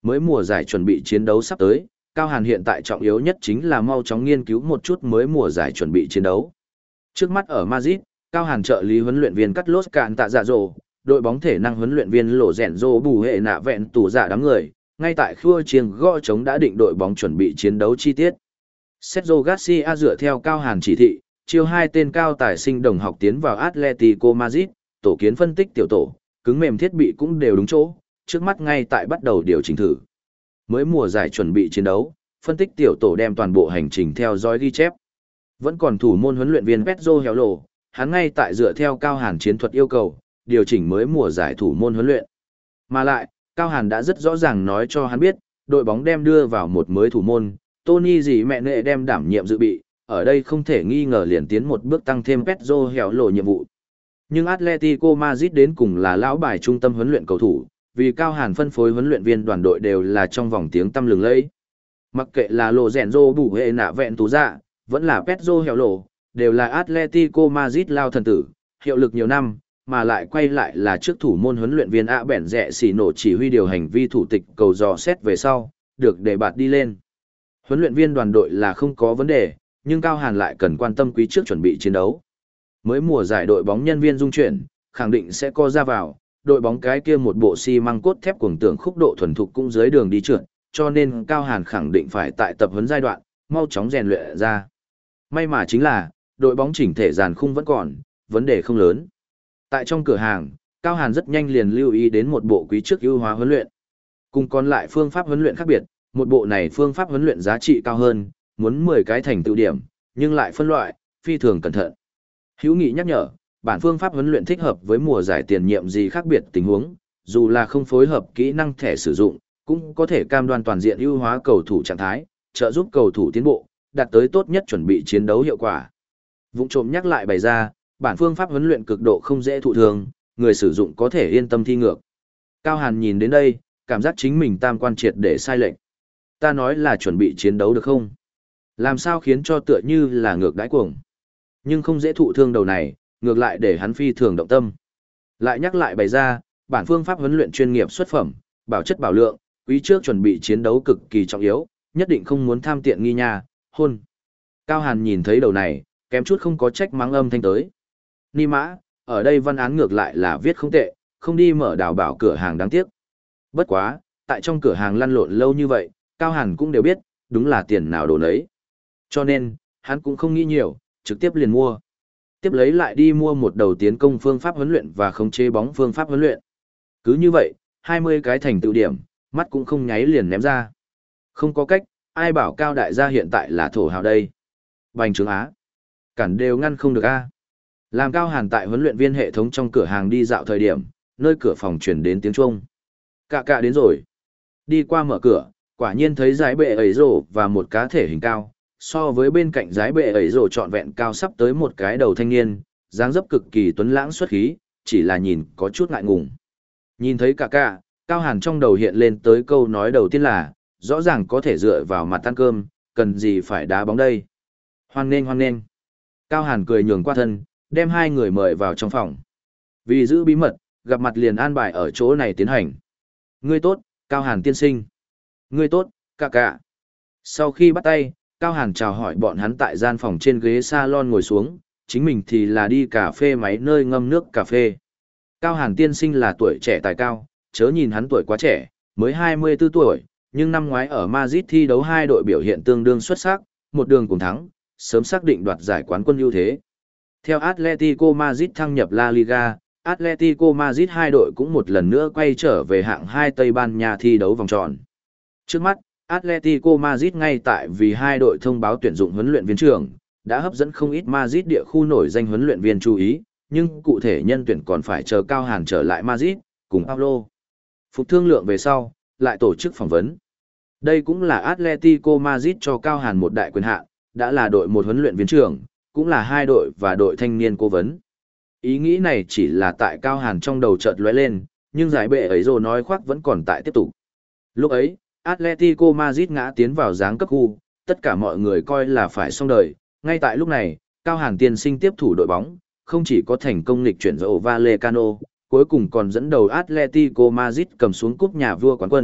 Mới mùa giải chuẩn bị chiến đấu sắp tới, Cao Hàn hiện tại trọng yếu nhất chính là mau chóng nghiên cứu một chút mới mùa giải chuẩn bị chiến đấu. Trước mắt ở Madrid, Cao Hàn trợ lý huấn luyện viên Carlos Cạn tạ dạ rồ, đội bóng thể năng huấn luyện viên lộ rèn rô bù hệ nạ vẹn tủ dạ đám người, ngay tại khua chiêng gõ trống đã định đội bóng chuẩn bị chiến đấu chi tiết. Sergio Garcia dựa theo Cao Hàn chỉ thị, chiêu hai tên cao tài sinh đồng học tiến vào Atletico Madrid, tổ kiến phân tích tiểu tổ, cứng mềm thiết bị cũng đều đúng chỗ, trước mắt ngay tại bắt đầu điều chỉnh thử. Mới mùa giải chuẩn bị chiến đấu, phân tích tiểu tổ đem toàn bộ hành trình theo dõi ghi chép. Vẫn còn thủ môn huấn luyện viên Pedro Hello, hắn ngay tại dựa theo Cao Hàn chiến thuật yêu cầu, điều chỉnh mới mùa giải thủ môn huấn luyện. Mà lại, Cao Hàn đã rất rõ ràng nói cho hắn biết, đội bóng đem đưa vào một mới thủ môn, Tony gì mẹ nệ đem đảm nhiệm dự bị, ở đây không thể nghi ngờ liền tiến một bước tăng thêm Pedro Hello nhiệm vụ. Nhưng Atletico Madrid đến cùng là lão bài trung tâm huấn luyện cầu thủ, vì Cao Hàn phân phối huấn luyện viên đoàn đội đều là trong vòng tiếng tăm lừng lẫy. Mặc kệ là Lộ Rèn Rô bù hệ nạ vẹn tú dạ, vẫn là Pedro Hello, đều là Atletico Madrid lao thần tử, hiệu lực nhiều năm, mà lại quay lại là trước thủ môn huấn luyện viên ạ bẻn rẽ xỉ nổ chỉ huy điều hành vi thủ tịch cầu dò xét về sau, được để bạt đi lên. Huấn luyện viên đoàn đội là không có vấn đề, nhưng Cao Hàn lại cần quan tâm quý trước chuẩn bị chiến đấu. Mới mùa giải đội bóng nhân viên dung chuyển, khẳng định sẽ co ra vào, đội bóng cái kia một bộ xi măng cốt thép cuồng tưởng khúc độ thuần thục cũng dưới đường đi trượt, cho nên Cao Hàn khẳng định phải tại tập huấn giai đoạn, mau chóng rèn luyện ra. May mà chính là, đội bóng chỉnh thể dàn khung vẫn còn, vấn đề không lớn. Tại trong cửa hàng, Cao Hàn rất nhanh liền lưu ý đến một bộ quý trước ưu hóa huấn luyện. Cùng còn lại phương pháp huấn luyện khác biệt, một bộ này phương pháp huấn luyện giá trị cao hơn, muốn mười cái thành tựu điểm, nhưng lại phân loại, phi thường cẩn thận. Hữu Nghị nhắc nhở, bản phương pháp huấn luyện thích hợp với mùa giải tiền nhiệm gì khác biệt tình huống, dù là không phối hợp kỹ năng thẻ sử dụng, cũng có thể cam đoan toàn diện ưu hóa cầu thủ trạng thái, trợ giúp cầu thủ tiến bộ, đạt tới tốt nhất chuẩn bị chiến đấu hiệu quả. Vụng trộm nhắc lại bày ra, bản phương pháp huấn luyện cực độ không dễ thụ thường, người sử dụng có thể yên tâm thi ngược. Cao Hàn nhìn đến đây, cảm giác chính mình tam quan triệt để sai lệch. Ta nói là chuẩn bị chiến đấu được không? Làm sao khiến cho tựa như là ngược đãi cuồng. Nhưng không dễ thụ thương đầu này, ngược lại để hắn phi thường động tâm. Lại nhắc lại bày ra, bản phương pháp huấn luyện chuyên nghiệp xuất phẩm, bảo chất bảo lượng, quý trước chuẩn bị chiến đấu cực kỳ trọng yếu, nhất định không muốn tham tiện nghi nha, hôn. Cao Hàn nhìn thấy đầu này, kém chút không có trách mắng âm thanh tới. Ni mã, ở đây văn án ngược lại là viết không tệ, không đi mở đào bảo cửa hàng đáng tiếc. Bất quá, tại trong cửa hàng lăn lộn lâu như vậy, Cao Hàn cũng đều biết, đúng là tiền nào đồ nấy. Cho nên, hắn cũng không nghĩ nhiều, trực tiếp liền mua. Tiếp lấy lại đi mua một đầu tiến công phương pháp huấn luyện và khống chế bóng phương pháp huấn luyện. Cứ như vậy, hai mươi cái thành tựu điểm, mắt cũng không nháy liền ném ra. Không có cách, ai bảo Cao đại gia hiện tại là thổ hào đây. Bành trướng á. Cản đều ngăn không được a. Làm Cao Hàn tại huấn luyện viên hệ thống trong cửa hàng đi dạo thời điểm, nơi cửa phòng chuyển đến tiếng chuông. Cạ cạ đến rồi. Đi qua mở cửa, quả nhiên thấy giái bệ ấy rổ và một cá thể hình cao, so với bên cạnh giái bệ ấy rổ trọn vẹn cao sắp tới một cái đầu thanh niên, dáng dấp cực kỳ tuấn lãng xuất khí, chỉ là nhìn có chút ngại ngùng. Nhìn thấy cạ cạ, Cao Hàn trong đầu hiện lên tới câu nói đầu tiên là, rõ ràng có thể dựa vào mặt ăn cơm, cần gì phải đá bóng đây. Hoan nghênh hoan nghênh. Cao Hàn cười nhường qua thân, đem hai người mời vào trong phòng. Vì giữ bí mật, gặp mặt liền an bài ở chỗ này tiến hành. Ngươi tốt, Cao Hàn tiên sinh. Ngươi tốt, cạ cạ. Sau khi bắt tay, Cao Hàn chào hỏi bọn hắn tại gian phòng trên ghế salon ngồi xuống, chính mình thì là đi cà phê máy nơi ngâm nước cà phê. Cao Hàn tiên sinh là tuổi trẻ tài cao, chớ nhìn hắn tuổi quá trẻ, mới hai mươi tư tuổi, nhưng năm ngoái ở Madrid thi đấu hai đội biểu hiện tương đương xuất sắc, một đường cùng thắng, sớm xác định đoạt giải quán quân ưu thế. Theo Atletico Madrid thăng nhập La Liga, Atletico Madrid hai đội cũng một lần nữa quay trở về hạng hai Tây Ban Nha thi đấu vòng tròn. Trước mắt, Atletico Madrid ngay tại vì hai đội thông báo tuyển dụng huấn luyện viên trưởng, đã hấp dẫn không ít Madrid địa khu nổi danh huấn luyện viên chú ý, nhưng cụ thể nhân tuyển còn phải chờ Cao Hàn trở lại Madrid, cùng Paulo. Phục thương lượng về sau, lại tổ chức phỏng vấn. Đây cũng là Atletico Madrid cho Cao Hàn một đại quyền hạn, đã là đội một huấn luyện viên trưởng, cũng là hai đội và đội thanh niên cố vấn. Ý nghĩ này chỉ là tại Cao Hàn trong đầu chợt lóe lên, nhưng giải bệ ấy rồi nói khoác vẫn còn tại tiếp tục. Lúc ấy, Atletico Madrid ngã tiến vào giáng cấp khu, tất cả mọi người coi là phải xong đời. Ngay tại lúc này, Cao Hàn tiên sinh tiếp thủ đội bóng, không chỉ có thành công lịch chuyển dầu Vallecano, cuối cùng còn dẫn đầu Atletico Madrid cầm xuống cúp nhà vua quán quân,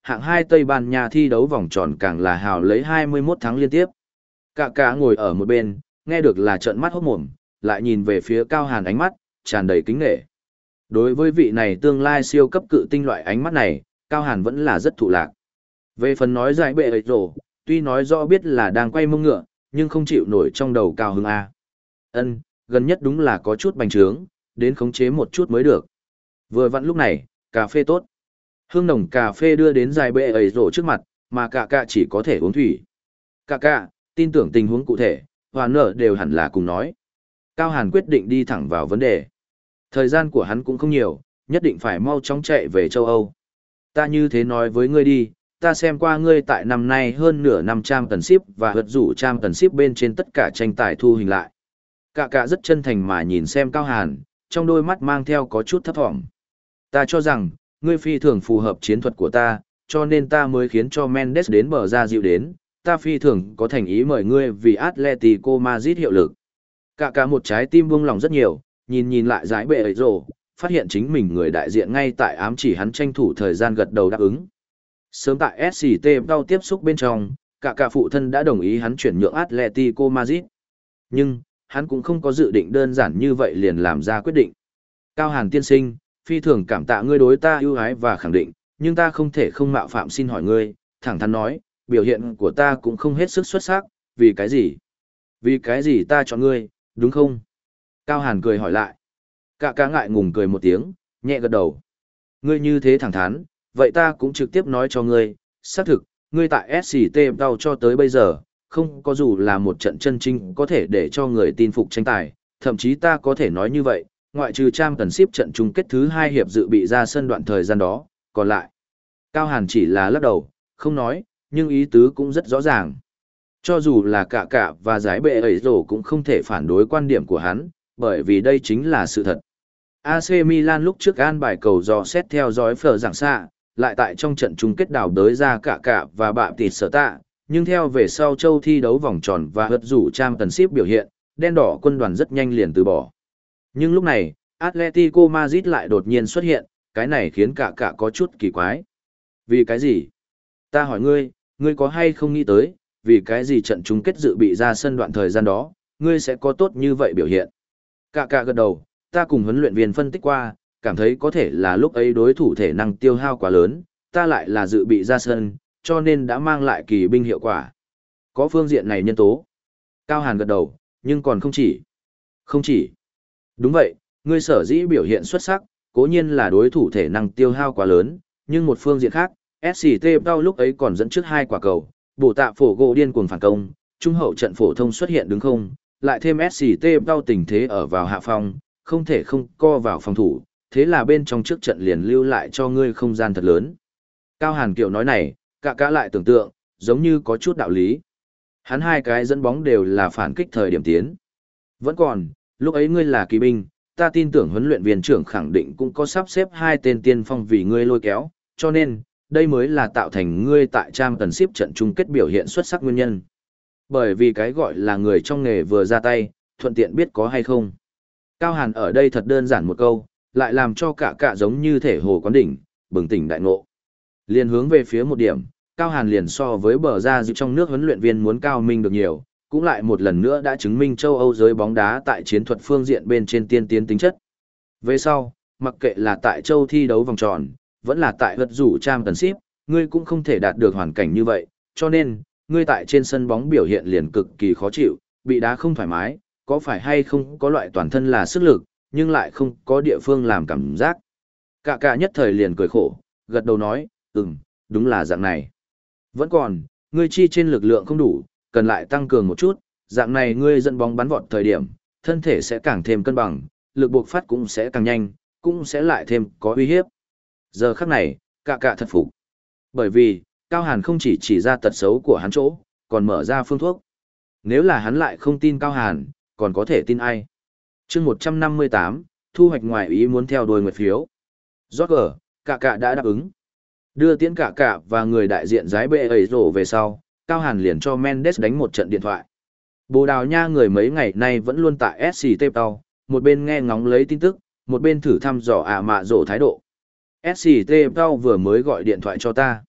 hạng hai Tây Ban Nha thi đấu vòng tròn càng là hào lấy hai mươi mốt thắng liên tiếp. Cả cả ngồi ở một bên, nghe được là trợn mắt hốt mồm, lại nhìn về phía Cao Hàn ánh mắt, tràn đầy kính nể. Đối với vị này tương lai siêu cấp cự tinh loại ánh mắt này, Cao Hàn vẫn là rất thụ lạc. Về phần nói giải bệ ấy rồ, tuy nói rõ biết là đang quay mông ngựa, nhưng không chịu nổi trong đầu cao hứng A. Ân, gần nhất đúng là có chút bành trướng, đến khống chế một chút mới được. Vừa vặn lúc này, cà phê tốt. Hương nồng cà phê đưa đến giải bệ ấy rồ trước mặt, mà cả cả chỉ có thể uống thủy. Cả cả, tin tưởng tình huống cụ thể, hoàn nở đều hẳn là cùng nói. Cao Hàn quyết định đi thẳng vào vấn đề. Thời gian của hắn cũng không nhiều, nhất định phải mau chóng chạy về châu Âu. Ta như thế nói với ngươi đi, ta xem qua ngươi tại năm nay hơn nửa năm trăm tần ship và hật rủ trăm tần ship bên trên tất cả tranh tài thu hình lại. Cả cả rất chân thành mà nhìn xem Cao Hàn, trong đôi mắt mang theo có chút thấp thỏm. Ta cho rằng, ngươi phi thường phù hợp chiến thuật của ta, cho nên ta mới khiến cho Mendes đến bờ ra dịu đến, ta phi thường có thành ý mời ngươi vì Atletico Madrid hiệu lực. Cả cả một trái tim buông lòng rất nhiều, nhìn nhìn lại giải bệ ấy rồ, phát hiện chính mình người đại diện ngay tại ám chỉ hắn tranh thủ thời gian gật đầu đáp ứng. Sớm tại ét xê tê đau tiếp xúc bên trong, cả cả phụ thân đã đồng ý hắn chuyển nhượng Atletico Madrid. Nhưng, hắn cũng không có dự định đơn giản như vậy liền làm ra quyết định. Cao Hàn tiên sinh, phi thường cảm tạ ngươi đối ta ưu ái và khẳng định, nhưng ta không thể không mạo phạm xin hỏi ngươi, thẳng thắn nói, biểu hiện của ta cũng không hết sức xuất sắc, vì cái gì? Vì cái gì ta chọn ngươi, đúng không? Cao Hàn cười hỏi lại. Cả cá ngại ngùng cười một tiếng, nhẹ gật đầu. Ngươi như thế thẳng thắn, vậy ta cũng trực tiếp nói cho ngươi, xác thực, ngươi tại ét xê tê đau cho tới bây giờ, không có dù là một trận chân chính có thể để cho người tin phục tranh tài, thậm chí ta có thể nói như vậy, ngoại trừ trang tần ship trận chung kết thứ hai hiệp dự bị ra sân đoạn thời gian đó, còn lại. Cao Hàn chỉ là lắc đầu, không nói, nhưng ý tứ cũng rất rõ ràng. Cho dù là cả cả và giải bệ ấy rổ cũng không thể phản đối quan điểm của hắn, bởi vì đây chính là sự thật. a xê Milan lúc trước an bài cầu dò xét theo dõi phở giảng xạ, lại tại trong trận chung kết đảo đới ra cả cả và bạm tịt sở tạ, nhưng theo về sau châu thi đấu vòng tròn và hất rủ trang tần ship biểu hiện, đen đỏ quân đoàn rất nhanh liền từ bỏ. Nhưng lúc này, Atletico Madrid lại đột nhiên xuất hiện, cái này khiến cả cả có chút kỳ quái. Vì cái gì? Ta hỏi ngươi, ngươi có hay không nghĩ tới, vì cái gì trận chung kết dự bị ra sân đoạn thời gian đó, ngươi sẽ có tốt như vậy biểu hiện? Cả cả gật đầu, ta cùng huấn luyện viên phân tích qua, cảm thấy có thể là lúc ấy đối thủ thể năng tiêu hao quá lớn, ta lại là dự bị ra sân, cho nên đã mang lại kỳ binh hiệu quả. Có phương diện này nhân tố. Cao Hàn gật đầu, nhưng còn không chỉ. Không chỉ. Đúng vậy, ngươi sở dĩ biểu hiện xuất sắc, cố nhiên là đối thủ thể năng tiêu hao quá lớn, nhưng một phương diện khác, ét xê tê đau lúc ấy còn dẫn trước hai quả cầu, bổ tạ phổ gỗ điên cuồng phản công, trung hậu trận phổ thông xuất hiện đứng không, lại thêm ét xê tê đau tình thế ở vào hạ phòng, không thể không co vào phòng thủ, thế là bên trong trước trận liền lưu lại cho ngươi không gian thật lớn. Cao Hàn Kiều nói này, cả cả lại tưởng tượng, giống như có chút đạo lý. Hắn hai cái dẫn bóng đều là phản kích thời điểm tiến. Vẫn còn, lúc ấy ngươi là kỳ binh, ta tin tưởng huấn luyện viên trưởng khẳng định cũng có sắp xếp hai tên tiên phong vì ngươi lôi kéo, cho nên, đây mới là tạo thành ngươi tại trang tần ship trận chung kết biểu hiện xuất sắc nguyên nhân. Bởi vì cái gọi là người trong nghề vừa ra tay, thuận tiện biết có hay không. Cao Hàn ở đây thật đơn giản một câu, lại làm cho cả cả giống như thể hồ quán đỉnh, bừng tỉnh đại ngộ. Liền hướng về phía một điểm, Cao Hàn liền so với bờ ra dịu trong nước huấn luyện viên muốn cao minh được nhiều, cũng lại một lần nữa đã chứng minh châu Âu giới bóng đá tại chiến thuật phương diện bên trên tiên tiến tính chất. Về sau, mặc kệ là tại châu thi đấu vòng tròn, vẫn là tại vật rủ trang tần ship, ngươi cũng không thể đạt được hoàn cảnh như vậy, cho nên, ngươi tại trên sân bóng biểu hiện liền cực kỳ khó chịu, bị đá không thoải mái, có phải hay không có loại toàn thân là sức lực, nhưng lại không có địa phương làm cảm giác. Cả cả nhất thời liền cười khổ, gật đầu nói, ừm, đúng là dạng này. Vẫn còn, ngươi chi trên lực lượng không đủ, cần lại tăng cường một chút, dạng này ngươi dẫn bóng bắn vọt thời điểm, thân thể sẽ càng thêm cân bằng, lực buộc phát cũng sẽ càng nhanh, cũng sẽ lại thêm có uy hiếp. Giờ khắc này, cả cả thật phục. Bởi vì, Cao Hàn không chỉ chỉ ra tật xấu của hắn chỗ, còn mở ra phương thuốc. Nếu là hắn lại không tin Cao Hàn, còn có thể tin ai? chương một trăm năm mươi tám, thu hoạch ngoài ý muốn theo đuôi nguyệt phiếu. Rốt cờ, cả cả đã đáp ứng. Đưa tiễn cả cả và người đại diện giái bệ ấy rổ về sau, Cao Hàn liền cho Mendes đánh một trận điện thoại. Bồ Đào Nha người mấy ngày nay vẫn luôn tại ét xê tê tàu, một bên nghe ngóng lấy tin tức, một bên thử thăm dò ạ mạ rổ thái độ. ét xê tê tàu vừa mới gọi điện thoại cho ta.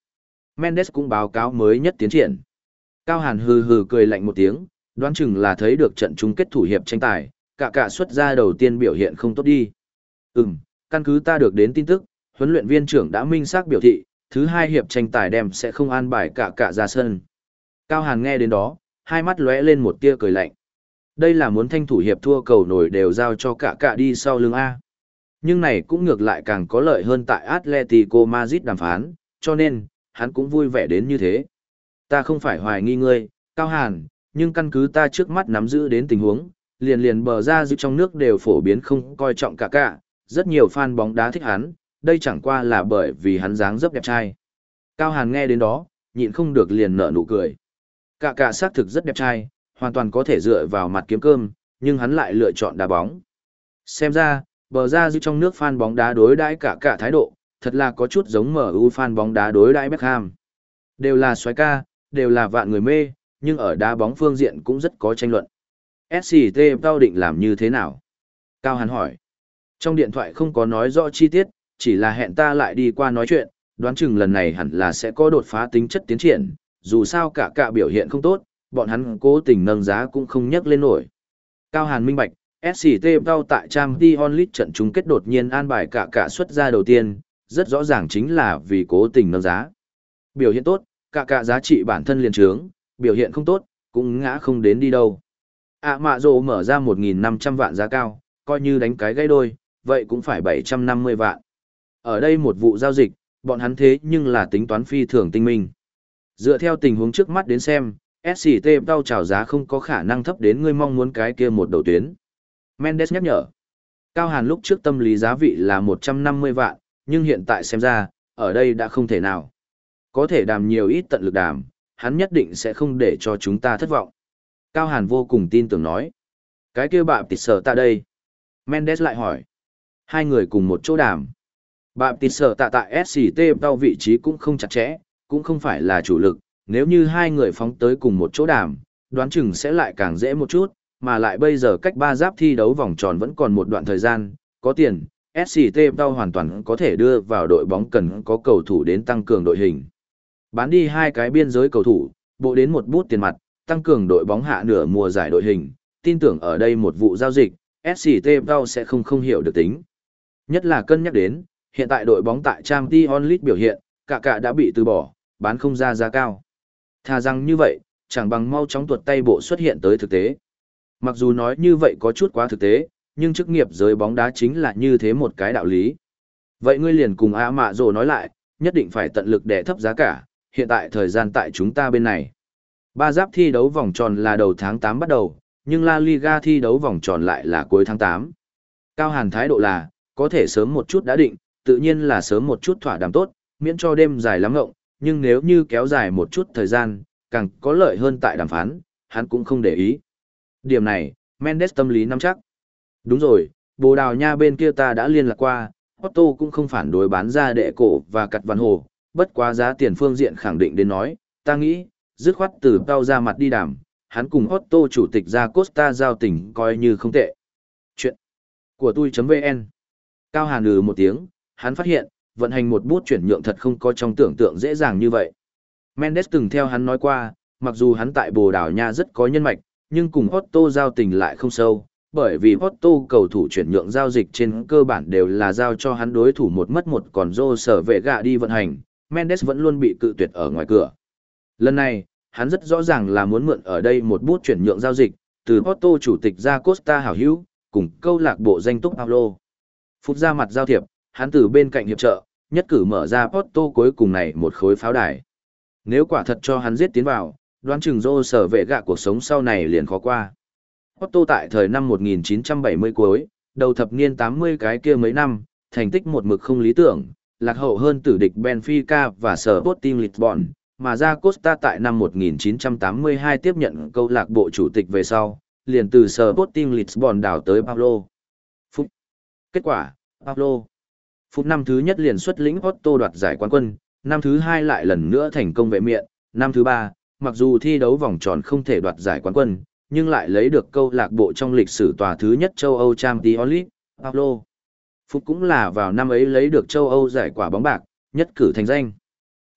Mendes cũng báo cáo mới nhất tiến triển. Cao Hàn hừ hừ cười lạnh một tiếng, đoán chừng là thấy được trận chung kết thủ hiệp tranh tài, cả cả xuất ra đầu tiên biểu hiện không tốt đi. Ừm, căn cứ ta được đến tin tức, huấn luyện viên trưởng đã minh xác biểu thị, thứ hai hiệp tranh tài đem sẽ không an bài cả cả ra sân. Cao Hàn nghe đến đó, hai mắt lóe lên một tia cười lạnh. Đây là muốn thanh thủ hiệp thua cầu nổi đều giao cho cả cả đi sau lưng A. Nhưng này cũng ngược lại càng có lợi hơn tại Atletico Madrid đàm phán, cho nên, hắn cũng vui vẻ đến như thế. Ta không phải hoài nghi ngươi, Cao Hàn, nhưng căn cứ ta trước mắt nắm giữ đến tình huống, liền liền bờ ra giữ trong nước đều phổ biến không coi trọng cả cả, rất nhiều fan bóng đá thích hắn, đây chẳng qua là bởi vì hắn dáng dấp đẹp trai. Cao Hàn nghe đến đó, nhịn không được liền nở nụ cười. Cả cả xác thực rất đẹp trai, hoàn toàn có thể dựa vào mặt kiếm cơm, nhưng hắn lại lựa chọn đá bóng. Xem ra, bờ ra giữ trong nước fan bóng đá đối đãi cả cả thái độ, thật là có chút giống em u fan bóng đá đối đãi Beckham. Đều là soái ca, đều là vạn người mê, nhưng ở đá bóng phương diện cũng rất có tranh luận. ét xê tê Tao định làm như thế nào? Cao Hàn hỏi. Trong điện thoại không có nói rõ chi tiết, chỉ là hẹn ta lại đi qua nói chuyện, đoán chừng lần này hẳn là sẽ có đột phá tính chất tiến triển, dù sao cả cả biểu hiện không tốt, bọn hắn cố tình nâng giá cũng không nhắc lên nổi. Cao Hàn minh bạch, ét xê tê Tao tại Champions League trận chung kết đột nhiên an bài cả cả xuất ra đầu tiên, rất rõ ràng chính là vì cố tình nâng giá. Biểu hiện tốt, cả cả giá trị bản thân liền trướng, biểu hiện không tốt, cũng ngã không đến đi đâu. À mạ rồ mở ra một nghìn năm trăm vạn giá cao, coi như đánh cái gãy đôi, vậy cũng phải bảy trăm năm mươi vạn. Ở đây một vụ giao dịch, bọn hắn thế nhưng là tính toán phi thường tinh minh. Dựa theo tình huống trước mắt đến xem, ét xê tê Tao chào giá không có khả năng thấp đến ngươi mong muốn cái kia một đầu tuyến. Mendes nhắc nhở. Cao Hàn lúc trước tâm lý giá vị là một trăm năm mươi vạn, nhưng hiện tại xem ra, ở đây đã không thể nào. Có thể đàm nhiều ít tận lực đàm, hắn nhất định sẽ không để cho chúng ta thất vọng. Cao Hàn vô cùng tin tưởng nói. Cái kia bạm tịt sở tạ đây. Mendes lại hỏi. Hai người cùng một chỗ đàm. Bạm tịt sở tạ tại ét xê tê Tao vị trí cũng không chặt chẽ, cũng không phải là chủ lực. Nếu như hai người phóng tới cùng một chỗ đàm, đoán chừng sẽ lại càng dễ một chút, mà lại bây giờ cách ba giáp thi đấu vòng tròn vẫn còn một đoạn thời gian, có tiền, ét xê tê Tao hoàn toàn có thể đưa vào đội bóng cần có cầu thủ đến tăng cường đội hình. Bán đi hai cái biên giới cầu thủ, bộ đến một bút tiền mặt, tăng cường đội bóng hạ nửa mùa giải đội hình, tin tưởng ở đây một vụ giao dịch, ét xê tê Tao sẽ không không hiểu được tính. Nhất là cân nhắc đến, hiện tại đội bóng tại Champions League biểu hiện, cả cả đã bị từ bỏ, bán không ra giá cao. Thà rằng như vậy, chẳng bằng mau chóng tuột tay bộ xuất hiện tới thực tế. Mặc dù nói như vậy có chút quá thực tế, nhưng chức nghiệp giới bóng đá chính là như thế một cái đạo lý. Vậy ngươi liền cùng A Mạ Rồ nói lại, nhất định phải tận lực để thấp giá cả, hiện tại thời gian tại chúng ta bên này. Ba giáp thi đấu vòng tròn là đầu tháng tám bắt đầu, nhưng La Liga thi đấu vòng tròn lại là cuối tháng tám. Cao Hàn thái độ là, có thể sớm một chút đã định, tự nhiên là sớm một chút thỏa đàm tốt, miễn cho đêm dài lắm ngộng, nhưng nếu như kéo dài một chút thời gian, càng có lợi hơn tại đàm phán, hắn cũng không để ý. Điểm này, Mendes tâm lý nắm chắc. Đúng rồi, Bồ Đào Nha bên kia ta đã liên lạc qua, Otto cũng không phản đối bán ra đệ cổ và cặt văn hồ, bất quá giá tiền phương diện khẳng định đến nói, ta nghĩ, dứt khoát từ Tao ra mặt đi đàm, hắn cùng Otto chủ tịch ra Costa giao tình coi như không tệ. Chuyện của tôi.vn. Cao Hàn ừ một tiếng, hắn phát hiện, vận hành một bút chuyển nhượng thật không có trong tưởng tượng dễ dàng như vậy. Mendes từng theo hắn nói qua, mặc dù hắn tại Bồ Đào Nha rất có nhân mạch, nhưng cùng Otto giao tình lại không sâu, bởi vì Otto cầu thủ chuyển nhượng giao dịch trên cơ bản đều là giao cho hắn đối thủ một mất một còn Rô sở vệ gạ đi vận hành, Mendes vẫn luôn bị cự tuyệt ở ngoài cửa. Lần này, hắn rất rõ ràng là muốn mượn ở đây một bút chuyển nhượng giao dịch, từ Otto chủ tịch ra Costa hảo hữu, cùng câu lạc bộ danh túc Paulo. Phút ra mặt giao thiệp, hắn từ bên cạnh hiệp trợ, nhất cử mở ra Otto cuối cùng này một khối pháo đài. Nếu quả thật cho hắn giết tiến vào, đoán chừng Rô sở vệ gạ cuộc sống sau này liền khó qua. Otto tại thời năm một nghìn chín trăm bảy mươi cuối, đầu thập niên tám mươi cái kia mấy năm, thành tích một mực không lý tưởng, lạc hậu hơn tử địch Benfica và Sporting Lisbon, mà ra Costa tại năm một nghìn chín trăm tám mươi hai tiếp nhận câu lạc bộ chủ tịch về sau, liền từ Sporting Lisbon đào tới Paulo. Phút. Kết quả, Paulo. Phút năm thứ nhất liền xuất lĩnh Otto đoạt giải quán quân, năm thứ hai lại lần nữa thành công vệ miện, năm thứ ba, mặc dù thi đấu vòng tròn không thể đoạt giải quán quân, nhưng lại lấy được câu lạc bộ trong lịch sử tòa thứ nhất châu Âu Champions League, Paulo. Phút cũng là vào năm ấy lấy được châu Âu giải quả bóng bạc, nhất cử thành danh.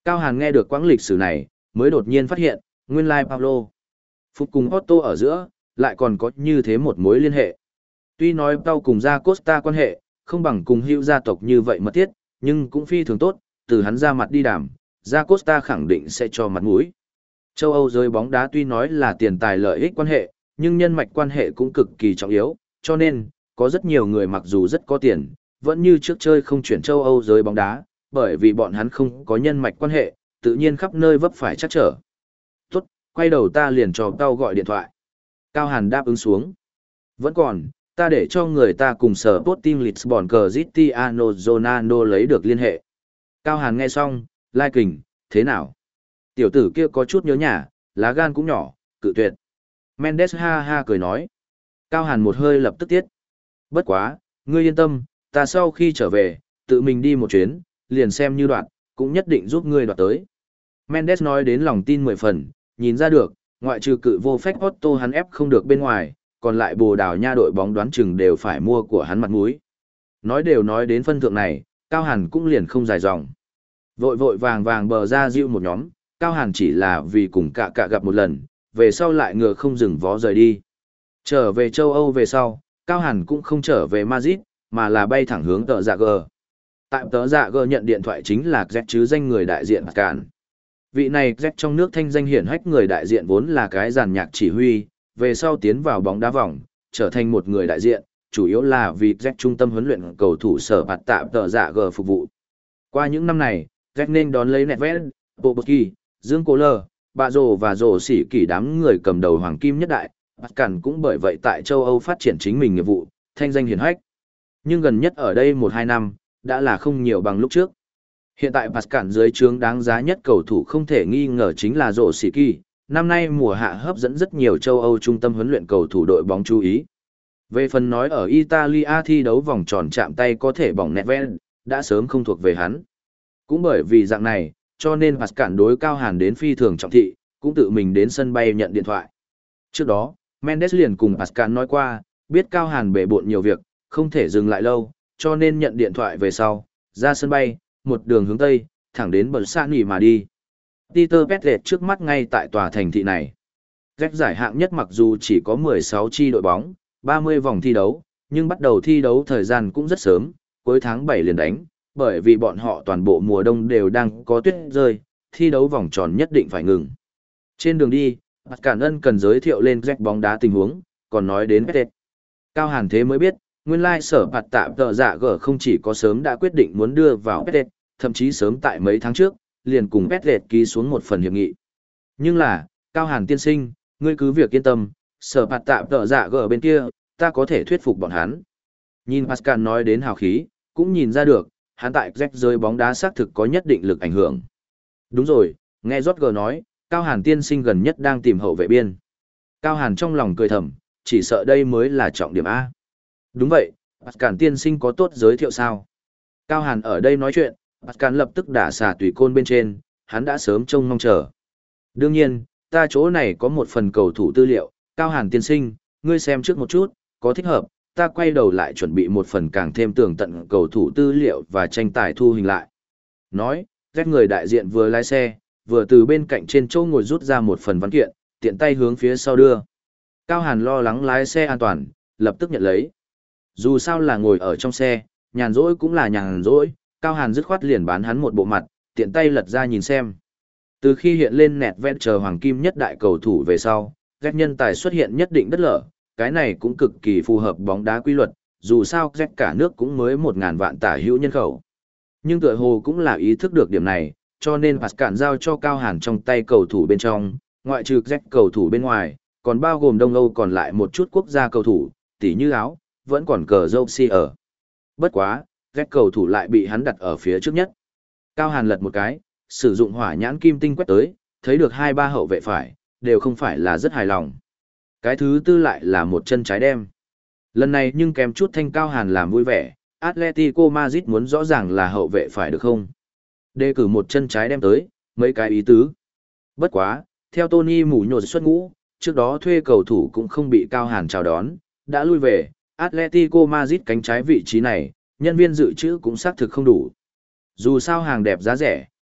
Cao Hàn nghe được quãng lịch sử này, mới đột nhiên phát hiện, nguyên lai Paulo Phục cùng Otto ở giữa, lại còn có như thế một mối liên hệ. Tuy nói Pau cùng Gia Costa quan hệ, không bằng cùng hữu gia tộc như vậy mật thiết, nhưng cũng phi thường tốt, từ hắn ra mặt đi đàm, Gia Costa khẳng định sẽ cho mặt mũi. Châu Âu giới bóng đá tuy nói là tiền tài lợi ích quan hệ, nhưng nhân mạch quan hệ cũng cực kỳ trọng yếu, cho nên, có rất nhiều người mặc dù rất có tiền, vẫn như trước chơi không chuyển châu Âu giới bóng đá, bởi vì bọn hắn không có nhân mạch quan hệ, tự nhiên khắp nơi vấp phải chắc trở. Tốt, quay đầu ta liền cho Tao gọi điện thoại. Cao Hàn đáp ứng xuống. Vẫn còn, ta để cho người ta cùng sở Sporting Lisbon Cristiano Ronaldo lấy được liên hệ. Cao Hàn nghe xong, lai kình, thế nào? Tiểu tử kia có chút nhớ nhà, lá gan cũng nhỏ, cự tuyệt. Mendes ha ha cười nói. Cao Hàn một hơi lập tức tiết. Bất quá, ngươi yên tâm, ta sau khi trở về, tự mình đi một chuyến, liền xem như đoạn, cũng nhất định giúp ngươi đoạt tới. Mendes nói đến lòng tin mười phần, nhìn ra được, ngoại trừ cự vô phách Otto hắn ép không được bên ngoài, còn lại Bồ Đào Nha đội bóng đoán chừng đều phải mua của hắn mặt mũi. Nói đều nói đến phân thượng này, Cao Hàn cũng liền không dài dòng. Vội vội vàng vàng bờ ra diêu một nhóm, Cao Hàn chỉ là vì cùng cả cả gặp một lần, về sau lại ngựa không dừng vó rời đi. Trở về châu Âu về sau, Cao Hàn cũng không trở về Madrid, mà là bay thẳng hướng tờ dạ gờ. Tại tờ dạ gờ nhận điện thoại chính là Z chứ danh người đại diện Cản. Vị này Z trong nước thanh danh hiển hách người đại diện vốn là cái giàn nhạc chỉ huy, về sau tiến vào bóng đá vòng, trở thành một người đại diện, chủ yếu là vì Z trung tâm huấn luyện cầu thủ sở bạt tạm tờ dạ gờ phục vụ. Qua những năm này, Z nên đón lấy Nedved, Boboski, Dương Cố Lơ, Bạ Rồ và Rồ Sỉ Kỳ đám người cầm đầu hoàng kim nhất đại, Cản cũng bởi vậy tại châu Âu phát triển chính mình nghiệp vụ, thanh danh hiển hách. Nhưng gần nhất ở đây một hai năm, đã là không nhiều bằng lúc trước. Hiện tại Pascal dưới trướng đáng giá nhất cầu thủ không thể nghi ngờ chính là Rồ Sỉ Kỳ, năm nay mùa hạ hấp dẫn rất nhiều châu Âu trung tâm huấn luyện cầu thủ đội bóng chú ý. Về phần nói ở Italia thi đấu vòng tròn chạm tay có thể bỏng Nedved, đã sớm không thuộc về hắn. Cũng bởi vì dạng này, cho nên Pascal đối Cao Hàn đến phi thường trọng thị, cũng tự mình đến sân bay nhận điện thoại. Trước đó, Mendes liền cùng Pascal nói qua, biết Cao Hàn bể bộn nhiều việc, không thể dừng lại lâu, cho nên nhận điện thoại về sau, ra sân bay, một đường hướng Tây, thẳng đến bờ xa nghỉ mà đi. Peter Petlet trước mắt ngay tại tòa thành thị này. Z giải hạng nhất mặc dù chỉ có mười sáu chi đội bóng, ba mươi vòng thi đấu, nhưng bắt đầu thi đấu thời gian cũng rất sớm, cuối tháng bảy liền đánh, bởi vì bọn họ toàn bộ mùa đông đều đang có tuyết rơi, thi đấu vòng tròn nhất định phải ngừng. Trên đường đi, Pascal Ân cần giới thiệu lên Z bóng đá tình huống, còn nói đến Petlet. Cao Hàn thế mới biết, nguyên lai sở bạt tạm tờ dạ gở không chỉ có sớm đã quyết định muốn đưa vào Petlet, thậm chí sớm tại mấy tháng trước, liền cùng Petlet ký xuống một phần hiệp nghị. Nhưng là, Cao Hàn tiên sinh, ngươi cứ việc yên tâm, sở bạt tạm tờ dạ gở bên kia, ta có thể thuyết phục bọn hắn. Nhìn Pascal nói đến hào khí, cũng nhìn ra được, hắn tại rách rơi bóng đá xác thực có nhất định lực ảnh hưởng. Đúng rồi, nghe Rodger nói, Cao Hàn tiên sinh gần nhất đang tìm hậu vệ biên. Cao Hàn trong lòng cười thầm, chỉ sợ đây mới là trọng điểm A. Đúng vậy, Pascal tiên sinh có tốt giới thiệu sao? Cao Hàn ở đây nói chuyện, Pascal lập tức đả xả tùy côn bên trên, hắn đã sớm trông mong chờ. Đương nhiên, ta chỗ này có một phần cầu thủ tư liệu, Cao Hàn tiên sinh, ngươi xem trước một chút, có thích hợp, ta quay đầu lại chuẩn bị một phần càng thêm tường tận cầu thủ tư liệu và tranh tài thu hình lại. Nói, ghét người đại diện vừa lái xe, vừa từ bên cạnh trên chỗ ngồi rút ra một phần văn kiện, tiện tay hướng phía sau đưa. Cao Hàn lo lắng lái xe an toàn, lập tức nhận lấy. Dù sao là ngồi ở trong xe, nhàn rỗi cũng là nhàn rỗi, Cao Hàn dứt khoát liền bán hắn một bộ mặt, tiện tay lật ra nhìn xem. Từ khi hiện lên nẹt vét chờ hoàng kim nhất đại cầu thủ về sau, ghét nhân tài xuất hiện nhất định đất lở, cái này cũng cực kỳ phù hợp bóng đá quy luật, dù sao ghét cả nước cũng mới một ngàn vạn tả hữu nhân khẩu. Nhưng tựa hồ cũng là ý thức được điểm này, cho nên Pascal giao cho Cao Hàn trong tay cầu thủ bên trong, ngoại trừ ghét cầu thủ bên ngoài, còn bao gồm Đông Âu còn lại một chút quốc gia cầu thủ, tỉ như Áo, vẫn còn cờ dâu si ở. Bất quá, ghét cầu thủ lại bị hắn đặt ở phía trước nhất. Cao Hàn lật một cái, sử dụng hỏa nhãn kim tinh quét tới, thấy được hai ba hậu vệ phải, đều không phải là rất hài lòng. Cái thứ tư lại là một chân trái đem. Lần này nhưng kèm chút thanh Cao Hàn làm vui vẻ, Atletico Madrid muốn rõ ràng là hậu vệ phải được không? Đề cử một chân trái đem tới, mấy cái ý tứ. Bất quá, theo Tony mù nhột xuất ngũ, trước đó thuê cầu thủ cũng không bị Cao Hàn chào đón, đã lui về, Atletico Madrid cánh trái vị trí này, nhân viên dự trữ cũng xác thực không đủ. Dù sao hàng đẹp giá rẻ,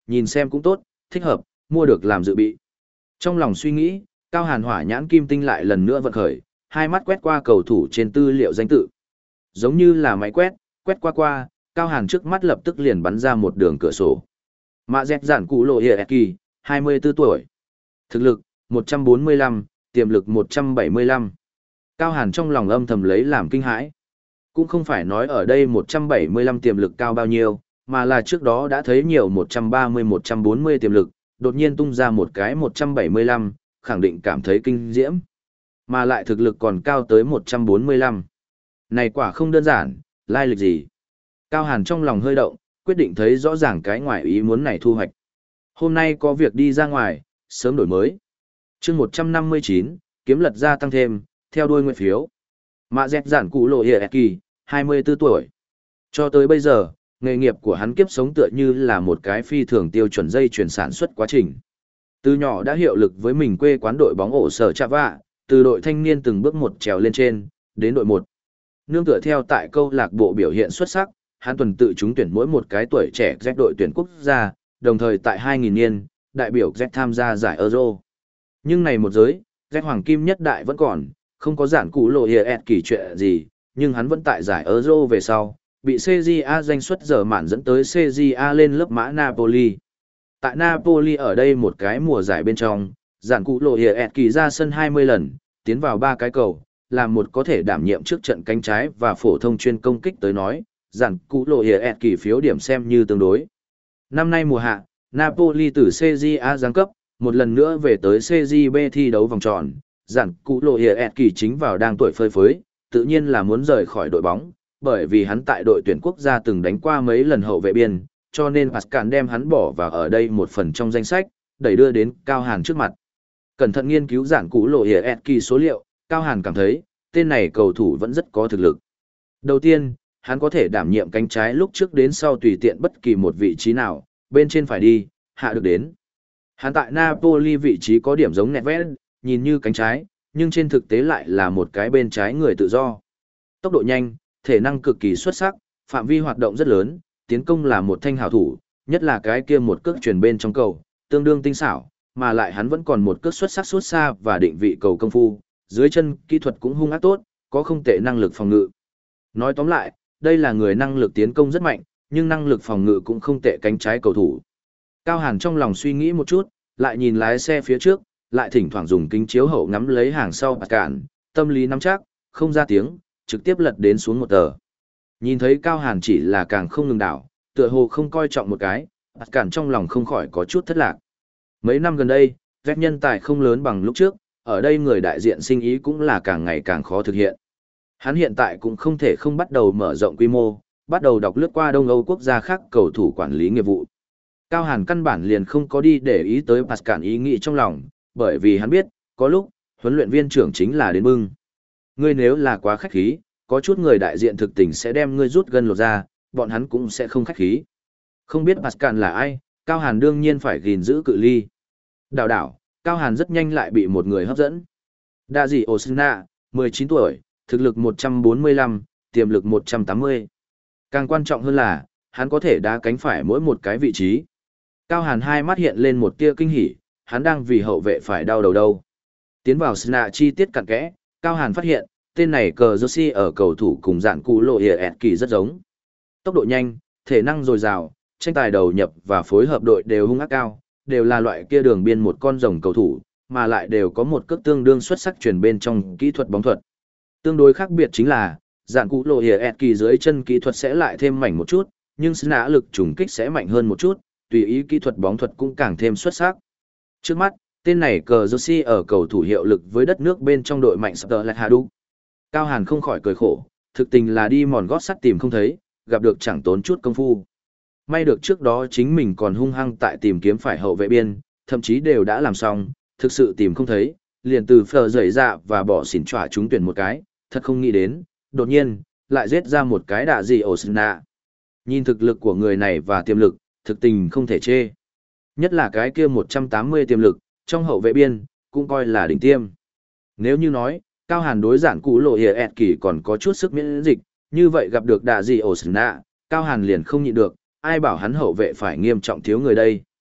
nhìn xem cũng tốt, thích hợp, mua được làm dự bị. Trong lòng suy nghĩ, Cao Hàn hỏa nhãn kim tinh lại lần nữa vận khởi, hai mắt quét qua cầu thủ trên tư liệu danh tự. Giống như là máy quét, quét qua qua, Cao Hàn trước mắt lập tức liền bắn ra một đường cửa sổ. Mạ dẹt giản cụ lộ hiệp kỳ, hai mươi tư tuổi. Thực lực, một trăm bốn mươi lăm, tiềm lực một trăm bảy mươi lăm. Cao Hàn trong lòng âm thầm lấy làm kinh hãi. Cũng không phải nói ở đây một trăm bảy mươi lăm tiềm lực cao bao nhiêu, mà là trước đó đã thấy nhiều một trăm ba mươi một trăm bốn mươi tiềm lực, đột nhiên tung ra một cái một trăm bảy mươi lăm, khẳng định cảm thấy kinh diễm. Mà lại thực lực còn cao tới một trăm bốn mươi lăm. Này quả không đơn giản, lai lịch gì. Cao Hàn trong lòng hơi động, quyết định thấy rõ ràng cái ngoài ý muốn này thu hoạch. Hôm nay có việc đi ra ngoài, sớm đổi mới. chương một trăm năm mươi chín, kiếm lật ra tăng thêm, theo đuôi nguyện phiếu. Mạ dẹt giản cụ lộ hiệp kỳ, hai mươi tư tuổi. Cho tới bây giờ, nghề nghiệp của hắn kiếp sống tựa như là một cái phi thường tiêu chuẩn dây chuyển sản xuất quá trình. Từ nhỏ đã hiệu lực với mình quê quán đội bóng ổ sở Trà Vạ, từ đội thanh niên từng bước một trèo lên trên, đến đội một. Nương tựa theo tại câu lạc bộ biểu hiện xuất sắc, hắn tuần tự trúng tuyển mỗi một cái tuổi trẻ Z đội tuyển quốc gia, đồng thời tại hai nghìn niên, đại biểu Z tham gia giải Euro. Nhưng này một giới, Z hoàng kim nhất đại vẫn còn, không có giản cụ lộ hiệp kỳ chuyện gì, nhưng hắn vẫn tại giải Euro về sau, bị xê giê a danh xuất giờ mạn dẫn tới xê giê a lên lớp mã Napoli. Tại Napoli ở đây một cái mùa giải bên trong, giản cụ lộ hiệp kỳ ra sân hai mươi lần, tiến vào ba cái cầu, là một có thể đảm nhiệm trước trận cánh trái và phổ thông chuyên công kích tới nói, giản cụ lộ hiệp kỳ phiếu điểm xem như tương đối. Năm nay mùa hạ, Napoli từ xê giê a giáng cấp, một lần nữa về tới xê giê bê thi đấu vòng tròn, giản cụ lộ hiệp kỳ chính vào đang tuổi phơi phới, tự nhiên là muốn rời khỏi đội bóng, bởi vì hắn tại đội tuyển quốc gia từng đánh qua mấy lần hậu vệ biên, cho nên Pascal đem hắn bỏ vào ở đây một phần trong danh sách, đẩy đưa đến Cao Hàn trước mặt. Cẩn thận nghiên cứu giản cụ lộ hiệp kỳ số liệu, Cao Hàn cảm thấy, tên này cầu thủ vẫn rất có thực lực. Đầu tiên, hắn có thể đảm nhiệm cánh trái lúc trước đến sau tùy tiện bất kỳ một vị trí nào, bên trên phải đi, hạ được đến. Hắn tại Napoli vị trí có điểm giống Nedved, nhìn như cánh trái, nhưng trên thực tế lại là một cái bên trái người tự do. Tốc độ nhanh, thể năng cực kỳ xuất sắc, phạm vi hoạt động rất lớn, tiến công là một thanh hảo thủ, nhất là cái kia một cước truyền bên trong cầu, tương đương tinh xảo, mà lại hắn vẫn còn một cước xuất sắc xuất xa và định vị cầu công phu, dưới chân kỹ thuật cũng hung ác tốt, có không tệ năng lực phòng ngự. Nói tóm lại, đây là người năng lực tiến công rất mạnh, nhưng năng lực phòng ngự cũng không tệ cánh trái cầu thủ. Cao Hàn trong lòng suy nghĩ một chút, lại nhìn lái xe phía trước, lại thỉnh thoảng dùng kính chiếu hậu ngắm lấy hàng sau bạt cản, tâm lý nắm chắc, không ra tiếng, trực tiếp lật đến xuống một tờ. Nhìn thấy Cao Hàn chỉ là càng không ngừng đảo, tựa hồ không coi trọng một cái, bạt cản trong lòng không khỏi có chút thất lạc. Mấy năm gần đây, vét nhân tài không lớn bằng lúc trước, ở đây người đại diện sinh ý cũng là càng ngày càng khó thực hiện. Hắn hiện tại cũng không thể không bắt đầu mở rộng quy mô, bắt đầu đọc lướt qua Đông Âu quốc gia khác cầu thủ quản lý nghiệp vụ. Cao Hàn căn bản liền không có đi để ý tới Pascal ý nghĩ trong lòng, bởi vì hắn biết, có lúc, huấn luyện viên trưởng chính là đến bưng. Ngươi nếu là quá khách khí, có chút người đại diện thực tình sẽ đem ngươi rút gân lột ra, bọn hắn cũng sẽ không khách khí. Không biết Pascal là ai, Cao Hàn đương nhiên phải gìn giữ cự ly. Đảo đảo, Cao Hàn rất nhanh lại bị một người hấp dẫn. Đa dị Osuna, mười chín tuổi, thực lực một trăm bốn mươi lăm, tiềm lực một trăm tám mươi. Càng quan trọng hơn là, hắn có thể đá cánh phải mỗi một cái vị trí. Cao Hàn hai mắt hiện lên một tia kinh hỉ, hắn đang vì hậu vệ phải đau đầu đâu. Tiến vào Sna chi tiết cặn kẽ, Cao Hàn phát hiện, tên này cờ Joshi ở cầu thủ cùng dạng cụ lộ hiệp kỳ rất giống. Tốc độ nhanh, thể năng dồi dào, tranh tài đầu nhập và phối hợp đội đều hung ác cao, đều là loại kia đường biên một con rồng cầu thủ, mà lại đều có một cước tương đương xuất sắc truyền bên trong kỹ thuật bóng thuật. Tương đối khác biệt chính là, dạng cụ lộ hiệp kỳ dưới chân kỹ thuật sẽ lại thêm mảnh một chút, nhưng Sna lực trùng kích sẽ mạnh hơn một chút, tùy ý kỹ thuật bóng thuật cũng càng thêm xuất sắc. Trước mắt, tên này cờ Joshi ở cầu thủ hiệu lực với đất nước bên trong đội mạnh Sterling Hadu. Cao Hàn không khỏi cười khổ, thực tình là đi mòn gót sắt tìm không thấy, gặp được chẳng tốn chút công phu. May được trước đó chính mình còn hung hăng tại tìm kiếm phải hậu vệ biên, thậm chí đều đã làm xong, thực sự tìm không thấy, liền từ phờ rời dạ và bỏ xỉn trỏa chúng tuyển một cái, thật không nghĩ đến, đột nhiên, lại giết ra một cái đạ gì Osuna. Nhìn thực lực của người này và tiềm lực, thực tình không thể chê. Nhất là cái kia một trăm tám mươi tiềm lực, trong hậu vệ biên, cũng coi là đỉnh tiêm. Nếu như nói, Cao Hàn đối giản cũ lộ hiệp kỳ còn có chút sức miễn dịch, như vậy gặp được đạ gì Osuna, Cao Hàn liền không nhịn được, ai bảo hắn hậu vệ phải nghiêm trọng thiếu người đây.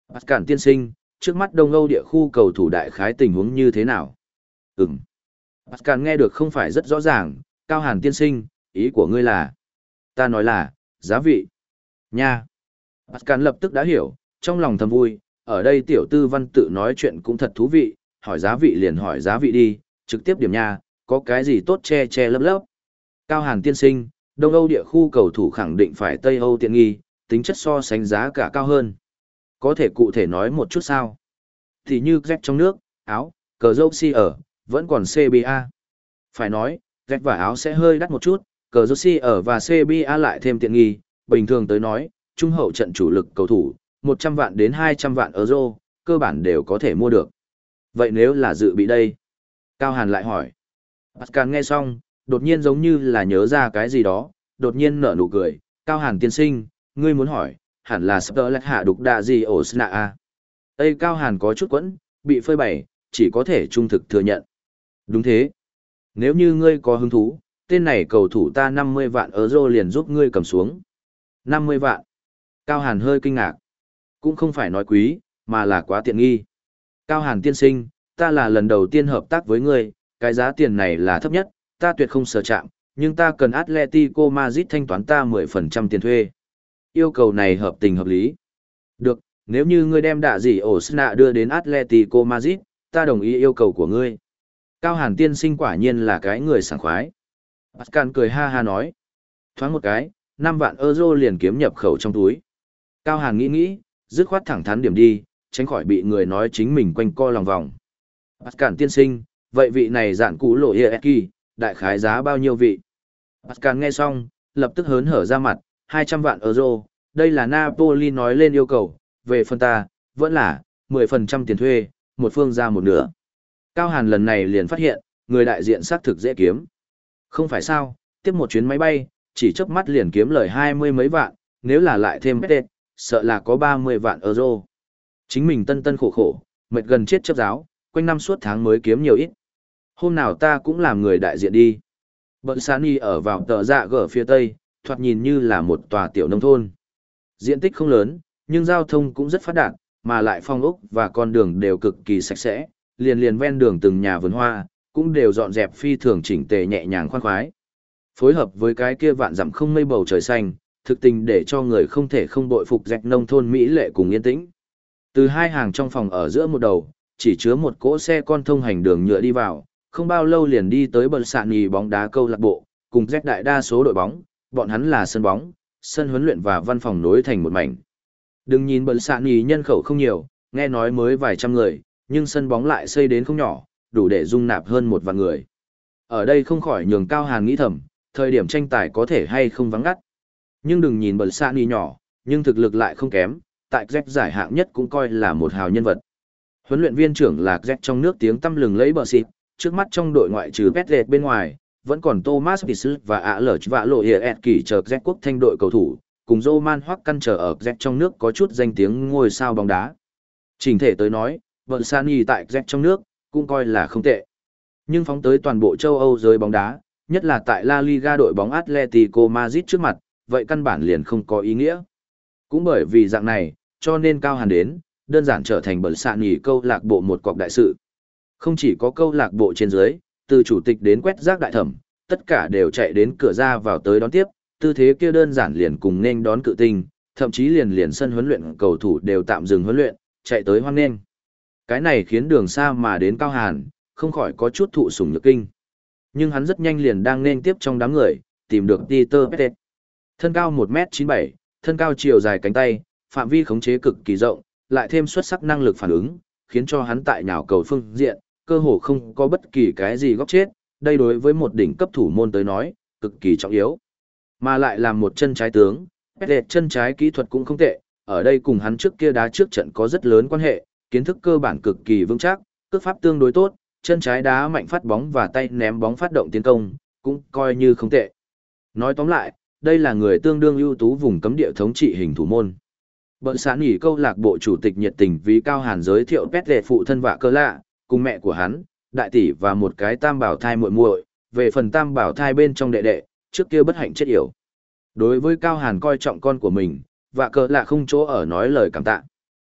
Pascal tiên sinh, trước mắt Đông Âu địa khu cầu thủ đại khái tình huống như thế nào? Ừm. Pascal nghe được không phải rất rõ ràng, Cao Hàn tiên sinh, ý của ngươi là? Ta nói là, giá vị. Nha. Pascal lập tức đã hiểu, trong lòng thầm vui, ở đây tiểu tư văn tự nói chuyện cũng thật thú vị, hỏi giá vị liền hỏi giá vị đi, trực tiếp điểm nha, có cái gì tốt che che lấp lấp. Cao Hàn tiên sinh, Đông Âu địa khu cầu thủ khẳng định phải Tây Âu tiện nghi, tính chất so sánh giá cả cao hơn. Có thể cụ thể nói một chút sao? Thì như dép trong nước, áo, cờ dâu si ở, vẫn còn xê bê a. Phải nói, dép và áo sẽ hơi đắt một chút, cờ dâu si ở và xê bê a lại thêm tiện nghi, bình thường tới nói, trung hậu trận chủ lực cầu thủ, một trăm vạn đến hai trăm vạn euro, cơ bản đều có thể mua được. Vậy nếu là dự bị đây? Cao Hàn lại hỏi. Pascal nghe xong, đột nhiên giống như là nhớ ra cái gì đó, đột nhiên nở nụ cười. Cao Hàn tiên sinh, ngươi muốn hỏi, hẳn là Sterling hạ đục đạ gì ổ Sna a. Ê Cao Hàn có chút quẫn, bị phơi bày, chỉ có thể trung thực thừa nhận. Đúng thế. Nếu như ngươi có hứng thú, tên này cầu thủ ta năm mươi vạn euro liền giúp ngươi cầm xuống. năm mươi vạn. Cao Hàn hơi kinh ngạc. Cũng không phải nói quý, mà là quá tiện nghi. Cao Hàn tiên sinh, ta là lần đầu tiên hợp tác với ngươi, cái giá tiền này là thấp nhất, ta tuyệt không sở chạm, nhưng ta cần Atletico Madrid thanh toán ta mười phần trăm tiền thuê. Yêu cầu này hợp tình hợp lý. Được, nếu như ngươi đem đạ gì ổ Sna đưa đến Atletico Madrid, ta đồng ý yêu cầu của ngươi. Cao Hàn tiên sinh quả nhiên là cái người sảng khoái. Pascal cười ha ha nói. Thoáng một cái, năm vạn euro liền kiếm nhập khẩu trong túi. Cao Hàn nghĩ nghĩ, dứt khoát thẳng thắn điểm đi, tránh khỏi bị người nói chính mình quanh co lòng vòng. Pascal tiên sinh, vậy vị này dạn cũ lộ Ieki, đại khái giá bao nhiêu vị? Pascal nghe xong, lập tức hớn hở ra mặt, hai trăm vạn euro, đây là Napoli nói lên yêu cầu, về phần ta, vẫn là mười phần trăm tiền thuê, một phương ra một nửa. Cao Hàn lần này liền phát hiện, người đại diện xác thực dễ kiếm. Không phải sao, tiếp một chuyến máy bay, chỉ chớp mắt liền kiếm lời hai mươi mấy vạn, nếu là lại thêm Tết, sợ là có ba mươi vạn euro. Chính mình tân tân khổ khổ, mệt gần chết chấp giáo, quanh năm suốt tháng mới kiếm nhiều ít. Hôm nào ta cũng làm người đại diện đi. Bận Sani ở vào tờ dạ gở phía tây, thoạt nhìn như là một tòa tiểu nông thôn. Diện tích không lớn, nhưng giao thông cũng rất phát đạt, mà lại phong ốc và con đường đều cực kỳ sạch sẽ, liền liền ven đường từng nhà vườn hoa, cũng đều dọn dẹp phi thường chỉnh tề nhẹ nhàng khoan khoái. Phối hợp với cái kia vạn dặm không mây bầu trời xanh, thực tình để cho người không thể không bội phục dẹp nông thôn mỹ lệ cùng yên tĩnh. Từ hai hàng trong phòng ở giữa một đầu, chỉ chứa một cỗ xe con thông hành đường nhựa đi vào, không bao lâu liền đi tới bờ sạn nhì bóng đá câu lạc bộ, cùng dẹp đại đa số đội bóng, bọn hắn là sân bóng, sân huấn luyện và văn phòng nối thành một mảnh. Đừng nhìn bờ sạn nhì nhân khẩu không nhiều, nghe nói mới vài trăm người, nhưng sân bóng lại xây đến không nhỏ, đủ để dung nạp hơn một vạn người. Ở đây không khỏi nhường Cao Hàn nghĩ thầm, thời điểm tranh tài có thể hay không vắng ngắt. Nhưng đừng nhìn bờ sạn nhì nhỏ, nhưng thực lực lại không kém, tại Z giải hạng nhất cũng coi là một hào nhân vật. Huấn luyện viên trưởng là Z trong nước tiếng tăm lừng lấy bờ xịt, trước mắt trong đội ngoại trừ Petlet bên ngoài, vẫn còn Thomas Bissell và ạ lở vạ lộ hiệp kỳ chờ Z quốc thanh đội cầu thủ, cùng Roman Hoắc căn trở ở Z trong nước có chút danh tiếng ngôi sao bóng đá. Trình thể tới nói, bờ sạn nhì tại Z trong nước cũng coi là không tệ. Nhưng phóng tới toàn bộ châu Âu giới bóng đá, nhất là tại La Liga đội bóng Atletico Madrid trước mặt, vậy căn bản liền không có ý nghĩa. Cũng bởi vì dạng này, cho nên Cao Hàn đến, đơn giản trở thành bờ sạn nhì câu lạc bộ một cọc đại sự. Không chỉ có câu lạc bộ trên dưới, từ chủ tịch đến quét rác đại thẩm, tất cả đều chạy đến cửa ra vào tới đón tiếp, tư thế kia đơn giản liền cùng nên đón cự tinh, thậm chí liền liền sân huấn luyện cầu thủ đều tạm dừng huấn luyện, chạy tới hoan nghênh. Cái này khiến đường xa mà đến Cao Hàn, không khỏi có chút thụ sủng nhược kinh. Nhưng hắn rất nhanh liền đang nên tiếp trong đám người, tìm được Peter Pettet. Thân cao một mét chín mươi bảy, thân cao chiều dài cánh tay, phạm vi khống chế cực kỳ rộng, lại thêm xuất sắc năng lực phản ứng, khiến cho hắn tại nhào cầu phương diện, cơ hồ không có bất kỳ cái gì góc chết, đây đối với một đỉnh cấp thủ môn tới nói, cực kỳ trọng yếu. Mà lại làm một chân trái tướng, Pettet chân trái kỹ thuật cũng không tệ, ở đây cùng hắn trước kia đá trước trận có rất lớn quan hệ, kiến thức cơ bản cực kỳ vững chắc, cước pháp tương đối tốt, chân trái đá mạnh phát bóng và tay ném bóng phát động tiến công, cũng coi như không tệ. Nói tóm lại, đây là người tương đương ưu tú vùng cấm địa thống trị hình thủ môn. Bận sán nghỉ câu lạc bộ chủ tịch nhiệt tình vì Cao Hàn giới thiệu Pettet phụ thân vạ cơ lạ, cùng mẹ của hắn, đại tỷ và một cái tam bảo thai muội muội. Về phần tam bảo thai bên trong đệ đệ, trước kia bất hạnh chết yểu. Đối với Cao Hàn coi trọng con của mình, vạ cơ lạ không chỗ ở nói lời cảm tạ.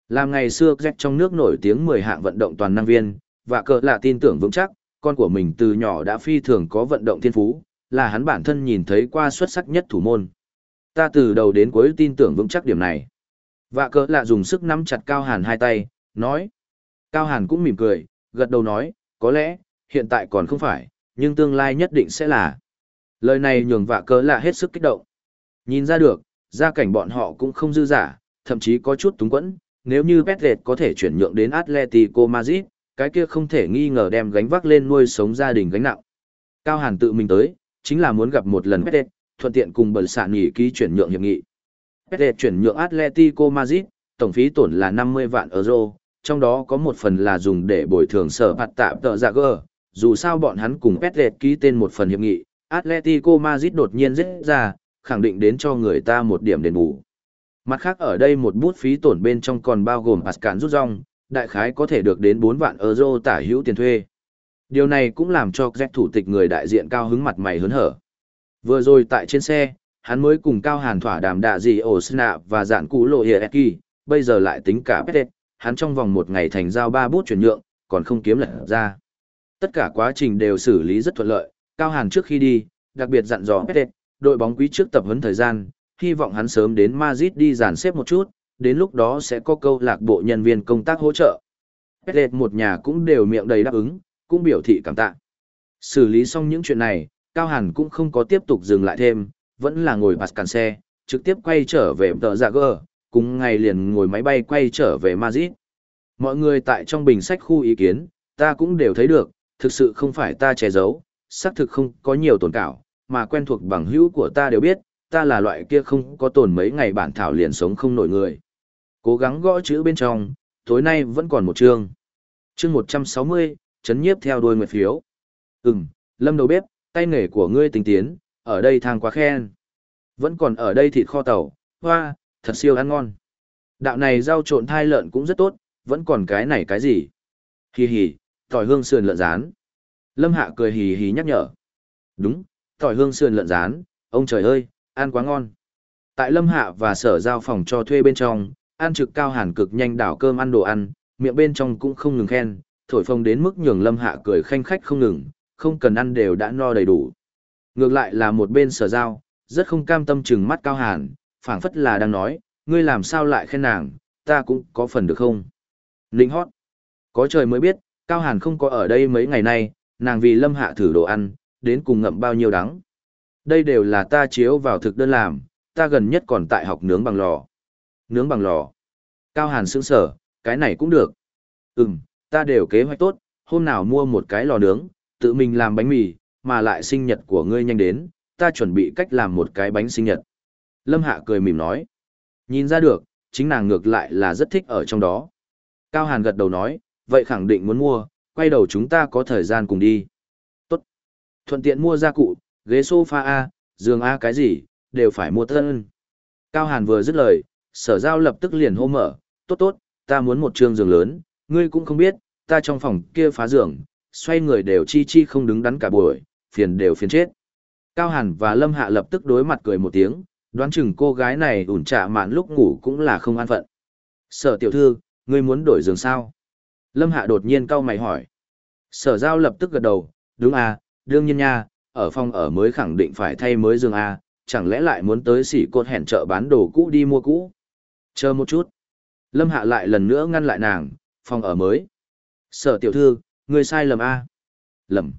Làm ngày xưa Jack trong nước nổi tiếng mười hạng vận động toàn năng viên, và cờ là tin tưởng vững chắc, con của mình từ nhỏ đã phi thường có vận động thiên phú, là hắn bản thân nhìn thấy qua xuất sắc nhất thủ môn. Ta từ đầu đến cuối tin tưởng vững chắc điểm này. Và cờ là dùng sức nắm chặt Cao Hàn hai tay, nói. Cao Hàn cũng mỉm cười, gật đầu nói, có lẽ, hiện tại còn không phải, nhưng tương lai nhất định sẽ là. Lời này nhường vạ cờ là hết sức kích động. Nhìn ra được, gia cảnh bọn họ cũng không dư giả, thậm chí có chút túng quẫn, nếu như Petret có thể chuyển nhượng đến Atletico Madrid, cái kia không thể nghi ngờ đem gánh vác lên nuôi sống gia đình gánh nặng. Cao Hàn tự mình tới, chính là muốn gặp một lần Petret, thuận tiện cùng bẩn sạn nghỉ ký chuyển nhượng hiệp nghị. Petret chuyển nhượng Atletico Madrid, tổng phí tổn là năm mươi vạn euro, trong đó có một phần là dùng để bồi thường sở phạt tạm tợ dạ gơ, dù sao bọn hắn cùng Petret ký tên một phần hiệp nghị, Atletico Madrid đột nhiên giết ra, khẳng định đến cho người ta một điểm đền bù. Mặt khác ở đây một bút phí tổn bên trong còn bao gồm Pascal rút rong, đại khái có thể được đến bốn vạn euro tả hữu tiền thuê. Điều này cũng làm cho Jack thủ tịch người đại diện cao hứng mặt mày hớn hở. Vừa rồi tại trên xe, hắn mới cùng Cao Hàn thỏa đàm đạ gì ổ Sna và dạn cú lộ Hieki, bây giờ lại tính cả Pettet, hắn trong vòng một ngày thành giao ba bút chuyển nhượng, còn không kiếm lật ra. Tất cả quá trình đều xử lý rất thuận lợi, Cao Hàn trước khi đi, đặc biệt dặn dò Pettet, đội bóng quý trước tập huấn thời gian, hy vọng hắn sớm đến Madrid đi dàn xếp một chút, đến lúc đó sẽ có câu lạc bộ nhân viên công tác hỗ trợ. Pettet một nhà cũng đều miệng đầy đáp ứng, cũng biểu thị cảm tạ. Xử lý xong những chuyện này, Cao Hàn cũng không có tiếp tục dừng lại thêm, vẫn là ngồi Pascal xe, trực tiếp quay trở về tờ dạ gơ, cùng ngày liền ngồi máy bay quay trở về Madrid. Mọi người tại trong bình sách khu ý kiến, ta cũng đều thấy được, thực sự không phải ta che giấu, xác thực không có nhiều tồn cảo, mà quen thuộc bằng hữu của ta đều biết, ta là loại kia không có tồn mấy ngày bản thảo liền sống không nổi người. Cố gắng gõ chữ bên trong, tối nay vẫn còn một chương. Chương một trăm sáu mươi, chấn nhiếp theo đuôi nguyệt phiếu. Ừm, Lâm đầu bếp, tay nghề của ngươi tinh tiến, ở đây thang quá khen. Vẫn còn ở đây thịt kho tàu, hoa, thật siêu ăn ngon. Đạo này rau trộn thai lợn cũng rất tốt, vẫn còn cái này cái gì? Hì hì, tỏi hương sườn lợn rán. Lâm Hạ cười hì hì nhắc nhở. Đúng, tỏi hương sườn lợn rán, ông trời ơi, ăn quá ngon. Tại Lâm Hạ và sở giao phòng cho thuê bên trong, ăn trực Cao Hàn cực nhanh đảo cơm ăn đồ ăn, miệng bên trong cũng không ngừng khen, thổi phồng đến mức nhường Lâm Hạ cười khanh khách không ngừng, không cần ăn đều đã no đầy đủ. Ngược lại là một bên sở giao, rất không cam tâm chừng mắt Cao Hàn, phảng phất là đang nói, ngươi làm sao lại khen nàng, ta cũng có phần được không? Linh hót. Có trời mới biết, Cao Hàn không có ở đây mấy ngày nay, nàng vì Lâm Hạ thử đồ ăn, đến cùng ngậm bao nhiêu đắng. Đây đều là ta chiếu vào thực đơn làm, ta gần nhất còn tại học nướng bằng lò. Nướng bằng lò. Cao Hàn sững sở, cái này cũng được. Ừm, ta đều kế hoạch tốt, hôm nào mua một cái lò nướng, tự mình làm bánh mì, mà lại sinh nhật của ngươi nhanh đến, ta chuẩn bị cách làm một cái bánh sinh nhật. Lâm Hạ cười mỉm nói. Nhìn ra được, chính nàng ngược lại là rất thích ở trong đó. Cao Hàn gật đầu nói, vậy khẳng định muốn mua, quay đầu chúng ta có thời gian cùng đi. Tốt. Thuận tiện mua gia cụ, ghế sofa A, giường A cái gì, đều phải mua tân. Cao Hàn vừa dứt lời, sở giao lập tức liền hô mở, tốt tốt, ta muốn một trường giường lớn, ngươi cũng không biết, ta trong phòng kia phá giường, xoay người đều chi chi không đứng đắn cả buổi, phiền đều phiền chết. Cao Hàn và Lâm Hạ lập tức đối mặt cười một tiếng, đoán chừng cô gái này ủn trạ mạn lúc ngủ cũng là không an phận. Sở tiểu thư, ngươi muốn đổi giường sao? Lâm Hạ đột nhiên cau mày hỏi. Sở giao lập tức gật đầu, đúng à, đương nhiên nha, ở phòng ở mới khẳng định phải thay mới giường à, chẳng lẽ lại muốn tới xỉ cột hẹn chợ bán đồ cũ đi mua cũ? Chờ một chút. Lâm Hạ lại lần nữa ngăn lại nàng, phòng ở mới. Sở tiểu thư, ngươi sai lầm à? Lầm.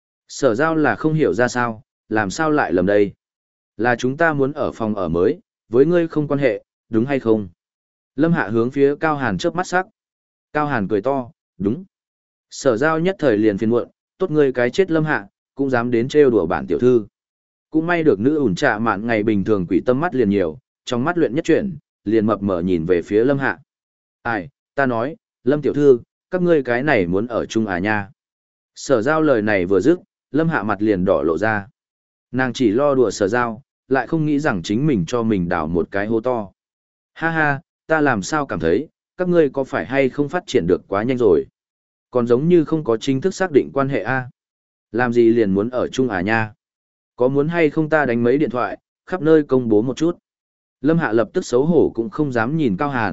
Sở giao là không hiểu ra sao, làm sao lại lầm đây? Là chúng ta muốn ở phòng ở mới, với ngươi không quan hệ, đúng hay không? Lâm Hạ hướng phía Cao Hàn chớp mắt sắc. Cao Hàn cười to, đúng. Sở giao nhất thời liền phiền muộn, tốt ngươi cái chết Lâm Hạ, cũng dám đến trêu đùa bản tiểu thư. Cũng may được nữ ủn trạ mạn ngày bình thường quỷ tâm mắt liền nhiều, trong mắt luyện nhất chuyển, liền mập mở nhìn về phía Lâm Hạ. Ai, ta nói, Lâm tiểu thư, các ngươi cái này muốn ở chung à nha. Sở giao lời này vừa dứt, Lâm Hạ mặt liền đỏ lộ ra. Nàng chỉ lo đùa sở giao, lại không nghĩ rằng chính mình cho mình đào một cái hố to. Ha ha, ta làm sao cảm thấy, các ngươi có phải hay không phát triển được quá nhanh rồi? Còn giống như không có chính thức xác định quan hệ a. Làm gì liền muốn ở chung à nha? Có muốn hay không ta đánh mấy điện thoại, khắp nơi công bố một chút? Lâm Hạ lập tức xấu hổ cũng không dám nhìn Cao Hàn,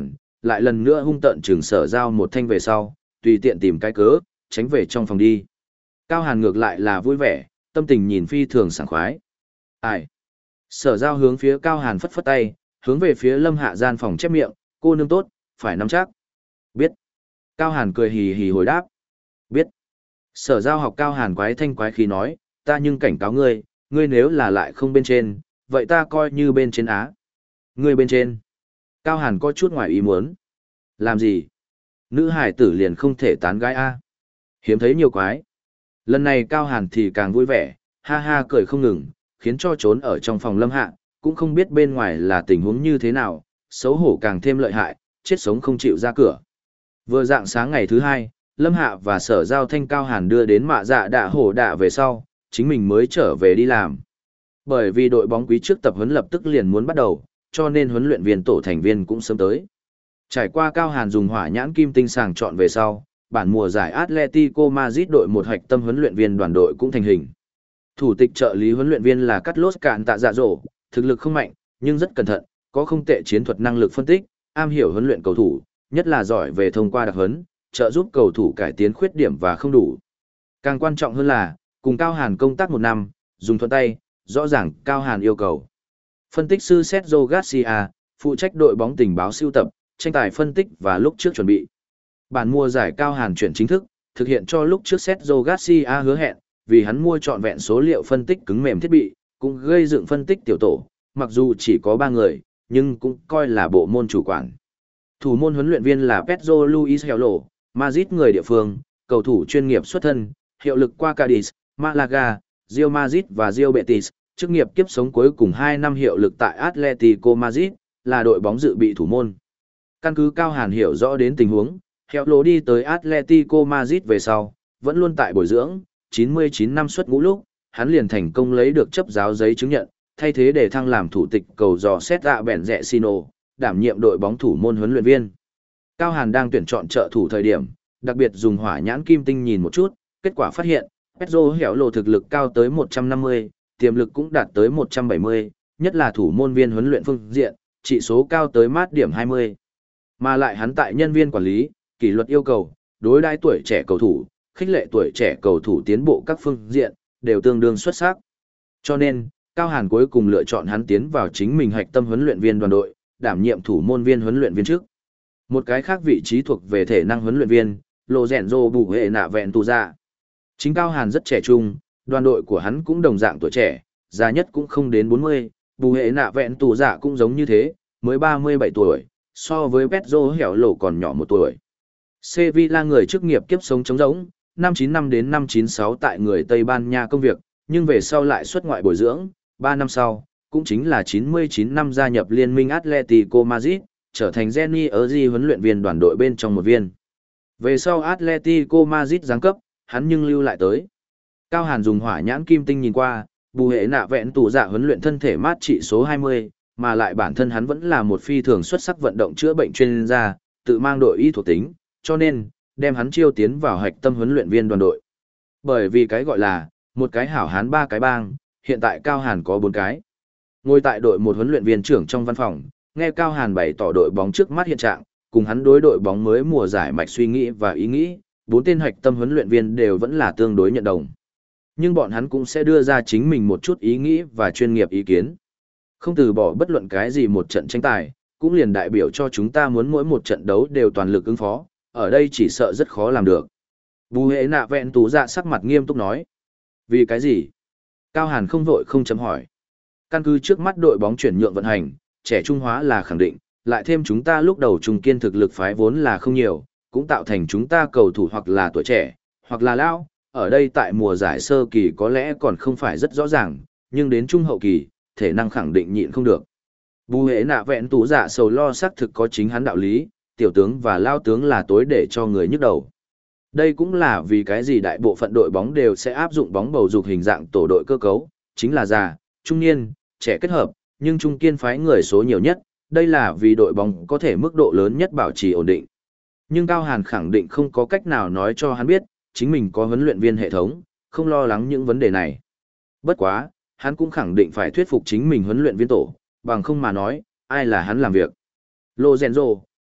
lại lần nữa hung tợn trừng Sở Giao một thanh về sau, tùy tiện tìm cái cớ, tránh về trong phòng đi. Cao Hàn ngược lại là vui vẻ, tâm tình nhìn phi thường sảng khoái. Ai? Sở Giao hướng phía Cao Hàn phất phất tay, hướng về phía Lâm Hạ gian phòng chép miệng, cô nương tốt, phải nắm chắc. Biết. Cao Hàn cười hì hì hồi đáp. Biết. Sở Giao học Cao Hàn quái thanh quái khí nói, ta nhưng cảnh cáo ngươi, ngươi nếu là lại không bên trên, vậy ta coi như bên trên á. Ngươi bên trên. Cao Hàn có chút ngoài ý muốn. Làm gì? Nữ hải tử liền không thể tán gái a? Hiếm thấy nhiều quái. Lần này Cao Hàn thì càng vui vẻ, ha ha cười không ngừng, khiến cho trốn ở trong phòng Lâm Hạ, cũng không biết bên ngoài là tình huống như thế nào, xấu hổ càng thêm lợi hại, chết sống không chịu ra cửa. Vừa dạng sáng ngày thứ hai, Lâm Hạ và Sở Giao thanh Cao Hàn đưa đến mạ dạ đạ hổ đạ về sau, chính mình mới trở về đi làm. Bởi vì đội bóng quý trước tập huấn lập tức liền muốn bắt đầu, cho nên huấn luyện viên tổ thành viên cũng sớm tới. Trải qua Cao Hàn dùng hỏa nhãn kim tinh sàng chọn về sau, bản mùa giải Atletico Madrid đội một hạch tâm huấn luyện viên đoàn đội cũng thành hình. Thủ tịch trợ lý huấn luyện viên là Carlos Cạn Tạ Dạ Dỗ, thực lực không mạnh, nhưng rất cẩn thận, có không tệ chiến thuật năng lực phân tích, am hiểu huấn luyện cầu thủ, nhất là giỏi về thông qua đặc huấn, trợ giúp cầu thủ cải tiến khuyết điểm và không đủ. Càng quan trọng hơn là, cùng Cao Hàn công tác một năm, dùng thuận tay, rõ ràng Cao Hàn yêu cầu. Phân tích sư Sergio Garcia, phụ trách đội bóng tình báo sưu tập, tranh tài phân tích và lúc trước chuẩn bị. Bản mùa giải Cao Hàn chuyển chính thức, thực hiện cho lúc trước Sergio Garcia hứa hẹn, vì hắn mua trọn vẹn số liệu phân tích cứng mềm thiết bị, cũng gây dựng phân tích tiểu tổ, mặc dù chỉ có ba người, nhưng cũng coi là bộ môn chủ quản. Thủ môn huấn luyện viên là Pedro Luis Hello, Madrid người địa phương, cầu thủ chuyên nghiệp xuất thân, hiệu lực qua Cadiz, Malaga, Real Madrid và Real Betis, chức nghiệp kiếp sống cuối cùng hai năm hiệu lực tại Atletico Madrid, là đội bóng dự bị thủ môn. Căn cứ Cao Hàn hiểu rõ đến tình huống, Hello đi tới Atletico Madrid về sau, vẫn luôn tại bồi dưỡng, chín mươi chín năm xuất ngũ lúc, hắn liền thành công lấy được chấp giáo giấy chứng nhận, thay thế để thăng làm thủ tịch cầu dò xét dạ bèn rẽ Sino, đảm nhiệm đội bóng thủ môn huấn luyện viên. Cao Hàn đang tuyển chọn trợ thủ thời điểm, đặc biệt dùng hỏa nhãn kim tinh nhìn một chút, kết quả phát hiện, Pedro Hello thực lực cao tới một trăm năm mươi, tiềm lực cũng đạt tới một trăm bảy mươi, nhất là thủ môn viên huấn luyện phương diện, trị số cao tới mát điểm hai mươi. Mà lại hắn tại nhân viên quản lý, kỷ luật yêu cầu, đối đãi tuổi trẻ cầu thủ, khích lệ tuổi trẻ cầu thủ tiến bộ các phương diện, đều tương đương xuất sắc. Cho nên, Cao Hàn cuối cùng lựa chọn hắn tiến vào chính mình hạch tâm huấn luyện viên đoàn đội, đảm nhiệm thủ môn viên huấn luyện viên trước. Một cái khác vị trí thuộc về thể năng huấn luyện viên, Lorenzo Bù Hệ Nạ Vẹn Tù Dạ. Chính Cao Hàn rất trẻ trung, đoàn đội của hắn cũng đồng dạng tuổi trẻ, già nhất cũng không đến bốn mươi, Bù Hệ Nạ Vẹn Tù Dạ cũng giống như thế, mới ba mươi bảy tuổi, so với Pedro Hello còn nhỏ một tuổi. Sevilla người chức nghiệp kiếp sống trống rỗng, năm chín năm đến năm chín sáu tại người Tây Ban Nha công việc, nhưng về sau lại xuất ngoại bồi dưỡng, ba năm sau, cũng chính là chín mươi chín năm gia nhập liên minh Atletico Madrid, trở thành Jenny Erzi huấn luyện viên đoàn đội bên trong một viên. Về sau Atletico Madrid giáng cấp, hắn nhưng lưu lại tới. Cao Hàn dùng hỏa nhãn kim tinh nhìn qua, Bù Hệ Nạ Vẹn Tù Dạ huấn luyện thân thể mát trị số hai mươi, mà lại bản thân hắn vẫn là một phi thường xuất sắc vận động chữa bệnh chuyên gia, tự mang đội y thuộc tính, cho nên, đem hắn chiêu tiến vào hạch tâm huấn luyện viên đoàn đội. Bởi vì cái gọi là, một cái hảo hán ba cái bang, hiện tại Cao Hàn có bốn cái. Ngồi tại đội một huấn luyện viên trưởng trong văn phòng, nghe Cao Hàn bày tỏ đội bóng trước mắt hiện trạng, cùng hắn đối đội bóng mới mùa giải mạch suy nghĩ và ý nghĩ, bốn tên hạch tâm huấn luyện viên đều vẫn là tương đối nhận đồng. Nhưng bọn hắn cũng sẽ đưa ra chính mình một chút ý nghĩ và chuyên nghiệp ý kiến. Không từ bỏ bất luận cái gì một trận tranh tài, cũng liền đại biểu cho chúng ta muốn mỗi một trận đấu đều toàn lực ứng phó, ở đây chỉ sợ rất khó làm được. Bù Hệ Nạ Vẹn Tù Dạ sắc mặt nghiêm túc nói. Vì cái gì? Cao Hàn không vội không chấm hỏi. Căn cứ trước mắt đội bóng chuyển nhượng vận hành, trẻ trung hóa là khẳng định, lại thêm chúng ta lúc đầu trùng kiên thực lực phái vốn là không nhiều, cũng tạo thành chúng ta cầu thủ hoặc là tuổi trẻ, hoặc là lão, ở đây tại mùa giải sơ kỳ có lẽ còn không phải rất rõ ràng, nhưng đến trung hậu kỳ, thể năng khẳng định nhịn không được. Bù Hệ Nạ Vẹn Tù Dạ sầu lo xác thực có chính hắn đạo lý, tiểu tướng và lao tướng là tối để cho người nhức đầu. Đây cũng là vì cái gì đại bộ phận đội bóng đều sẽ áp dụng bóng bầu dục hình dạng tổ đội cơ cấu, chính là già, trung niên, trẻ kết hợp, nhưng trung kiên phái người số nhiều nhất, đây là vì đội bóng có thể mức độ lớn nhất bảo trì ổn định. Nhưng Cao Hàn khẳng định không có cách nào nói cho hắn biết, chính mình có huấn luyện viên hệ thống, không lo lắng những vấn đề này. Bất quá, hắn cũng khẳng định phải thuyết phục chính mình huấn luyện viên tổ, bằng không mà nói, ai là hắn làm việc. Lorenzo,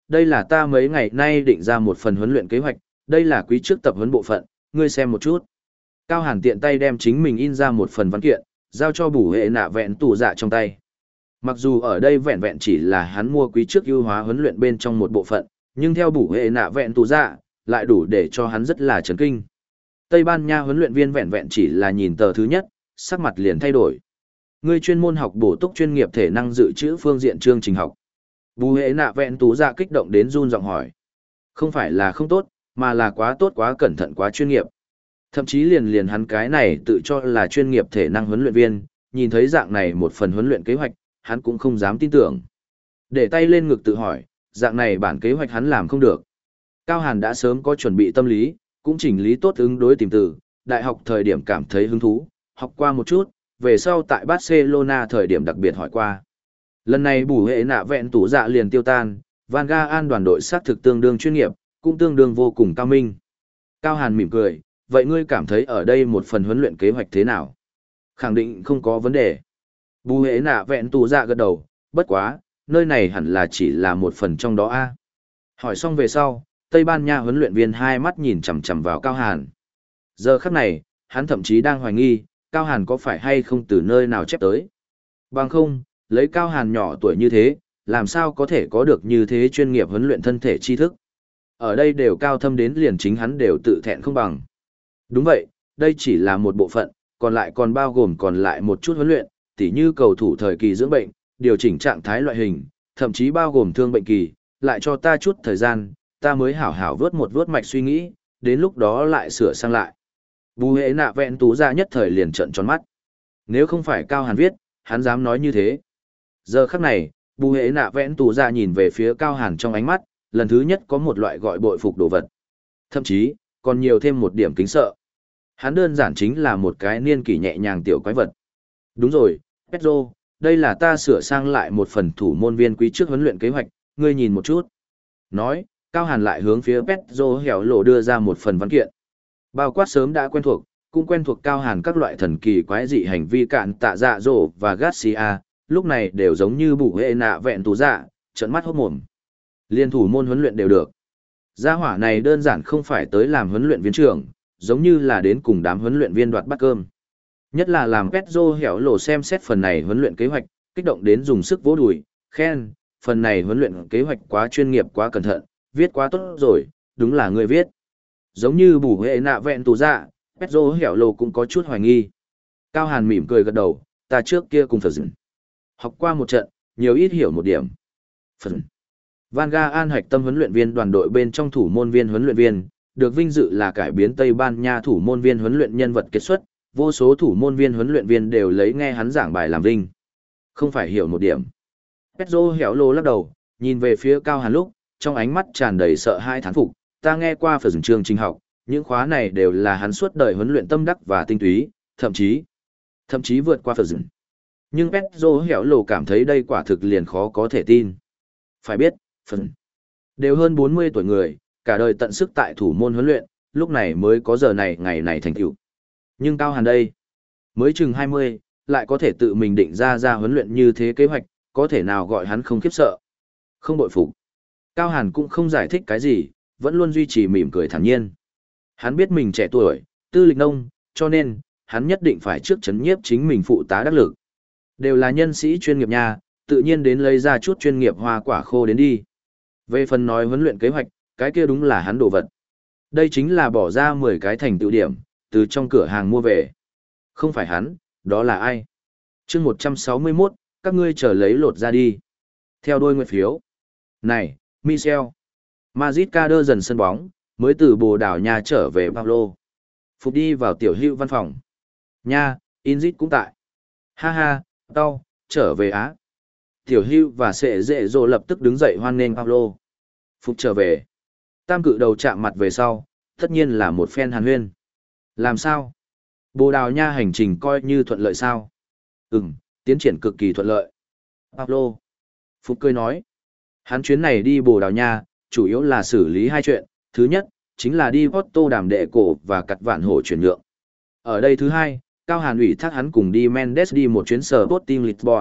đây là ta mấy ngày nay định ra một phần huấn luyện kế hoạch, đây là quý trước tập huấn bộ phận, ngươi xem một chút. Cao Hàn tiện tay đem chính mình in ra một phần văn kiện, giao cho bù hệ nạ vẹn tù dạ trong tay. Mặc dù ở đây vẹn vẹn chỉ là hắn mua quý trước ưu hóa huấn luyện bên trong một bộ phận, nhưng theo bù hệ nạ vẹn tù dạ, lại đủ để cho hắn rất là chấn kinh. Tây Ban Nha huấn luyện viên vẹn vẹn chỉ là nhìn tờ thứ nhất, sắc mặt liền thay đổi. Ngươi chuyên môn học bổ túc chuyên nghiệp thể năng dự trữ phương diện chương trình học. Bù hệ nạ vẹn tù dạ kích động đến run giọng hỏi. Không phải là không tốt, mà là quá tốt quá cẩn thận quá chuyên nghiệp. Thậm chí liền liền hắn cái này tự cho là chuyên nghiệp thể năng huấn luyện viên, nhìn thấy dạng này một phần huấn luyện kế hoạch, hắn cũng không dám tin tưởng. Để tay lên ngực tự hỏi, dạng này bản kế hoạch hắn làm không được. Cao Hàn đã sớm có chuẩn bị tâm lý, cũng chỉnh lý tốt ứng đối tìm từ, đại học thời điểm cảm thấy hứng thú, học qua một chút, về sau tại Barcelona thời điểm đặc biệt hỏi qua. Lần này bù hệ nạ vẹn tủ dạ liền tiêu tan, Van Gaal đoàn đội xác thực tương đương chuyên nghiệp, cũng tương đương vô cùng cao minh. Cao Hàn mỉm cười, vậy ngươi cảm thấy ở đây một phần huấn luyện kế hoạch thế nào? Khẳng định không có vấn đề. Bù hệ nạ vẹn tủ dạ gật đầu, bất quá, nơi này hẳn là chỉ là một phần trong đó a. Hỏi xong về sau, Tây Ban Nha huấn luyện viên hai mắt nhìn chằm chằm vào Cao Hàn. Giờ khắc này, hắn thậm chí đang hoài nghi, Cao Hàn có phải hay không từ nơi nào chép tới. Bằng không, lấy Cao Hàn nhỏ tuổi như thế, làm sao có thể có được như thế chuyên nghiệp huấn luyện thân thể tri thức. Ở đây đều cao thâm đến liền chính hắn đều tự thẹn không bằng. Đúng vậy, đây chỉ là một bộ phận, còn lại còn bao gồm còn lại một chút huấn luyện, tỉ như cầu thủ thời kỳ dưỡng bệnh, điều chỉnh trạng thái loại hình, thậm chí bao gồm thương bệnh kỳ, lại cho ta chút thời gian, ta mới hảo hảo vớt một vớt mạch suy nghĩ, đến lúc đó lại sửa sang lại. Bù hệ nạ vẹn tú ra nhất thời liền trợn tròn mắt. Nếu không phải Cao Hàn viết, hắn dám nói như thế. Giờ khắc này, bù hệ nạ vẹn tú ra nhìn về phía Cao Hàn trong ánh mắt, lần thứ nhất có một loại gọi bội phục đồ vật. Thậm chí, còn nhiều thêm một điểm kính sợ. Hắn đơn giản chính là một cái niên kỷ nhẹ nhàng tiểu quái vật. Đúng rồi, Pedro, đây là ta sửa sang lại một phần thủ môn viên quý trước huấn luyện kế hoạch, ngươi nhìn một chút. Nói, Cao Hàn lại hướng phía Pedro hẻo lộ đưa ra một phần văn kiện. Bao quát sớm đã quen thuộc, cũng quen thuộc Cao Hàn các loại thần kỳ quái dị hành vi cạn tạ dạ dỗ và Garcia, lúc này đều giống như bù hệ nạ vẹn tù dạ, trợn mắt hốt mồm. Liên thủ môn huấn luyện đều được. Gia hỏa này đơn giản không phải tới làm huấn luyện viên trưởng, giống như là đến cùng đám huấn luyện viên đoạt bát cơm. Nhất là làm Pedro hẻo lộ xem xét phần này huấn luyện kế hoạch, kích động đến dùng sức vỗ đùi, khen, phần này huấn luyện kế hoạch quá chuyên nghiệp quá cẩn thận, viết quá tốt rồi, đúng là người viết. Giống như bù hệ nạ vẹn tù dạ, Pedro hẻo lộ cũng có chút hoài nghi. Cao Hàn mỉm cười gật đầu, ta trước kia cùng Phật dừng. Học qua một trận, nhiều ít hiểu một điểm. Phật Van Gaal hạch tâm huấn luyện viên đoàn đội bên trong thủ môn viên huấn luyện viên, được vinh dự là cải biến Tây Ban Nha thủ môn viên huấn luyện nhân vật kết xuất, vô số thủ môn viên huấn luyện viên đều lấy nghe hắn giảng bài làm vinh. Không phải hiểu một điểm. Pedro hẻo lô lắc đầu, nhìn về phía Cao Hàn lúc, trong ánh mắt tràn đầy sợ hãi thán phục, ta nghe qua phần chương trình học, những khóa này đều là hắn suốt đời huấn luyện tâm đắc và tinh túy, thậm chí, thậm chí vượt qua phần. Nhưng Pedro hẻo lô cảm thấy đây quả thực liền khó có thể tin. Phải biết, phần đều hơn bốn mươi tuổi người, cả đời tận sức tại thủ môn huấn luyện, lúc này mới có giờ này ngày này thành tựu. Nhưng Cao Hàn đây, mới chừng hai mươi, lại có thể tự mình định ra ra huấn luyện như thế kế hoạch, có thể nào gọi hắn không khiếp sợ, không bội phục. Cao Hàn cũng không giải thích cái gì, vẫn luôn duy trì mỉm cười thản nhiên. Hắn biết mình trẻ tuổi, tư lịch nông, cho nên, hắn nhất định phải trước chấn nhiếp chính mình phụ tá đắc lực. Đều là nhân sĩ chuyên nghiệp nha, tự nhiên đến lấy ra chút chuyên nghiệp hoa quả khô đến đi. Về phần nói huấn luyện kế hoạch, cái kia đúng là hắn đồ vật. Đây chính là bỏ ra mười cái thành tựu điểm, từ trong cửa hàng mua về. Không phải hắn, đó là ai? chương một trăm sáu mươi mốt, các ngươi chờ lấy lột ra đi. Theo đôi nguyệt phiếu. Này, Michel. Madrid Cader dần sân bóng, mới từ Bồ Đào Nha trở về Pablo. Phục đi vào tiểu hữu văn phòng. Nha, Inzit cũng tại. Ha ha, tao, trở về Á. Tiểu hữu và sệ dệ dồ lập tức đứng dậy hoan nghênh Pablo. Phục trở về. Tam cự đầu chạm mặt về sau, tất nhiên là một phen hàn huyên. Làm sao? Bồ Đào Nha hành trình coi như thuận lợi sao? Ừm, tiến triển cực kỳ thuận lợi. Pablo. Phục cười nói. Hắn chuyến này đi Bồ Đào Nha, chủ yếu là xử lý hai chuyện. Thứ nhất, chính là đi Porto đàm đệ cổ và cặt vạn hổ chuyển nhượng. Ở đây thứ hai, Cao Hàn ủy thác hắn cùng đi Mendes đi một chuyến sở Sporting Lisbon,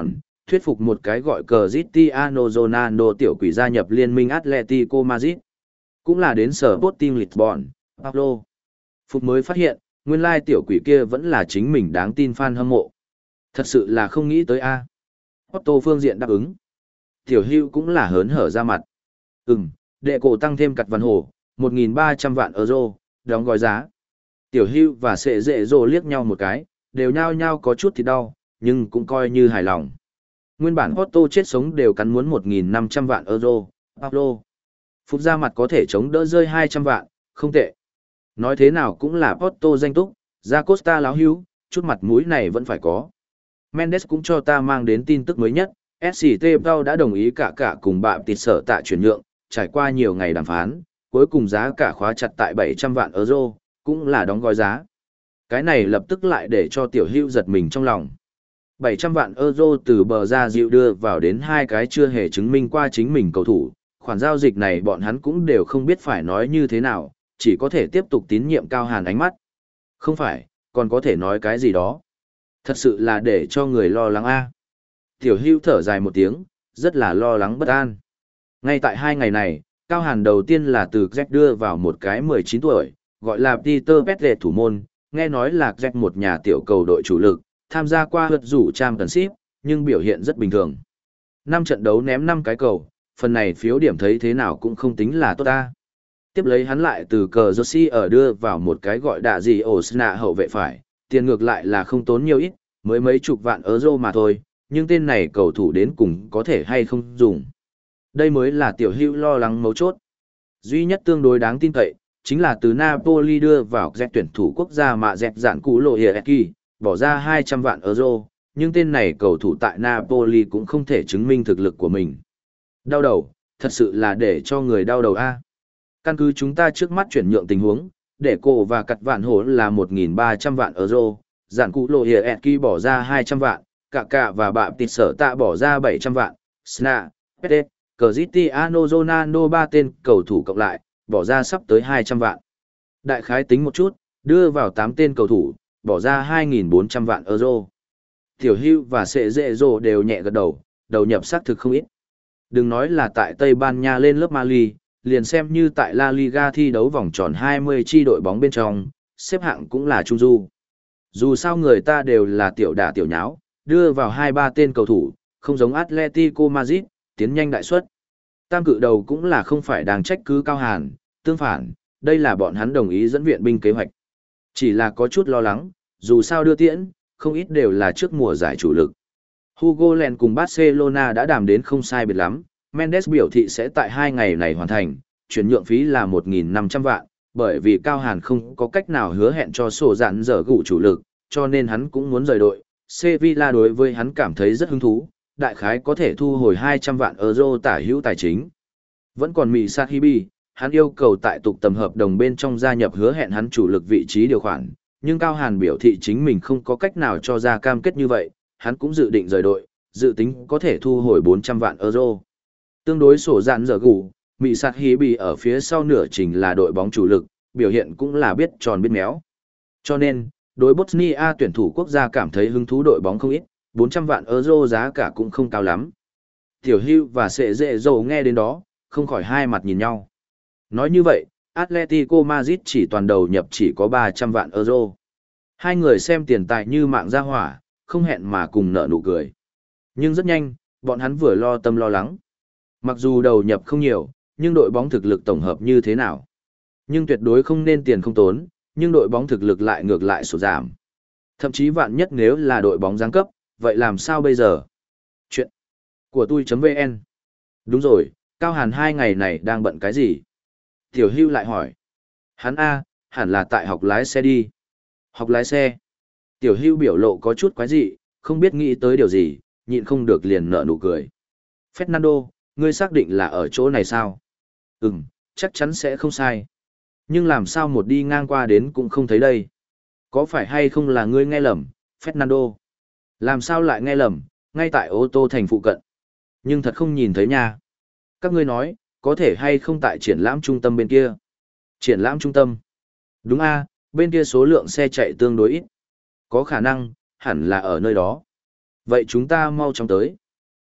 thuyết phục một cái gọi Cristiano Ronaldo tiểu quỷ gia nhập liên minh Atletico Madrid. Cũng là đến sở Sporting Lisbon, Paulo. Phục mới phát hiện, nguyên lai tiểu quỷ kia vẫn là chính mình đáng tin fan hâm mộ. Thật sự là không nghĩ tới a. Otto phương diện đáp ứng. Tiểu Hưu cũng là hớn hở ra mặt. Ừm, đệ cổ tăng thêm cặt văn hồ, một nghìn ba trăm vạn euro, đóng gói giá. Tiểu Hưu và Sệ Dệ Dồ liếc nhau một cái, đều nhao nhao có chút thì đau, nhưng cũng coi như hài lòng. Nguyên bản Otto chết sống đều cắn muốn một nghìn năm trăm vạn euro, Paulo. Phục ra mặt có thể chống đỡ rơi hai trăm vạn, không tệ. Nói thế nào cũng là Otto danh túc, Ra Costa láo hữu, chút mặt mũi này vẫn phải có. Mendes cũng cho ta mang đến tin tức mới nhất, ét xê tê Pau đã đồng ý cả cả cùng bạn tịt sở tạ chuyển nhượng, trải qua nhiều ngày đàm phán, cuối cùng giá cả khóa chặt tại bảy trăm vạn euro, cũng là đóng gói giá. Cái này lập tức lại để cho Tiểu Hưu giật mình trong lòng. bảy trăm vạn euro từ bờ ra dịu đưa vào đến hai cái chưa hề chứng minh qua chính mình cầu thủ, khoản giao dịch này bọn hắn cũng đều không biết phải nói như thế nào, chỉ có thể tiếp tục tín nhiệm Cao Hàn ánh mắt. Không phải, còn có thể nói cái gì đó. Thật sự là để cho người lo lắng a. Tiểu Hưu thở dài một tiếng, rất là lo lắng bất an. Ngay tại hai ngày này, Cao Hàn đầu tiên là từ Jack đưa vào một cái mười chín tuổi, gọi là Peter Petlet thủ môn, nghe nói là Jack một nhà tiểu cầu đội chủ lực, tham gia qua hượt rủ Championship, nhưng biểu hiện rất bình thường. năm trận đấu ném năm cái cầu, phần này phiếu điểm thấy thế nào cũng không tính là tốt ta. Tiếp lấy hắn lại từ cờ Joshi ở đưa vào một cái gọi đạ gì Osna hậu vệ phải, tiền ngược lại là không tốn nhiều ít, mới mấy chục vạn euro mà thôi, nhưng tên này cầu thủ đến cùng có thể hay không dùng. Đây mới là Tiểu Hưu lo lắng mấu chốt. Duy nhất tương đối đáng tin cậy, chính là từ Napoli đưa vào dẹp tuyển thủ quốc gia mà dẹp dạn cũ lộ Hieki, bỏ ra hai trăm vạn euro, nhưng tên này cầu thủ tại Napoli cũng không thể chứng minh thực lực của mình. Đau đầu, thật sự là để cho người đau đầu a. Căn cứ chúng ta trước mắt chuyển nhượng tình huống, để cổ và cặt vạn hổ là một nghìn ba trăm vạn euro, dạn cũ lộ Hieki bỏ ra hai trăm vạn, cả cả và bạm tịt sở tạ bỏ ra bảy trăm vạn, Sna, Pete, Cristiano Ronaldo ba tên cầu thủ cộng lại, bỏ ra sắp tới hai trăm vạn. Đại khái tính một chút, đưa vào tám tên cầu thủ, bỏ ra hai nghìn bốn trăm vạn euro. Tiểu Hưu và Sệ Dệ Dồ đều nhẹ gật đầu, đầu nhập xác thực không ít. Đừng nói là tại Tây Ban Nha lên lớp Mali, liền xem như tại La Liga thi đấu vòng tròn hai mươi chi đội bóng bên trong, xếp hạng cũng là trung du. Dù sao người ta đều là tiểu đả tiểu nháo, đưa vào hai ba tên cầu thủ, không giống Atletico Madrid, tiến nhanh đại suất. Tam cự đầu cũng là không phải đang trách cứ Cao Hàn, tương phản, đây là bọn hắn đồng ý dẫn viện binh kế hoạch. Chỉ là có chút lo lắng, dù sao đưa tiễn, không ít đều là trước mùa giải chủ lực. Hugo Len cùng Barcelona đã đàm đến không sai biệt lắm, Mendes biểu thị sẽ tại hai ngày này hoàn thành, chuyển nhượng phí là một nghìn năm trăm vạn, bởi vì Cao Hàn không có cách nào hứa hẹn cho sổ dạn dở gụ chủ lực, cho nên hắn cũng muốn rời đội. Sevilla đối với hắn cảm thấy rất hứng thú, đại khái có thể thu hồi hai trăm vạn euro tả hữu tài chính. Vẫn còn Mỹ Sahibi, hắn yêu cầu tại tục tầm hợp đồng bên trong gia nhập hứa hẹn hắn chủ lực vị trí điều khoản, nhưng Cao Hàn biểu thị chính mình không có cách nào cho ra cam kết như vậy, hắn cũng dự định rời đội, dự tính có thể thu hồi bốn trăm vạn euro. Tương đối sổ dạn dở gù, Mỹ Sahibi ở phía sau nửa trình là đội bóng chủ lực, biểu hiện cũng là biết tròn biết méo. Cho nên, đối Bosnia tuyển thủ quốc gia cảm thấy hứng thú đội bóng không ít, bốn trăm vạn euro giá cả cũng không cao lắm. Tiểu Hưu và Sệ Dệ Dồ nghe đến đó, không khỏi hai mặt nhìn nhau. Nói như vậy, Atletico Madrid chỉ toàn đầu nhập chỉ có ba trăm vạn euro. Hai người xem tiền tài như mạng ra hỏa, không hẹn mà cùng nở nụ cười. Nhưng rất nhanh, bọn hắn vừa lo tâm lo lắng. Mặc dù đầu nhập không nhiều, nhưng đội bóng thực lực tổng hợp như thế nào? Nhưng tuyệt đối không nên tiền không tốn, nhưng đội bóng thực lực lại ngược lại sụt giảm. Thậm chí vạn nhất nếu là đội bóng giáng cấp, vậy làm sao bây giờ? Chuyện của tôi.vn. Đúng rồi, Cao Hàn hai ngày này đang bận cái gì? Tiểu Hưu lại hỏi. Hắn A, hẳn là tại học lái xe đi. Học lái xe. Tiểu Hưu biểu lộ có chút quái dị, không biết nghĩ tới điều gì, nhịn không được liền nở nụ cười. Fernando, ngươi xác định là ở chỗ này sao? Ừm, chắc chắn sẽ không sai. Nhưng làm sao một đi ngang qua đến cũng không thấy đây? Có phải hay không là ngươi nghe lầm, Fernando? Làm sao lại nghe lầm, ngay tại ô tô thành phụ cận. Nhưng thật không nhìn thấy nha. Các ngươi nói, có thể hay không tại triển lãm trung tâm bên kia? Triển lãm trung tâm? Đúng a, bên kia số lượng xe chạy tương đối ít. Có khả năng, hẳn là ở nơi đó. Vậy chúng ta mau chóng tới.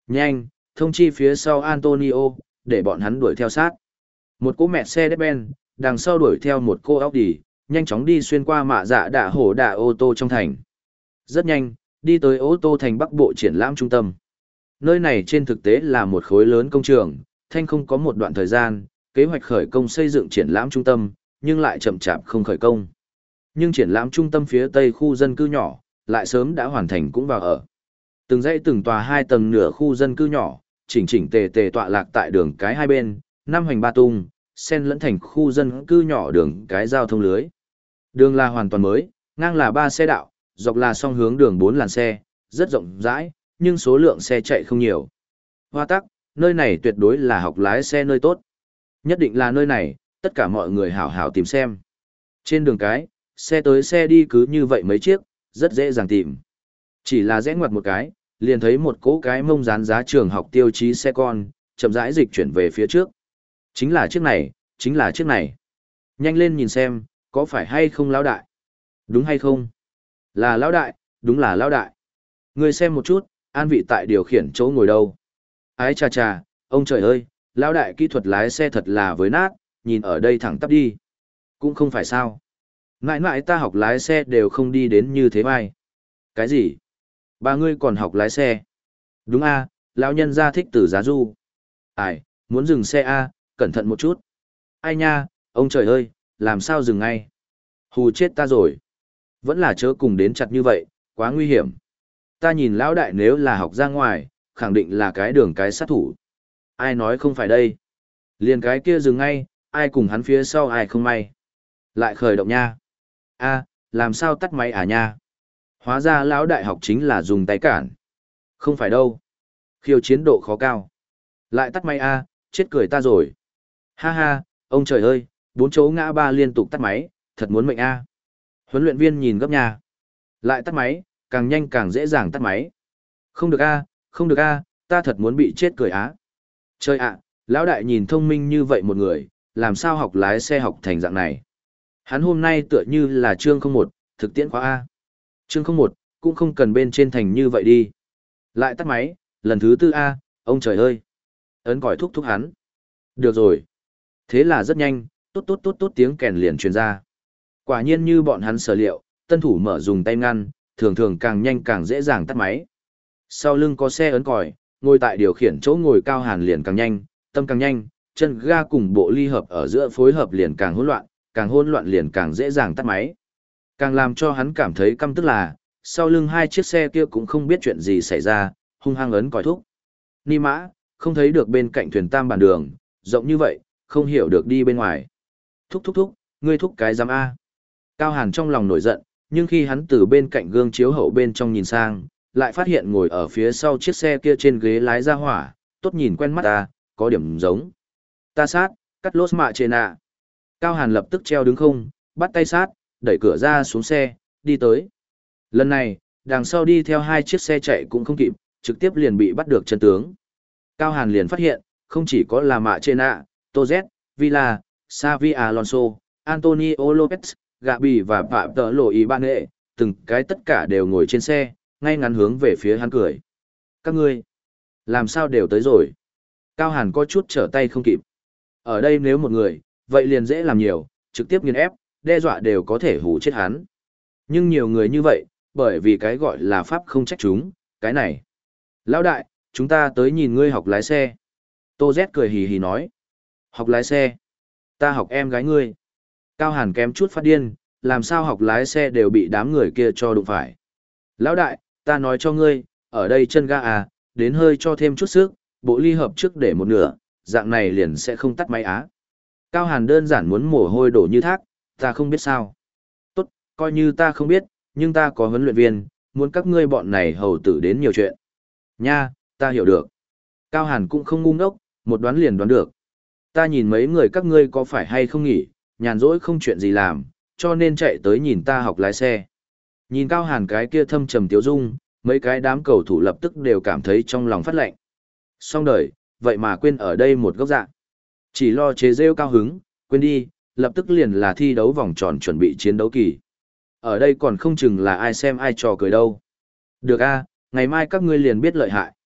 Nhanh, thông chi phía sau Antonio, để bọn hắn đuổi theo sát. Một cỗ mẹ xe Mercedes-Benz, đằng sau đuổi theo một cô Audi, nhanh chóng đi xuyên qua mạ dạ đạ hổ đạ ô tô trong thành. Rất nhanh, đi tới ô tô thành Bắc Bộ triển lãm trung tâm. Nơi này trên thực tế là một khối lớn công trường, thanh không có một đoạn thời gian, kế hoạch khởi công xây dựng triển lãm trung tâm, nhưng lại chậm chạp không khởi công. Nhưng triển lãm trung tâm phía tây khu dân cư nhỏ, lại sớm đã hoàn thành cũng vào ở. Từng dãy từng tòa hai tầng nửa khu dân cư nhỏ, chỉnh chỉnh tề tề tọa lạc tại đường cái hai bên, năm hoành ba tung, xen lẫn thành khu dân cư nhỏ đường cái giao thông lưới. Đường là hoàn toàn mới, ngang là ba xe đạo, dọc là song hướng đường bốn làn xe, rất rộng rãi, nhưng số lượng xe chạy không nhiều. Hoa tắc, nơi này tuyệt đối là học lái xe nơi tốt. Nhất định là nơi này, tất cả mọi người hảo hảo tìm xem. Trên đường cái, xe tới xe đi cứ như vậy mấy chiếc, rất dễ dàng tìm. Chỉ là rẽ ngoặt một cái, liền thấy một cỗ cái mông dán giá trường học tiêu chí xe con, chậm rãi dịch chuyển về phía trước. Chính là chiếc này, chính là chiếc này. Nhanh lên nhìn xem, có phải hay không lão đại? Đúng hay không? Là lão đại, đúng là lão đại. Người xem một chút, an vị tại điều khiển chỗ ngồi đâu. Ái chà chà, ông trời ơi, lão đại kỹ thuật lái xe thật là với nát, nhìn ở đây thẳng tắp đi. Cũng không phải sao. Ngại ngại ta học lái xe đều không đi đến như thế vai. Cái gì? Ba ngươi còn học lái xe? Đúng a, lão nhân gia thích từ giá du. Ai, muốn dừng xe a, cẩn thận một chút. Ai nha, ông trời ơi, làm sao dừng ngay? Hù chết ta rồi. Vẫn là chớ cùng đến chặt như vậy, quá nguy hiểm. Ta nhìn lão đại nếu là học ra ngoài, khẳng định là cái đường cái sát thủ. Ai nói không phải đây? Liền cái kia dừng ngay, ai cùng hắn phía sau ai không may. Lại khởi động nha. A, làm sao tắt máy à nha? Hóa ra lão đại học chính là dùng tay cản. Không phải đâu. Khiêu chiến độ khó cao. Lại tắt máy a, chết cười ta rồi. Ha ha, ông trời ơi, bốn chỗ ngã ba liên tục tắt máy, thật muốn mệnh a. Huấn luyện viên nhìn gấp nha. Lại tắt máy, càng nhanh càng dễ dàng tắt máy. Không được a, không được a, ta thật muốn bị chết cười á. Trời ạ, lão đại nhìn thông minh như vậy một người, làm sao học lái xe học thành dạng này. Hắn hôm nay tựa như là chương không một, thực tiễn khóa A. Chương không một, cũng không cần bên trên thành như vậy đi. Lại tắt máy, lần thứ tư A, ông trời ơi. Ấn còi thúc thúc hắn. Được rồi. Thế là rất nhanh, tốt tốt tốt tốt tiếng kèn liền truyền ra. Quả nhiên như bọn hắn sở liệu, tân thủ mở dùng tay ngăn, thường thường càng nhanh càng dễ dàng tắt máy. Sau lưng có xe ấn còi, ngồi tại điều khiển chỗ ngồi Cao Hàn liền càng nhanh, tâm càng nhanh, chân ga cùng bộ ly hợp ở giữa phối hợp liền càng hỗn loạn, càng hỗn loạn liền càng dễ dàng tắt máy. Càng làm cho hắn cảm thấy căm tức là, sau lưng hai chiếc xe kia cũng không biết chuyện gì xảy ra, hung hăng ấn còi thúc. Ni mã, không thấy được bên cạnh thuyền tam bản đường, rộng như vậy, không hiểu được đi bên ngoài. Thúc thúc thúc, ngươi thúc cái giám A. Cao Hàn trong lòng nổi giận, nhưng khi hắn từ bên cạnh gương chiếu hậu bên trong nhìn sang, lại phát hiện ngồi ở phía sau chiếc xe kia trên ghế lái ra hỏa, tốt nhìn quen mắt ta, có điểm giống. Ta sát, cắt lốt mạ trên ạ. Cao Hàn lập tức treo đứng không, bắt tay sát, đẩy cửa ra xuống xe, đi tới. Lần này, đằng sau đi theo hai chiếc xe chạy cũng không kịp, trực tiếp liền bị bắt được chân tướng. Cao Hàn liền phát hiện, không chỉ có là mạ trên ạ, Tozet, Villa, Xavi Alonso, Antonio Lopez, Gabi và Phạm Tờ Lộ Ý Ban Nghệ, từng cái tất cả đều ngồi trên xe, ngay ngắn hướng về phía hắn cười. Các ngươi, làm sao đều tới rồi? Cao Hàn có chút trở tay không kịp. Ở đây nếu một người, vậy liền dễ làm nhiều, trực tiếp nghiền ép, đe dọa đều có thể hù chết hắn. Nhưng nhiều người như vậy, bởi vì cái gọi là pháp không trách chúng, cái này. Lão đại, chúng ta tới nhìn ngươi học lái xe. Tô Z cười hì hì nói. Học lái xe? Ta học em gái ngươi. Cao Hàn kém chút phát điên, làm sao học lái xe đều bị đám người kia cho đụng phải. Lão đại, ta nói cho ngươi, ở đây chân ga à, đến hơi cho thêm chút sức, bộ ly hợp trước để một nửa, dạng này liền sẽ không tắt máy á. Cao Hàn đơn giản muốn mồ hôi đổ như thác, ta không biết sao. Tốt, coi như ta không biết, nhưng ta có huấn luyện viên, muốn các ngươi bọn này hầu tử đến nhiều chuyện. Nha, ta hiểu được. Cao Hàn cũng không ngu ngốc, một đoán liền đoán được. Ta nhìn mấy người các ngươi có phải hay không nghỉ, nhàn rỗi không chuyện gì làm, cho nên chạy tới nhìn ta học lái xe. Nhìn Cao Hàn cái kia thâm trầm tiếu dung, mấy cái đám cầu thủ lập tức đều cảm thấy trong lòng phát lạnh. Xong đời, vậy mà quên ở đây một góc dạng. Chỉ lo chế rêu cao hứng, quên đi, lập tức liền là thi đấu vòng tròn chuẩn bị chiến đấu kỳ. Ở đây còn không chừng là ai xem ai trò cười đâu. Được a, ngày mai các ngươi liền biết lợi hại.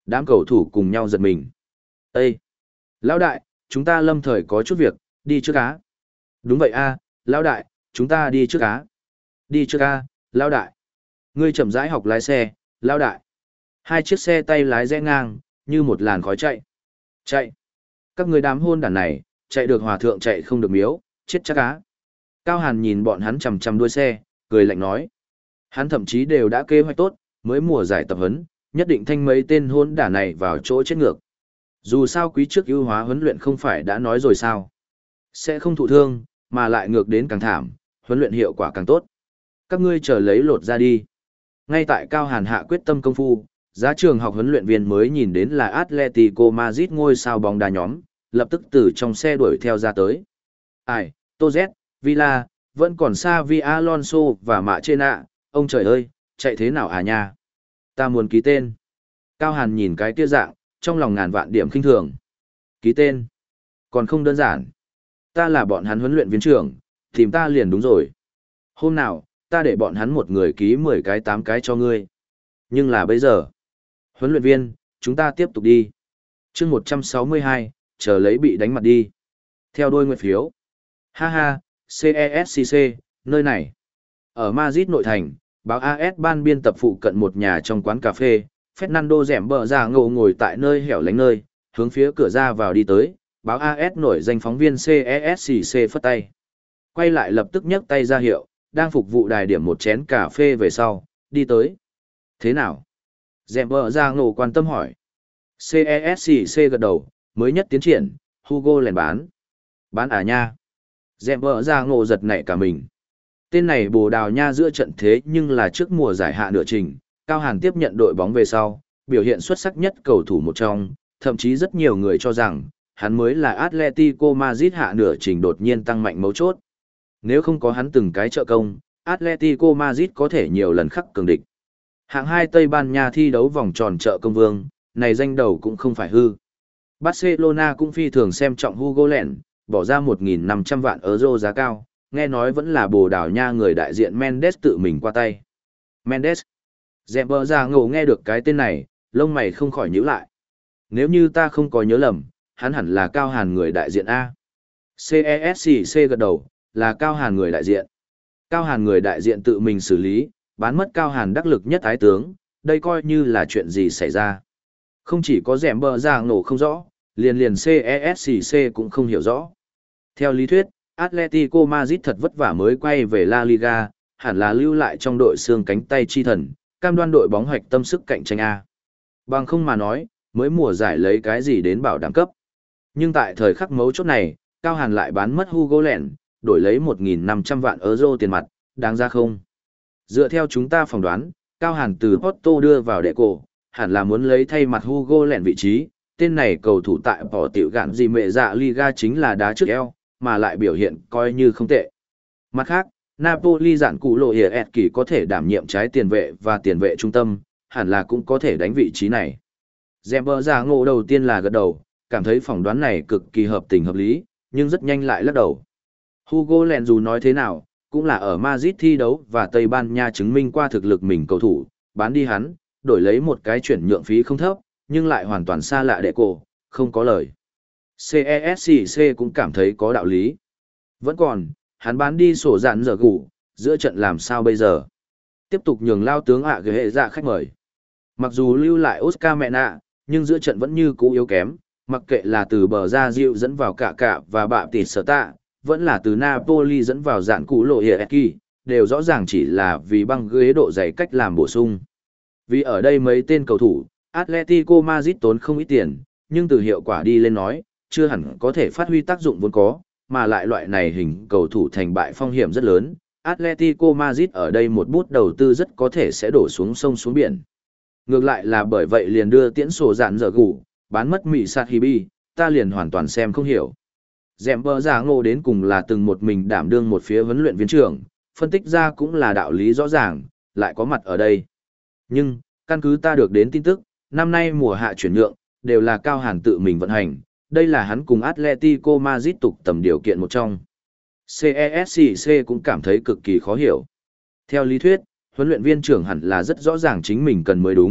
Đám cầu thủ cùng nhau giật mình. Ê! Lão đại, chúng ta lâm thời có chút việc, đi trước cá. Đúng vậy a, lão đại, chúng ta đi trước cá. Đi trước a, lão đại. Ngươi chậm rãi học lái xe, lão đại. Hai chiếc xe tay lái rẽ ngang, như một làn khói chạy. Chạy. Các người đám hôn đàn này, chạy được hòa thượng chạy không được miếu, chết chắc cá. Cao Hàn nhìn bọn hắn chằm chằm đuôi xe, cười lạnh nói. Hắn thậm chí đều đã kế hoạch tốt, mới mùa giải tập huấn, nhất định thanh mấy tên hôn đàn này vào chỗ chết ngược. Dù sao quý trước ưu hóa huấn luyện không phải đã nói rồi sao. Sẽ không thụ thương, mà lại ngược đến càng thảm, huấn luyện hiệu quả càng tốt. Các ngươi chờ lấy lột ra đi. Ngay tại Cao Hàn hạ quyết tâm công phu, giá trường học huấn luyện viên mới nhìn đến là Atletico Madrid ngôi sao bóng đá nhóm, lập tức từ trong xe đuổi theo ra tới. Ai, Toz, Villa, vẫn còn xa Vi Alonso và Mạ Trên ạ, ông trời ơi, chạy thế nào à nha? Ta muốn ký tên. Cao Hàn nhìn cái kia dạng, trong lòng ngàn vạn điểm khinh thường. Ký tên. Còn không đơn giản. Ta là bọn hắn huấn luyện viên trưởng, tìm ta liền đúng rồi. Hôm nào, ta để bọn hắn một người ký mười cái tám cái cho ngươi. Nhưng là bây giờ. Huấn luyện viên, chúng ta tiếp tục đi. chương một trăm sáu mươi hai, chờ lấy bị đánh mặt đi. Theo đôi nguyện phiếu. Ha ha, xê e ét xê xê, nơi này. Ở Madrid nội thành, báo a ét ban biên tập phụ cận một nhà trong quán cà phê, Fernando dẻm bờ ra ngầu ngồi tại nơi hẻo lánh nơi, hướng phía cửa ra vào đi tới, báo a ét nổi danh phóng viên xê e ét xê xê phất tay. Quay lại lập tức nhấc tay ra hiệu, đang phục vụ đài điểm một chén cà phê về sau, đi tới. Thế nào? Dẻm bờ ra ngầu quan tâm hỏi. xê e ét xê xê gật đầu, mới nhất tiến triển, Hugo lèn bán. Bán à nha? Dẻm bờ ra ngầu giật nảy cả mình. Tên này Bồ Đào Nha giữa trận thế nhưng là trước mùa giải hạ nửa trình, Cao Hàn tiếp nhận đội bóng về sau, biểu hiện xuất sắc nhất cầu thủ một trong, thậm chí rất nhiều người cho rằng, hắn mới là Atletico Madrid hạ nửa trình đột nhiên tăng mạnh mấu chốt. Nếu không có hắn từng cái trợ công, Atletico Madrid có thể nhiều lần khắc cường địch. Hạng hai Tây Ban Nha thi đấu vòng tròn trợ công vương, này danh đầu cũng không phải hư. Barcelona cũng phi thường xem trọng Hugo Lens, bỏ ra một nghìn năm trăm vạn euro giá cao, nghe nói vẫn là Bồ Đào Nha người đại diện Mendes tự mình qua tay. Mendes. Dẹm bờ ra ngầu nghe được cái tên này, lông mày không khỏi nhíu lại. Nếu như ta không có nhớ lầm, hắn hẳn là Cao Hàn người đại diện A. xê e ét xê xê gật đầu, là Cao Hàn người đại diện. Cao Hàn người đại diện tự mình xử lý, bán mất Cao Hàn đắc lực nhất ái tướng, đây coi như là chuyện gì xảy ra. Không chỉ có dẹm bờ ra ngầu không rõ, liền liền xê e ét xê xê cũng không hiểu rõ. Theo lý thuyết, Atletico Madrid thật vất vả mới quay về La Liga, hẳn là lưu lại trong đội xương cánh tay chi thần, cam đoan đội bóng hoạch tâm sức cạnh tranh A. Bằng không mà nói, mới mùa giải lấy cái gì đến bảo đảm cấp. Nhưng tại thời khắc mấu chốt này, Cao Hàn lại bán mất Hugo Lens, đổi lấy một nghìn năm trăm vạn euro tiền mặt, đáng ra không? Dựa theo chúng ta phỏng đoán, Cao Hàn từ Porto đưa vào đệ cổ, hẳn là muốn lấy thay mặt Hugo Lens vị trí, tên này cầu thủ tại bỏ tiểu gạn gì mẹ dạ Liga chính là đá trước eo, mà lại biểu hiện coi như không tệ. Mặt khác, Napoli dạn cụ lộ hiệp ẹt kỳ có thể đảm nhiệm trái tiền vệ và tiền vệ trung tâm, hẳn là cũng có thể đánh vị trí này. Dẹm bờ ra ngộ đầu tiên là gật đầu, cảm thấy phỏng đoán này cực kỳ hợp tình hợp lý, nhưng rất nhanh lại lắc đầu. Hugo Lens dù nói thế nào, cũng là ở Madrid thi đấu và Tây Ban Nha chứng minh qua thực lực mình cầu thủ, bán đi hắn, đổi lấy một cái chuyển nhượng phí không thấp, nhưng lại hoàn toàn xa lạ đệ cổ, không có lời. xê e ét xê xê cũng cảm thấy có đạo lý. Vẫn còn, hắn bán đi sổ dạn giờ gủ, giữa trận làm sao bây giờ? Tiếp tục nhường lao tướng ạ gửi hệ dạ khách mời. Mặc dù lưu lại Oscar Mena, nhưng giữa trận vẫn như cũ yếu kém, mặc kệ là từ bờ ra Diệu dẫn vào cả cả và bạ tịt sở tạ, vẫn là từ Napoli dẫn vào dạn cũ lộ hiệp kỳ, đều rõ ràng chỉ là vì băng ghế độ dày cách làm bổ sung. Vì ở đây mấy tên cầu thủ, Atletico Madrid tốn không ít tiền, nhưng từ hiệu quả đi lên nói, chưa hẳn có thể phát huy tác dụng vốn có, mà lại loại này hình cầu thủ thành bại phong hiểm rất lớn. Atletico Madrid ở đây một bút đầu tư rất có thể sẽ đổ xuống sông xuống biển. Ngược lại là bởi vậy liền đưa tiễn sổ dạn dở gủ, bán mất Mỹ Sạt Hibi, ta liền hoàn toàn xem không hiểu. Dẹm bờ giả ngộ đến cùng là từng một mình đảm đương một phía huấn luyện viên trưởng, phân tích ra cũng là đạo lý rõ ràng, lại có mặt ở đây. Nhưng, căn cứ ta được đến tin tức, năm nay mùa hạ chuyển nhượng, đều là Cao Hàn tự mình vận hành, đây là hắn cùng Atletico Madrid tục tầm điều kiện một trong. xê e ét xê xê cũng cảm thấy cực kỳ khó hiểu. Theo lý thuyết, huấn luyện viên trưởng hẳn là rất rõ ràng chính mình cần mới đúng,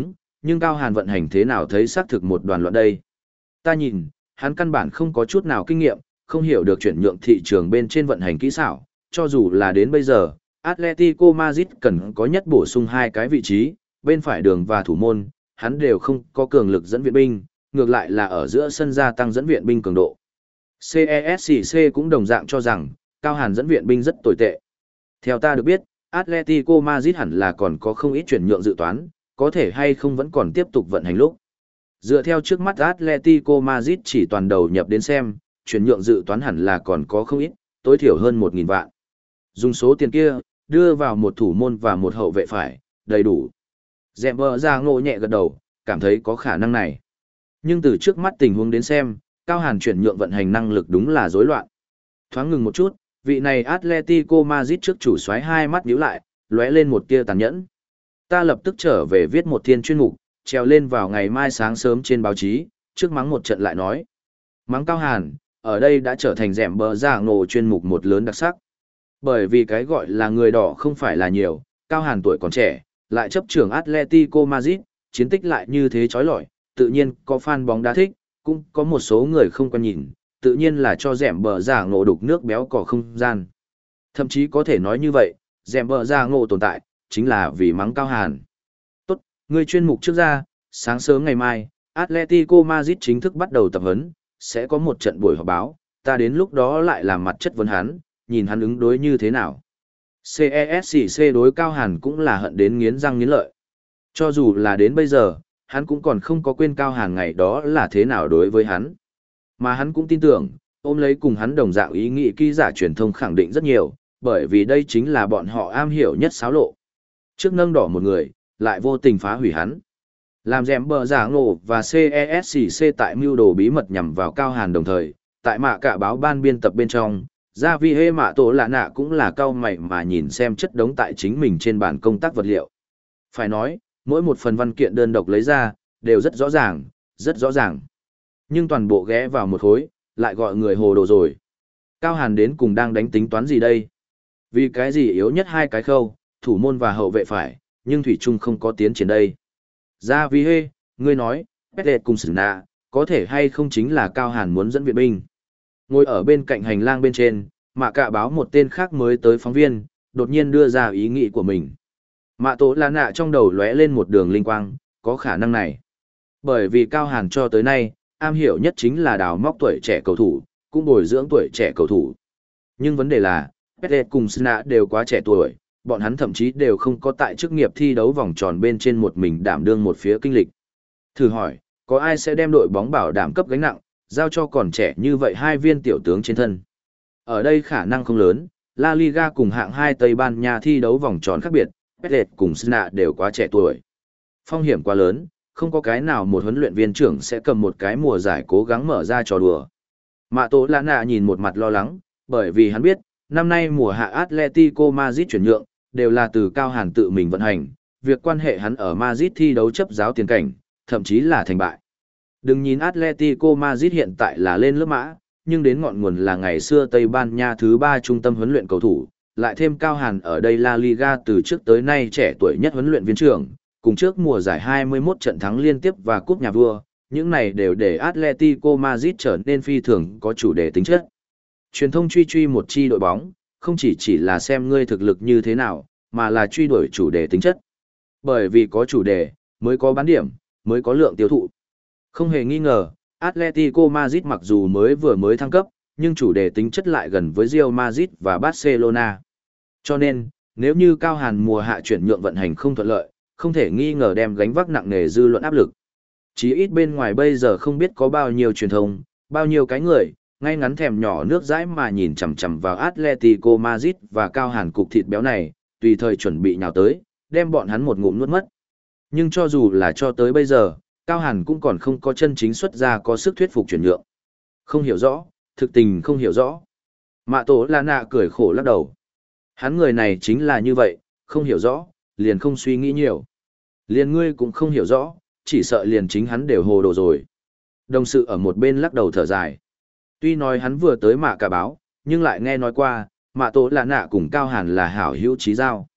nhưng Cao Hàn vận hành thế nào thấy xác thực một đoàn loạn đây. Ta nhìn, hắn căn bản không có chút nào kinh nghiệm, không hiểu được chuyển nhượng thị trường bên trên vận hành kỹ xảo, cho dù là đến bây giờ, Atletico Madrid cần có nhất bổ sung hai cái vị trí, bên phải đường và thủ môn, hắn đều không có cường lực dẫn viện binh, ngược lại là ở giữa sân gia tăng dẫn viện binh cường độ. xê e ét xê cũng đồng dạng cho rằng, Cao Hàn dẫn viện binh rất tồi tệ. Theo ta được biết, Atletico Madrid hẳn là còn có không ít chuyển nhượng dự toán, có thể hay không vẫn còn tiếp tục vận hành lúc. Dựa theo trước mắt Atletico Madrid chỉ toàn đầu nhập đến xem, chuyển nhượng dự toán hẳn là còn có không ít, tối thiểu hơn một nghìn vạn. Dùng số tiền kia, đưa vào một thủ môn và một hậu vệ phải, đầy đủ. Dẹm bờ ra ngộ nhẹ gật đầu, cảm thấy có khả năng này. Nhưng từ trước mắt tình huống đến xem, Cao Hàn chuyển nhượng vận hành năng lực đúng là rối loạn. Thoáng ngừng một chút, vị này Atletico Madrid trước chủ soái hai mắt nhíu lại, lóe lên một tia tàn nhẫn. Ta lập tức trở về viết một thiên chuyên mục, treo lên vào ngày mai sáng sớm trên báo chí, trước mắng một trận lại nói. Mắng Cao Hàn, ở đây đã trở thành dẻm bờ ra ngộ chuyên mục một lớn đặc sắc. Bởi vì cái gọi là người đỏ không phải là nhiều, Cao Hàn tuổi còn trẻ, lại chấp trưởng Atletico Madrid, chiến tích lại như thế chói lọi, tự nhiên có fan bóng đá thích, cũng có một số người không quan nhìn, tự nhiên là cho dẻm bờ ra ngộ đục nước béo cỏ không gian. Thậm chí có thể nói như vậy, dẻm bờ ra ngộ tồn tại, chính là vì mắng Cao Hàn. Tốt, người chuyên mục trước ra, sáng sớm ngày mai, Atletico Madrid chính thức bắt đầu tập huấn, sẽ có một trận buổi họp báo, ta đến lúc đó lại làm mặt chất vấn hắn, nhìn hắn ứng đối như thế nào. xê e ét xê đối Cao Hàn cũng là hận đến nghiến răng nghiến lợi. Cho dù là đến bây giờ, hắn cũng còn không có quên Cao Hàn ngày đó là thế nào đối với hắn. Mà hắn cũng tin tưởng, ôm lấy cùng hắn đồng dạng ý nghĩ ký giả truyền thông khẳng định rất nhiều, bởi vì đây chính là bọn họ am hiểu nhất xáo lộ. Trước nâng đỏ một người, lại vô tình phá hủy hắn. Làm dẻm bờ giả ngộ và xê e ét xê tại mưu đồ bí mật nhằm vào Cao Hàn đồng thời, tại mạ cả báo ban biên tập bên trong, Gia Vi Hê Mạ Tổ Lạ Nạ cũng là cao mày mà nhìn xem chất đống tại chính mình trên bàn công tác vật liệu. Phải nói, mỗi một phần văn kiện đơn độc lấy ra, đều rất rõ ràng, rất rõ ràng. Nhưng toàn bộ ghé vào một khối, lại gọi người hồ đồ rồi. Cao Hàn đến cùng đang đánh tính toán gì đây? Vì cái gì yếu nhất hai cái khâu, thủ môn và hậu vệ phải, nhưng Thủy Trung không có tiến triển đây. Gia Vi Hê, ngươi nói, Petlet cùng Sử Nạ, có thể hay không chính là Cao Hàn muốn dẫn viện binh. Ngồi ở bên cạnh hành lang bên trên, Mạ Cạ báo một tên khác mới tới phóng viên, đột nhiên đưa ra ý nghĩ của mình. Mạ Tổ Lạ Nạ trong đầu lóe lên một đường linh quang, có khả năng này. Bởi vì Cao Hàn cho tới nay, am hiểu nhất chính là đào móc tuổi trẻ cầu thủ, cũng bồi dưỡng tuổi trẻ cầu thủ. Nhưng vấn đề là, Petlet cùng Sna đều quá trẻ tuổi, bọn hắn thậm chí đều không có tại chức nghiệp thi đấu vòng tròn bên trên một mình đảm đương một phía kinh lịch. Thử hỏi, có ai sẽ đem đội bóng bảo đảm cấp gánh nặng, giao cho còn trẻ như vậy hai viên tiểu tướng trên thân? Ở đây khả năng không lớn, La Liga cùng hạng hai Tây Ban Nha thi đấu vòng tròn khác biệt, Petlet cùng Sna đều quá trẻ tuổi. Phong hiểm quá lớn, không có cái nào một huấn luyện viên trưởng sẽ cầm một cái mùa giải cố gắng mở ra trò đùa. Mạ Tổ Lạ Nạ nhìn một mặt lo lắng, bởi vì hắn biết, năm nay mùa hạ Atletico Madrid chuyển nhượng, đều là từ Cao Hàn tự mình vận hành, việc quan hệ hắn ở Madrid thi đấu chấp giáo tiền cảnh, thậm chí là thành bại. Đừng nhìn Atletico Madrid hiện tại là lên lớp mã, nhưng đến ngọn nguồn là ngày xưa Tây Ban Nha thứ ba trung tâm huấn luyện cầu thủ, lại thêm Cao Hàn ở đây La Liga từ trước tới nay trẻ tuổi nhất huấn luyện viên trưởng, cùng trước mùa giải hai mươi mốt trận thắng liên tiếp và cúp nhà vua, những này đều để Atletico Madrid trở nên phi thường có chủ đề tính chất. Truyền thông truy truy một chi đội bóng, không chỉ chỉ là xem ngươi thực lực như thế nào, mà là truy đuổi chủ đề tính chất. Bởi vì có chủ đề, mới có bán điểm, mới có lượng tiêu thụ. Không hề nghi ngờ, Atletico Madrid mặc dù mới vừa mới thăng cấp, nhưng chủ đề tính chất lại gần với Real Madrid và Barcelona. Cho nên, nếu như Cao Hàn mùa hạ chuyển nhượng vận hành không thuận lợi, không thể nghi ngờ đem gánh vác nặng nề dư luận áp lực. Chí ít bên ngoài bây giờ không biết có bao nhiêu truyền thông, bao nhiêu cái người, ngay ngắn thèm nhỏ nước dãi mà nhìn chằm chằm vào Atletico Madrid và Cao Hàn cục thịt béo này, tùy thời chuẩn bị nhào tới, đem bọn hắn một ngụm nuốt mất. Nhưng cho dù là cho tới bây giờ, Cao Hàn cũng còn không có chân chính xuất ra có sức thuyết phục chuyển nhượng. Không hiểu rõ, thực tình không hiểu rõ. Mạ Tổ Lạ Nạ cười khổ lắc đầu. Hắn người này chính là như vậy, không hiểu rõ, liền không suy nghĩ nhiều. Liền ngươi cũng không hiểu rõ, chỉ sợ liền chính hắn đều hồ đồ rồi. Đồng sự ở một bên lắc đầu thở dài. Tuy nói hắn vừa tới Mạ Cả báo, nhưng lại nghe nói qua, Mạ Tổ Lạ Nạ cùng Cao Hàn là hảo hữu chí giao.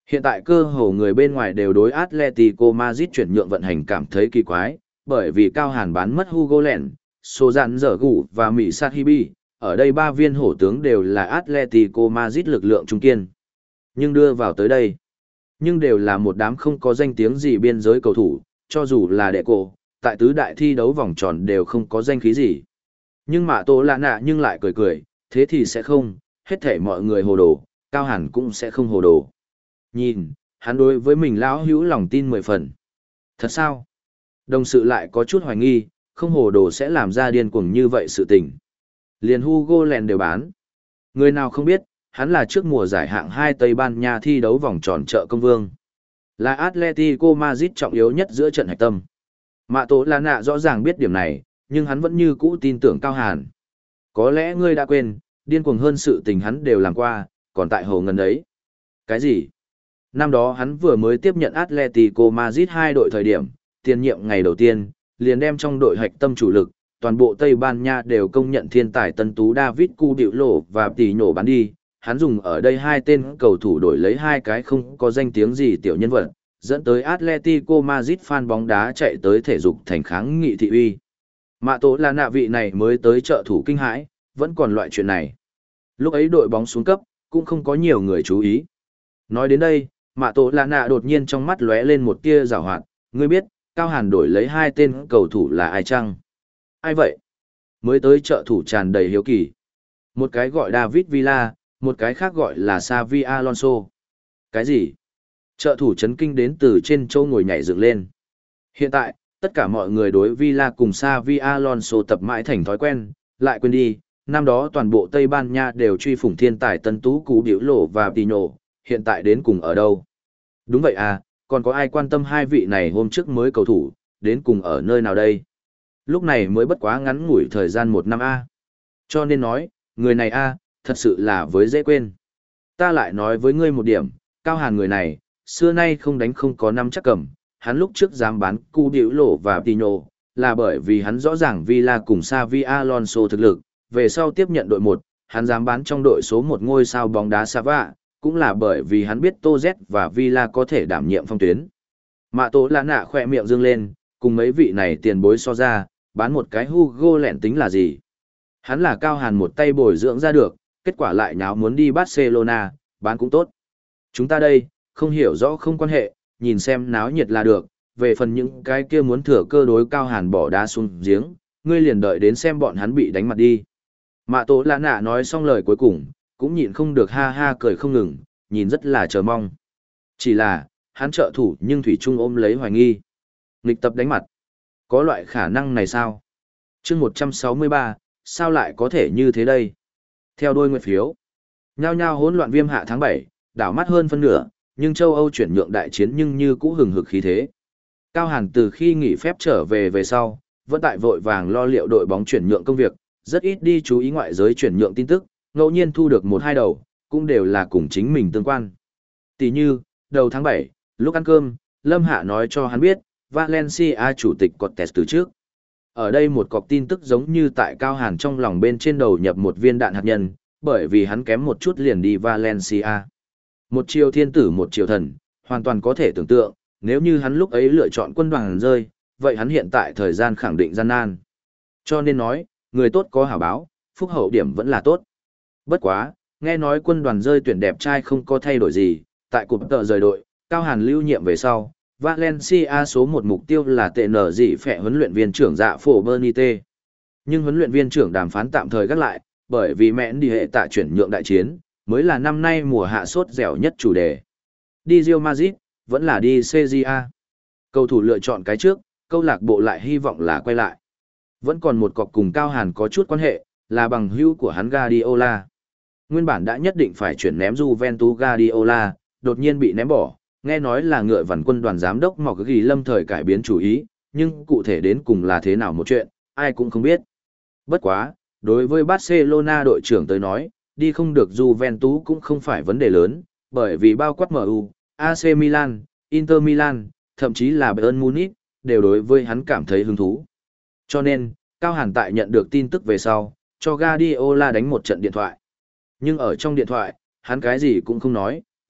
Hiện tại cơ hồ người bên ngoài đều đối Atletico Madrid chuyển nhượng vận hành cảm thấy kỳ quái, bởi vì Cao Hàn bán mất Hugo Lens, số dạn dở gủ và Mỹ Sahibi, ở đây ba viên hổ tướng đều là Atletico Madrid lực lượng trung kiên. Nhưng đưa vào tới đây, nhưng đều là một đám không có danh tiếng gì biên giới cầu thủ, cho dù là đệ cổ, tại tứ đại thi đấu vòng tròn đều không có danh khí gì. Nhưng mà Tô Lạ Nạ nhưng lại cười cười, thế thì sẽ không, hết thể mọi người hồ đồ, Cao Hàn cũng sẽ không hồ đồ. Nhìn, hắn đối với mình lão hữu lòng tin mười phần. Thật sao? Đồng sự lại có chút hoài nghi, không hồ đồ sẽ làm ra điên cuồng như vậy sự tình. Liền Hugo Lens đều bán. Người nào không biết, hắn là trước mùa giải hạng hai Tây Ban Nha thi đấu vòng tròn chợ công vương. Là Atletico Madrid trọng yếu nhất giữa trận hạch tâm. Mạ Tố Là Nạ rõ ràng biết điểm này, nhưng hắn vẫn như cũ tin tưởng Cao Hàn. Có lẽ ngươi đã quên, điên cuồng hơn sự tình hắn đều làm qua, còn tại hồ ngân ấy. Cái gì? Năm đó hắn vừa mới tiếp nhận Atletico Madrid hai đội thời điểm, tiền nhiệm ngày đầu tiên, liền đem trong đội hạch tâm chủ lực, toàn bộ Tây Ban Nha đều công nhận thiên tài tân tú David Cubilo và tỷ nhổ bán đi. Hắn dùng ở đây hai tên cầu thủ đổi lấy hai cái không có danh tiếng gì tiểu nhân vật, dẫn tới Atletico Madrid fan bóng đá chạy tới thể dục thành kháng nghị thị uy. Mạ Tố Là Nạ vị này mới tới trợ thủ kinh hãi, vẫn còn loại chuyện này. Lúc ấy đội bóng xuống cấp, cũng không có nhiều người chú ý. Nói đến đây, Mạ Tố Là Nạ đột nhiên trong mắt lóe lên một tia giảo hoạt, ngươi biết, Cao Hàn đổi lấy hai tên cầu thủ là ai chăng? Ai vậy? Mới tới trợ thủ tràn đầy hiếu kỳ. Một cái gọi David Villa, một cái khác gọi là Xavi Alonso. Cái gì? Trợ thủ chấn kinh đến từ trên châu ngồi nhảy dựng lên. Hiện tại, tất cả mọi người đối Villa cùng Xavi Alonso tập mãi thành thói quen, lại quên đi, năm đó toàn bộ Tây Ban Nha đều truy phủng thiên tài tân tú Cú Biểu Lỗ và Pino, hiện tại đến cùng ở đâu? Đúng vậy à, còn có ai quan tâm hai vị này hôm trước mới cầu thủ, đến cùng ở nơi nào đây? Lúc này mới bất quá ngắn ngủi thời gian một năm A. Cho nên nói, người này A, thật sự là với dễ quên. Ta lại nói với ngươi một điểm, Cao Hàn người này, xưa nay không đánh không có năm chắc cầm, hắn lúc trước dám bán Cu Điểu Lỗ và Pino, là bởi vì hắn rõ ràng Villa cùng Xavi Alonso thực lực, về sau tiếp nhận đội một, hắn dám bán trong đội số một ngôi sao bóng đá Sava, cũng là bởi vì hắn biết Tô Z và Villa có thể đảm nhiệm phong tuyến. Mạ Tố Là Nạ khỏe miệng dương lên, cùng mấy vị này tiền bối so ra, bán một cái Hugo Lens tính là gì? Hắn là Cao Hàn một tay bồi dưỡng ra được, kết quả lại nháo muốn đi Barcelona, bán cũng tốt. Chúng ta đây, không hiểu rõ không quan hệ, nhìn xem náo nhiệt là được, về phần những cái kia muốn thừa cơ đối Cao Hàn bỏ đá xuống giếng, ngươi liền đợi đến xem bọn hắn bị đánh mặt đi. Mạ Tố Là Nạ nói xong lời cuối cùng, cũng nhịn không được ha ha cười không ngừng, nhìn rất là chờ mong. Chỉ là, hắn trợ thủ nhưng Thủy Trung ôm lấy hoài nghi. Nghịch tập đánh mặt. Có loại khả năng này sao? chương một trăm sáu mươi ba, sao lại có thể như thế đây? Theo đôi nguyệt phiếu. Nhao nhao hỗn loạn viêm hạ tháng bảy, đảo mắt hơn phân nửa, nhưng châu Âu chuyển nhượng đại chiến nhưng như cũ hừng hực khí thế. Cao Hàn từ khi nghỉ phép trở về về sau, vẫn tại vội vàng lo liệu đội bóng chuyển nhượng công việc, rất ít đi chú ý ngoại giới chuyển nhượng tin tức, ngẫu nhiên thu được một hai đầu, cũng đều là cùng chính mình tương quan. Tỷ như, đầu tháng bảy, lúc ăn cơm, Lâm Hạ nói cho hắn biết, Valencia chủ tịch Cortés từ trước. Ở đây một cọc tin tức giống như tại Cao Hàn trong lòng bên trên đầu nhập một viên đạn hạt nhân, bởi vì hắn kém một chút liền đi Valencia. Một chiều thiên tử một chiều thần, hoàn toàn có thể tưởng tượng, nếu như hắn lúc ấy lựa chọn quân đoàn rơi, vậy hắn hiện tại thời gian khẳng định gian nan. Cho nên nói, người tốt có hảo báo, phúc hậu điểm vẫn là tốt. Bất quá, nghe nói quân đoàn rơi tuyển đẹp trai không có thay đổi gì, tại cụm tợ rời đội, Cao Hàn lưu nhiệm về sau, Valencia số một mục tiêu là tệ nở dị phệ huấn luyện viên trưởng dạ phổ Bernite. Nhưng huấn luyện viên trưởng đàm phán tạm thời gác lại, bởi vì mẹn đi hệ tạ chuyển nhượng đại chiến, mới là năm nay mùa hạ sốt dẻo nhất chủ đề. Đi Real Madrid, vẫn là đi xê giê a. Cầu thủ lựa chọn cái trước, câu lạc bộ lại hy vọng là quay lại. Vẫn còn một cọc cùng Cao Hàn có chút quan hệ, là bằng hữu của hắn Guardiola. Nguyên bản đã nhất định phải chuyển ném Juventus Guardiola, đột nhiên bị ném bỏ, nghe nói là ngựa vằn quân đoàn giám đốc Mọc Ghi lâm thời cải biến chủ ý, nhưng cụ thể đến cùng là thế nào một chuyện, ai cũng không biết. Bất quá, đối với Barcelona đội trưởng tới nói, đi không được Juventus cũng không phải vấn đề lớn, bởi vì bao quát em u, a xê Milan, Inter Milan, thậm chí là Bayern Munich, đều đối với hắn cảm thấy hứng thú. Cho nên, Cao Hàn tại nhận được tin tức về sau, cho Guardiola đánh một trận điện thoại. Nhưng ở trong điện thoại, hắn cái gì cũng không nói,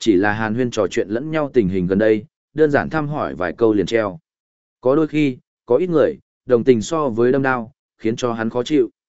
chỉ là hàn huyên trò chuyện lẫn nhau tình hình gần đây, đơn giản thăm hỏi vài câu liền treo. Có đôi khi, có ít người, đồng tình so với đâm đao, khiến cho hắn khó chịu.